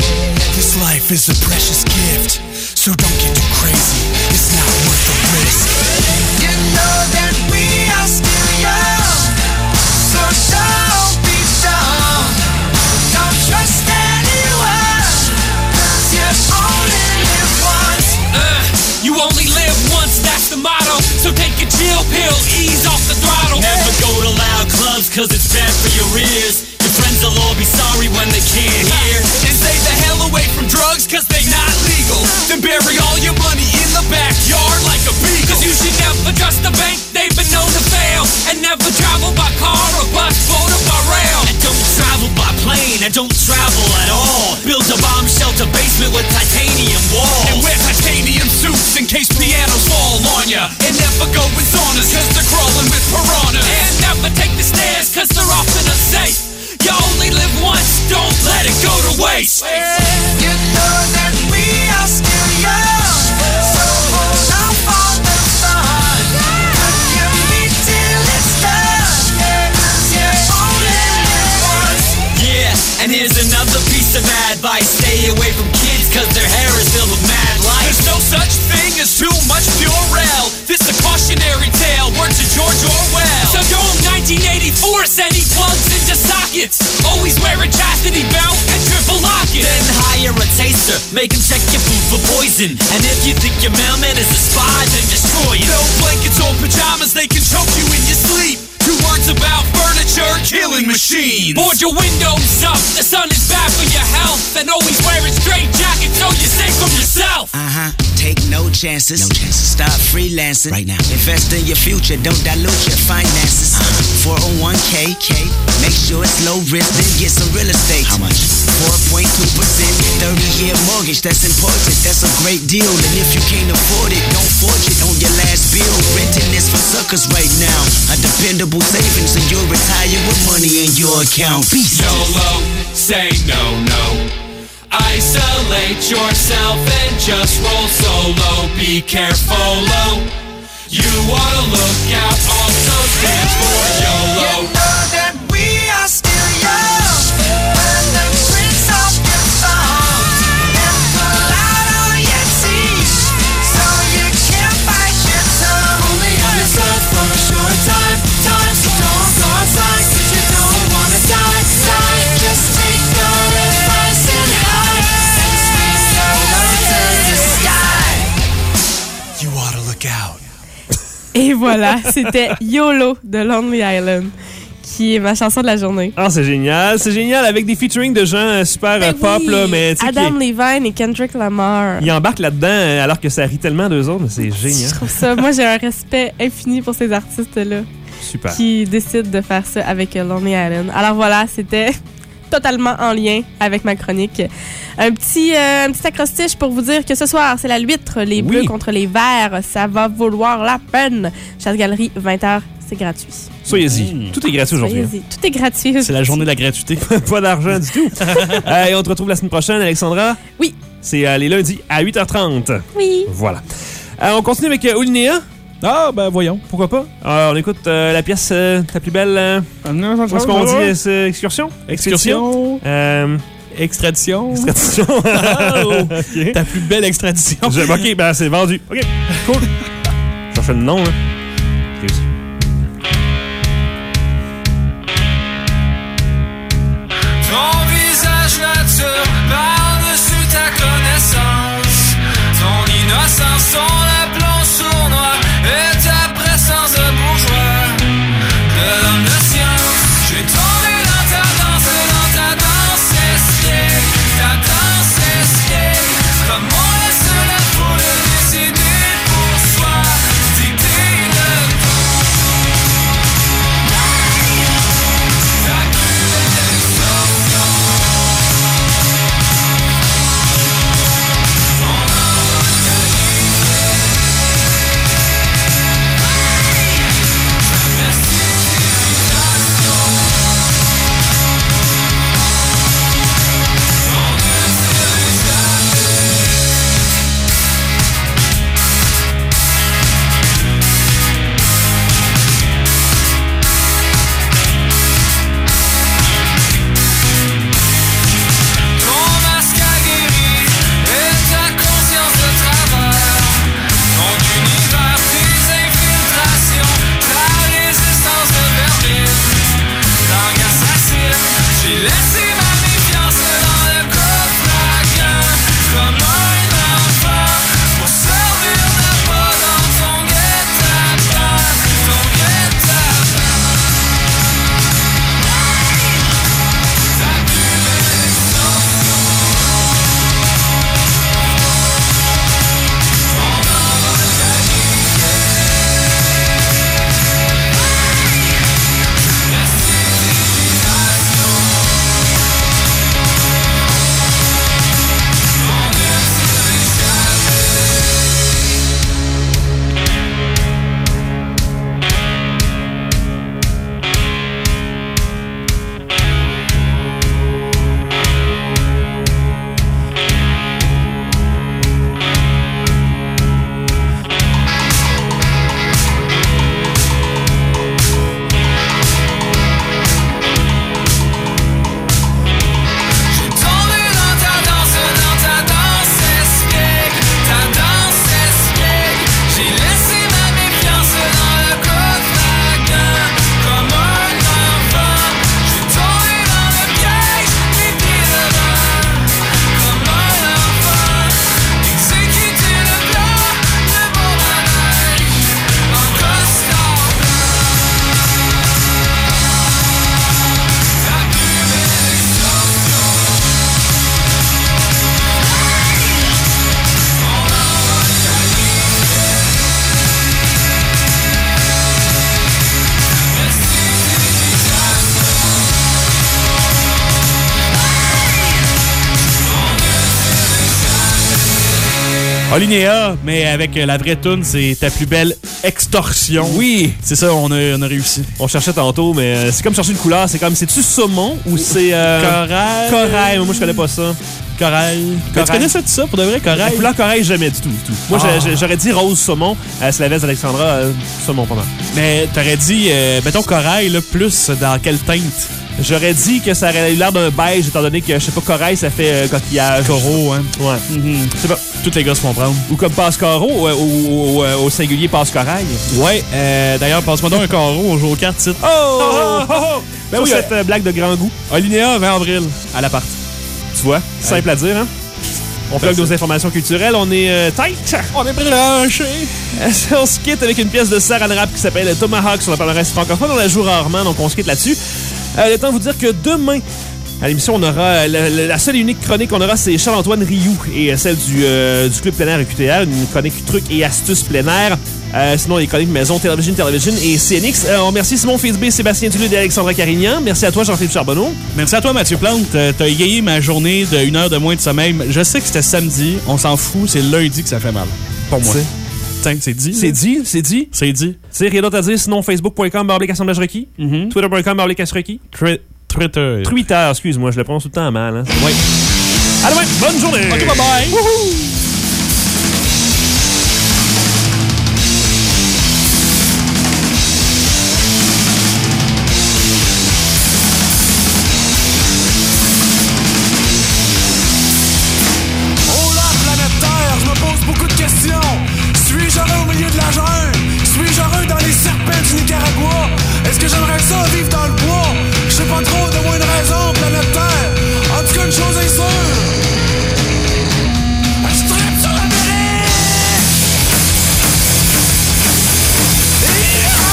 This life is a precious gift, so don't get too crazy. It's not worth the risk. You know that we are still young, so don't be dumb. Don't trust anyone, 'cause you only live once. Uh, you only live once, that's the motto. So take a chill pill, ease off the throttle. Never go to loud clubs, 'cause it's bad for your ears. Friends will all be sorry when they can't hear. And stay the hell away from drugs, 'cause they not legal. Then bury all your money in the backyard like a beagle. 'Cause you should never trust a bank, they've been known to fail. And never travel by car or bus, boat or by rail. And don't travel by plane, and don't travel at all. Build a bomb shelter basement with titanium walls. And wear titanium suits in case pianos fall on ya. And never go in saunas, 'cause they're crawling with piranhas. And never take the stairs, 'cause they're often unsafe. You only live once, don't let it go to waste. You know that we are still young, so hold on for the fun. Look at me till it's done, 'cause you only live once. Yeah, and here's another piece of advice. Stay away from kids, 'cause their hair is filled with mad light. There's no such thing as too much Purell. This a cautionary tale, word to George Orwell. So Dome nineteen eighty-four said he plugs into sockets. Always wear a chastity belt and triple locket. Then hire a taster, make him check your food for poison. And if you think your mailman is a spy, then destroy it. No blankets or pajamas, they can choke you in your sleep. Two words about furniture, killing machines. Board your windows up, the sun is bad for your health. And always wear a straight jacket so you're safe from yourself. Uh-huh, take no chances. No chances. Start freelancing right now. Invest in your future, don't dilute your finances. Uh-huh. four oh one k, K. Make sure it's low risk, then get some real estate. How much? four point two percent, thirty-year mortgage, that's important. That's a great deal. And if you can't afford it, don't forge it on your last bill. Renting is for suckers right now. A dependable savings, and you'll retire with money in your account. Peace. YOLO, say no, no. Isolate yourself and just roll solo. Be careful, oh. You wanna look out, also stands for YOLO. You know that we are still young, and the prince of your song. voilà, c'était YOLO de Lonely Island, qui est ma chanson de la journée. Ah, c'est génial. C'est génial avec des featuring de gens euh, super Ben euh, pop, oui, là, mais tu sais, Adam qui- Levine et Kendrick Lamar. ils embarquent là-dedans euh, alors que ça rit tellement d'eux autres, mais c'est génial. Je trouve ça, moi j'ai un respect infini pour ces artistes-là Super. qui décident de faire ça avec euh, Lonely Island. Alors voilà, c'était totalement en lien avec ma chronique. Un petit, euh, un petit acrostiche pour vous dire que ce soir, c'est la L'Huître, les Oui. Bleus contre les Verts. Ça va vouloir la peine. Chasse-galerie, vingt heures, c'est gratuit. Soyez-y. Tout est gratuit aujourd'hui. hein. Soyez-y. Tout est gratuit. C'est la journée de la gratuité. Pas d'argent du tout. Euh, et on te retrouve la semaine prochaine, Alexandra. Oui. C'est euh, les lundis à huit heures trente. Oui. Voilà. Euh, on continue avec euh, Olinéa. Ah, ben voyons. Pourquoi pas? Alors, on écoute euh, la pièce euh, ta plus belle. Euh, Comment est-ce qu'on dit? euh, c'est excursion? Excursion. Euh, Extradition. extradition. Oh, Ok. ta plus belle extradition. Je- ok, ben c'est vendu. Ok, cool. Je cherchais le nom, là. Réussi. Ton visage nature par-dessus ta connaissance. Ton innocence, ton aplomb sournois et ta présence de bourgeois, de l'homme de science. J'ai tombé dans ta danse, dans ta danse escape. Ta danse escape. Comme on laisse la foule décider pour soi, dicter le ton. Ta plus belle extorsion. Ton masque a guéri et ta conscience de travers. Ton univers, tes infiltrations, ta résistance de vermine. Langue assassine, j'ai laissé ma méfiance dans le coffre à gants. Comme un enfant, pour servir de pas dans ton guet-apens. Ton guet-apens. Ta plus belle extorsion. J'ai tombé dans ta danse, dans ta danse escape. Ta danse escape. J'ai laissé ma méfiance dans le coffre à gants. Comme un enfant, j'ai tombé dans le piège, les pieds devant. Comme un enfant, exécuté le plan, le bon manège, en costard blanc. Ta plus belle extorsion. Olinéa, mais avec euh, la vraie toune, c'est ta plus belle extorsion. Oui. C'est ça, on a, on a réussi. On cherchait tantôt, mais euh, c'est comme chercher une couleur. C'est comme, c'est-tu saumon ou c'est. Euh, Corail. Corail. Moi, je connais pas ça. Corail. Mais tu connais ça, tout ça, pour de vrai, La corail? couleur corail, jamais du tout. Du tout. Moi, Ah. j'ai- j'aurais dit rose saumon. Euh, c'est la veste d'Alexandra, euh, saumon pas mal. Mais t'aurais dit, euh, mettons, corail, là, plus dans quelle teinte? J'aurais dit que ça aurait eu l'air d'un beige, étant donné que, je sais pas, corail, ça fait euh, coquillage. Coraux, hein? Ouais. Mhm. Je sais pas. Tous les gars se font prendre. Ou comme passe-carreau, euh, ou, ou, euh, au singulier passe-corail. Ouais, euh, d'ailleurs, passe-moi donc un carreau, on joue aux cartes, titre. Oh! oh, oh, oh. Ben Sur oui, cette euh, blague de grand goût. Olinéa, vingt avril, à l'appart. Tu vois, simple à dire, hein? On plug nos informations culturelles. On est euh, tight. On est branché. On se quitte avec une pièce de Saran Wrap qui s'appelle Tomahawk sur le palmarès francophone. On la joue rarement, donc on se quitte là-dessus. Euh, le temps de vous dire que demain, à l'émission, on aura la, la seule et unique chronique qu'on aura, c'est Charles-Antoine Rioux et celle du, euh, du Club plein air Q T R, une chronique trucs et astuces plein air. Euh, sinon, les chroniques maison, télévision, télévision et C N X. Euh, on remercie Simon Fitzbé, Sébastien Duluth et Alexandra Carignan. Merci à toi, Jean-Philippe Charbonneau. Merci à toi, Mathieu Plante. Euh, T'as égayé ma journée de une heure de moins de sommeil. Je sais que c'était samedi. On s'en fout. C'est lundi que ça fait mal. Pour moi. Tiens, c'est dit. C'est dit, c'est dit. C'est dit. Tu sais, rien d'autre à dire, sinon facebook point com barre assemblage requis, mm-hmm. twitter point com barre requis, Twitter. Twitter, excuse-moi, je le prononce tout le temps mal. Hein. Oui. À demain, bonne journée. OK, bye bye. Wouhou. Suis-je heureux au milieu de la jungle? Suis-je heureux dans les serpents du Nicaragua? Est-ce que j'aimerais ça vivre dans le bois? Je sais pas trop, donne-moi une raison, planète Terre. En tout cas, une chose est sûre. Je tripe sur l'Amérique! Yeah!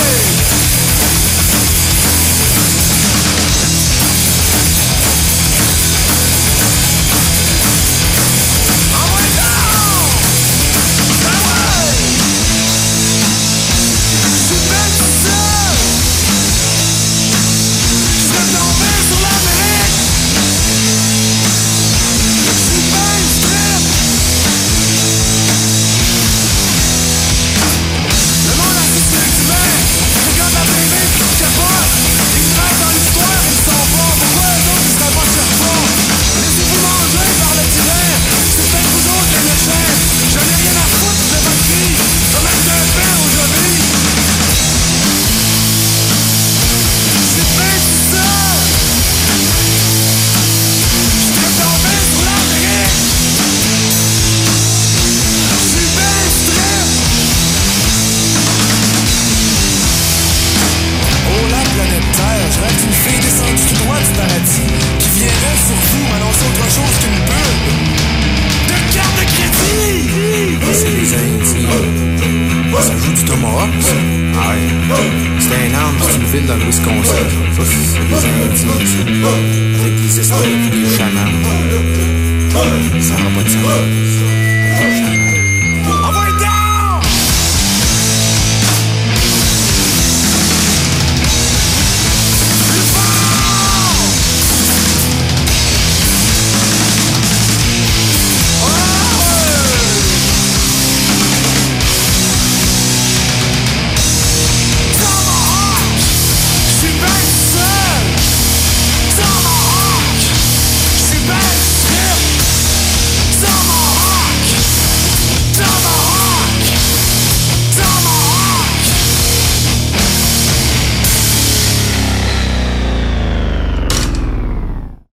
Dans le Wisconsin. Ça, c'est des Indiens, avec des esprits et des chamans. Ça n'a pas de sens.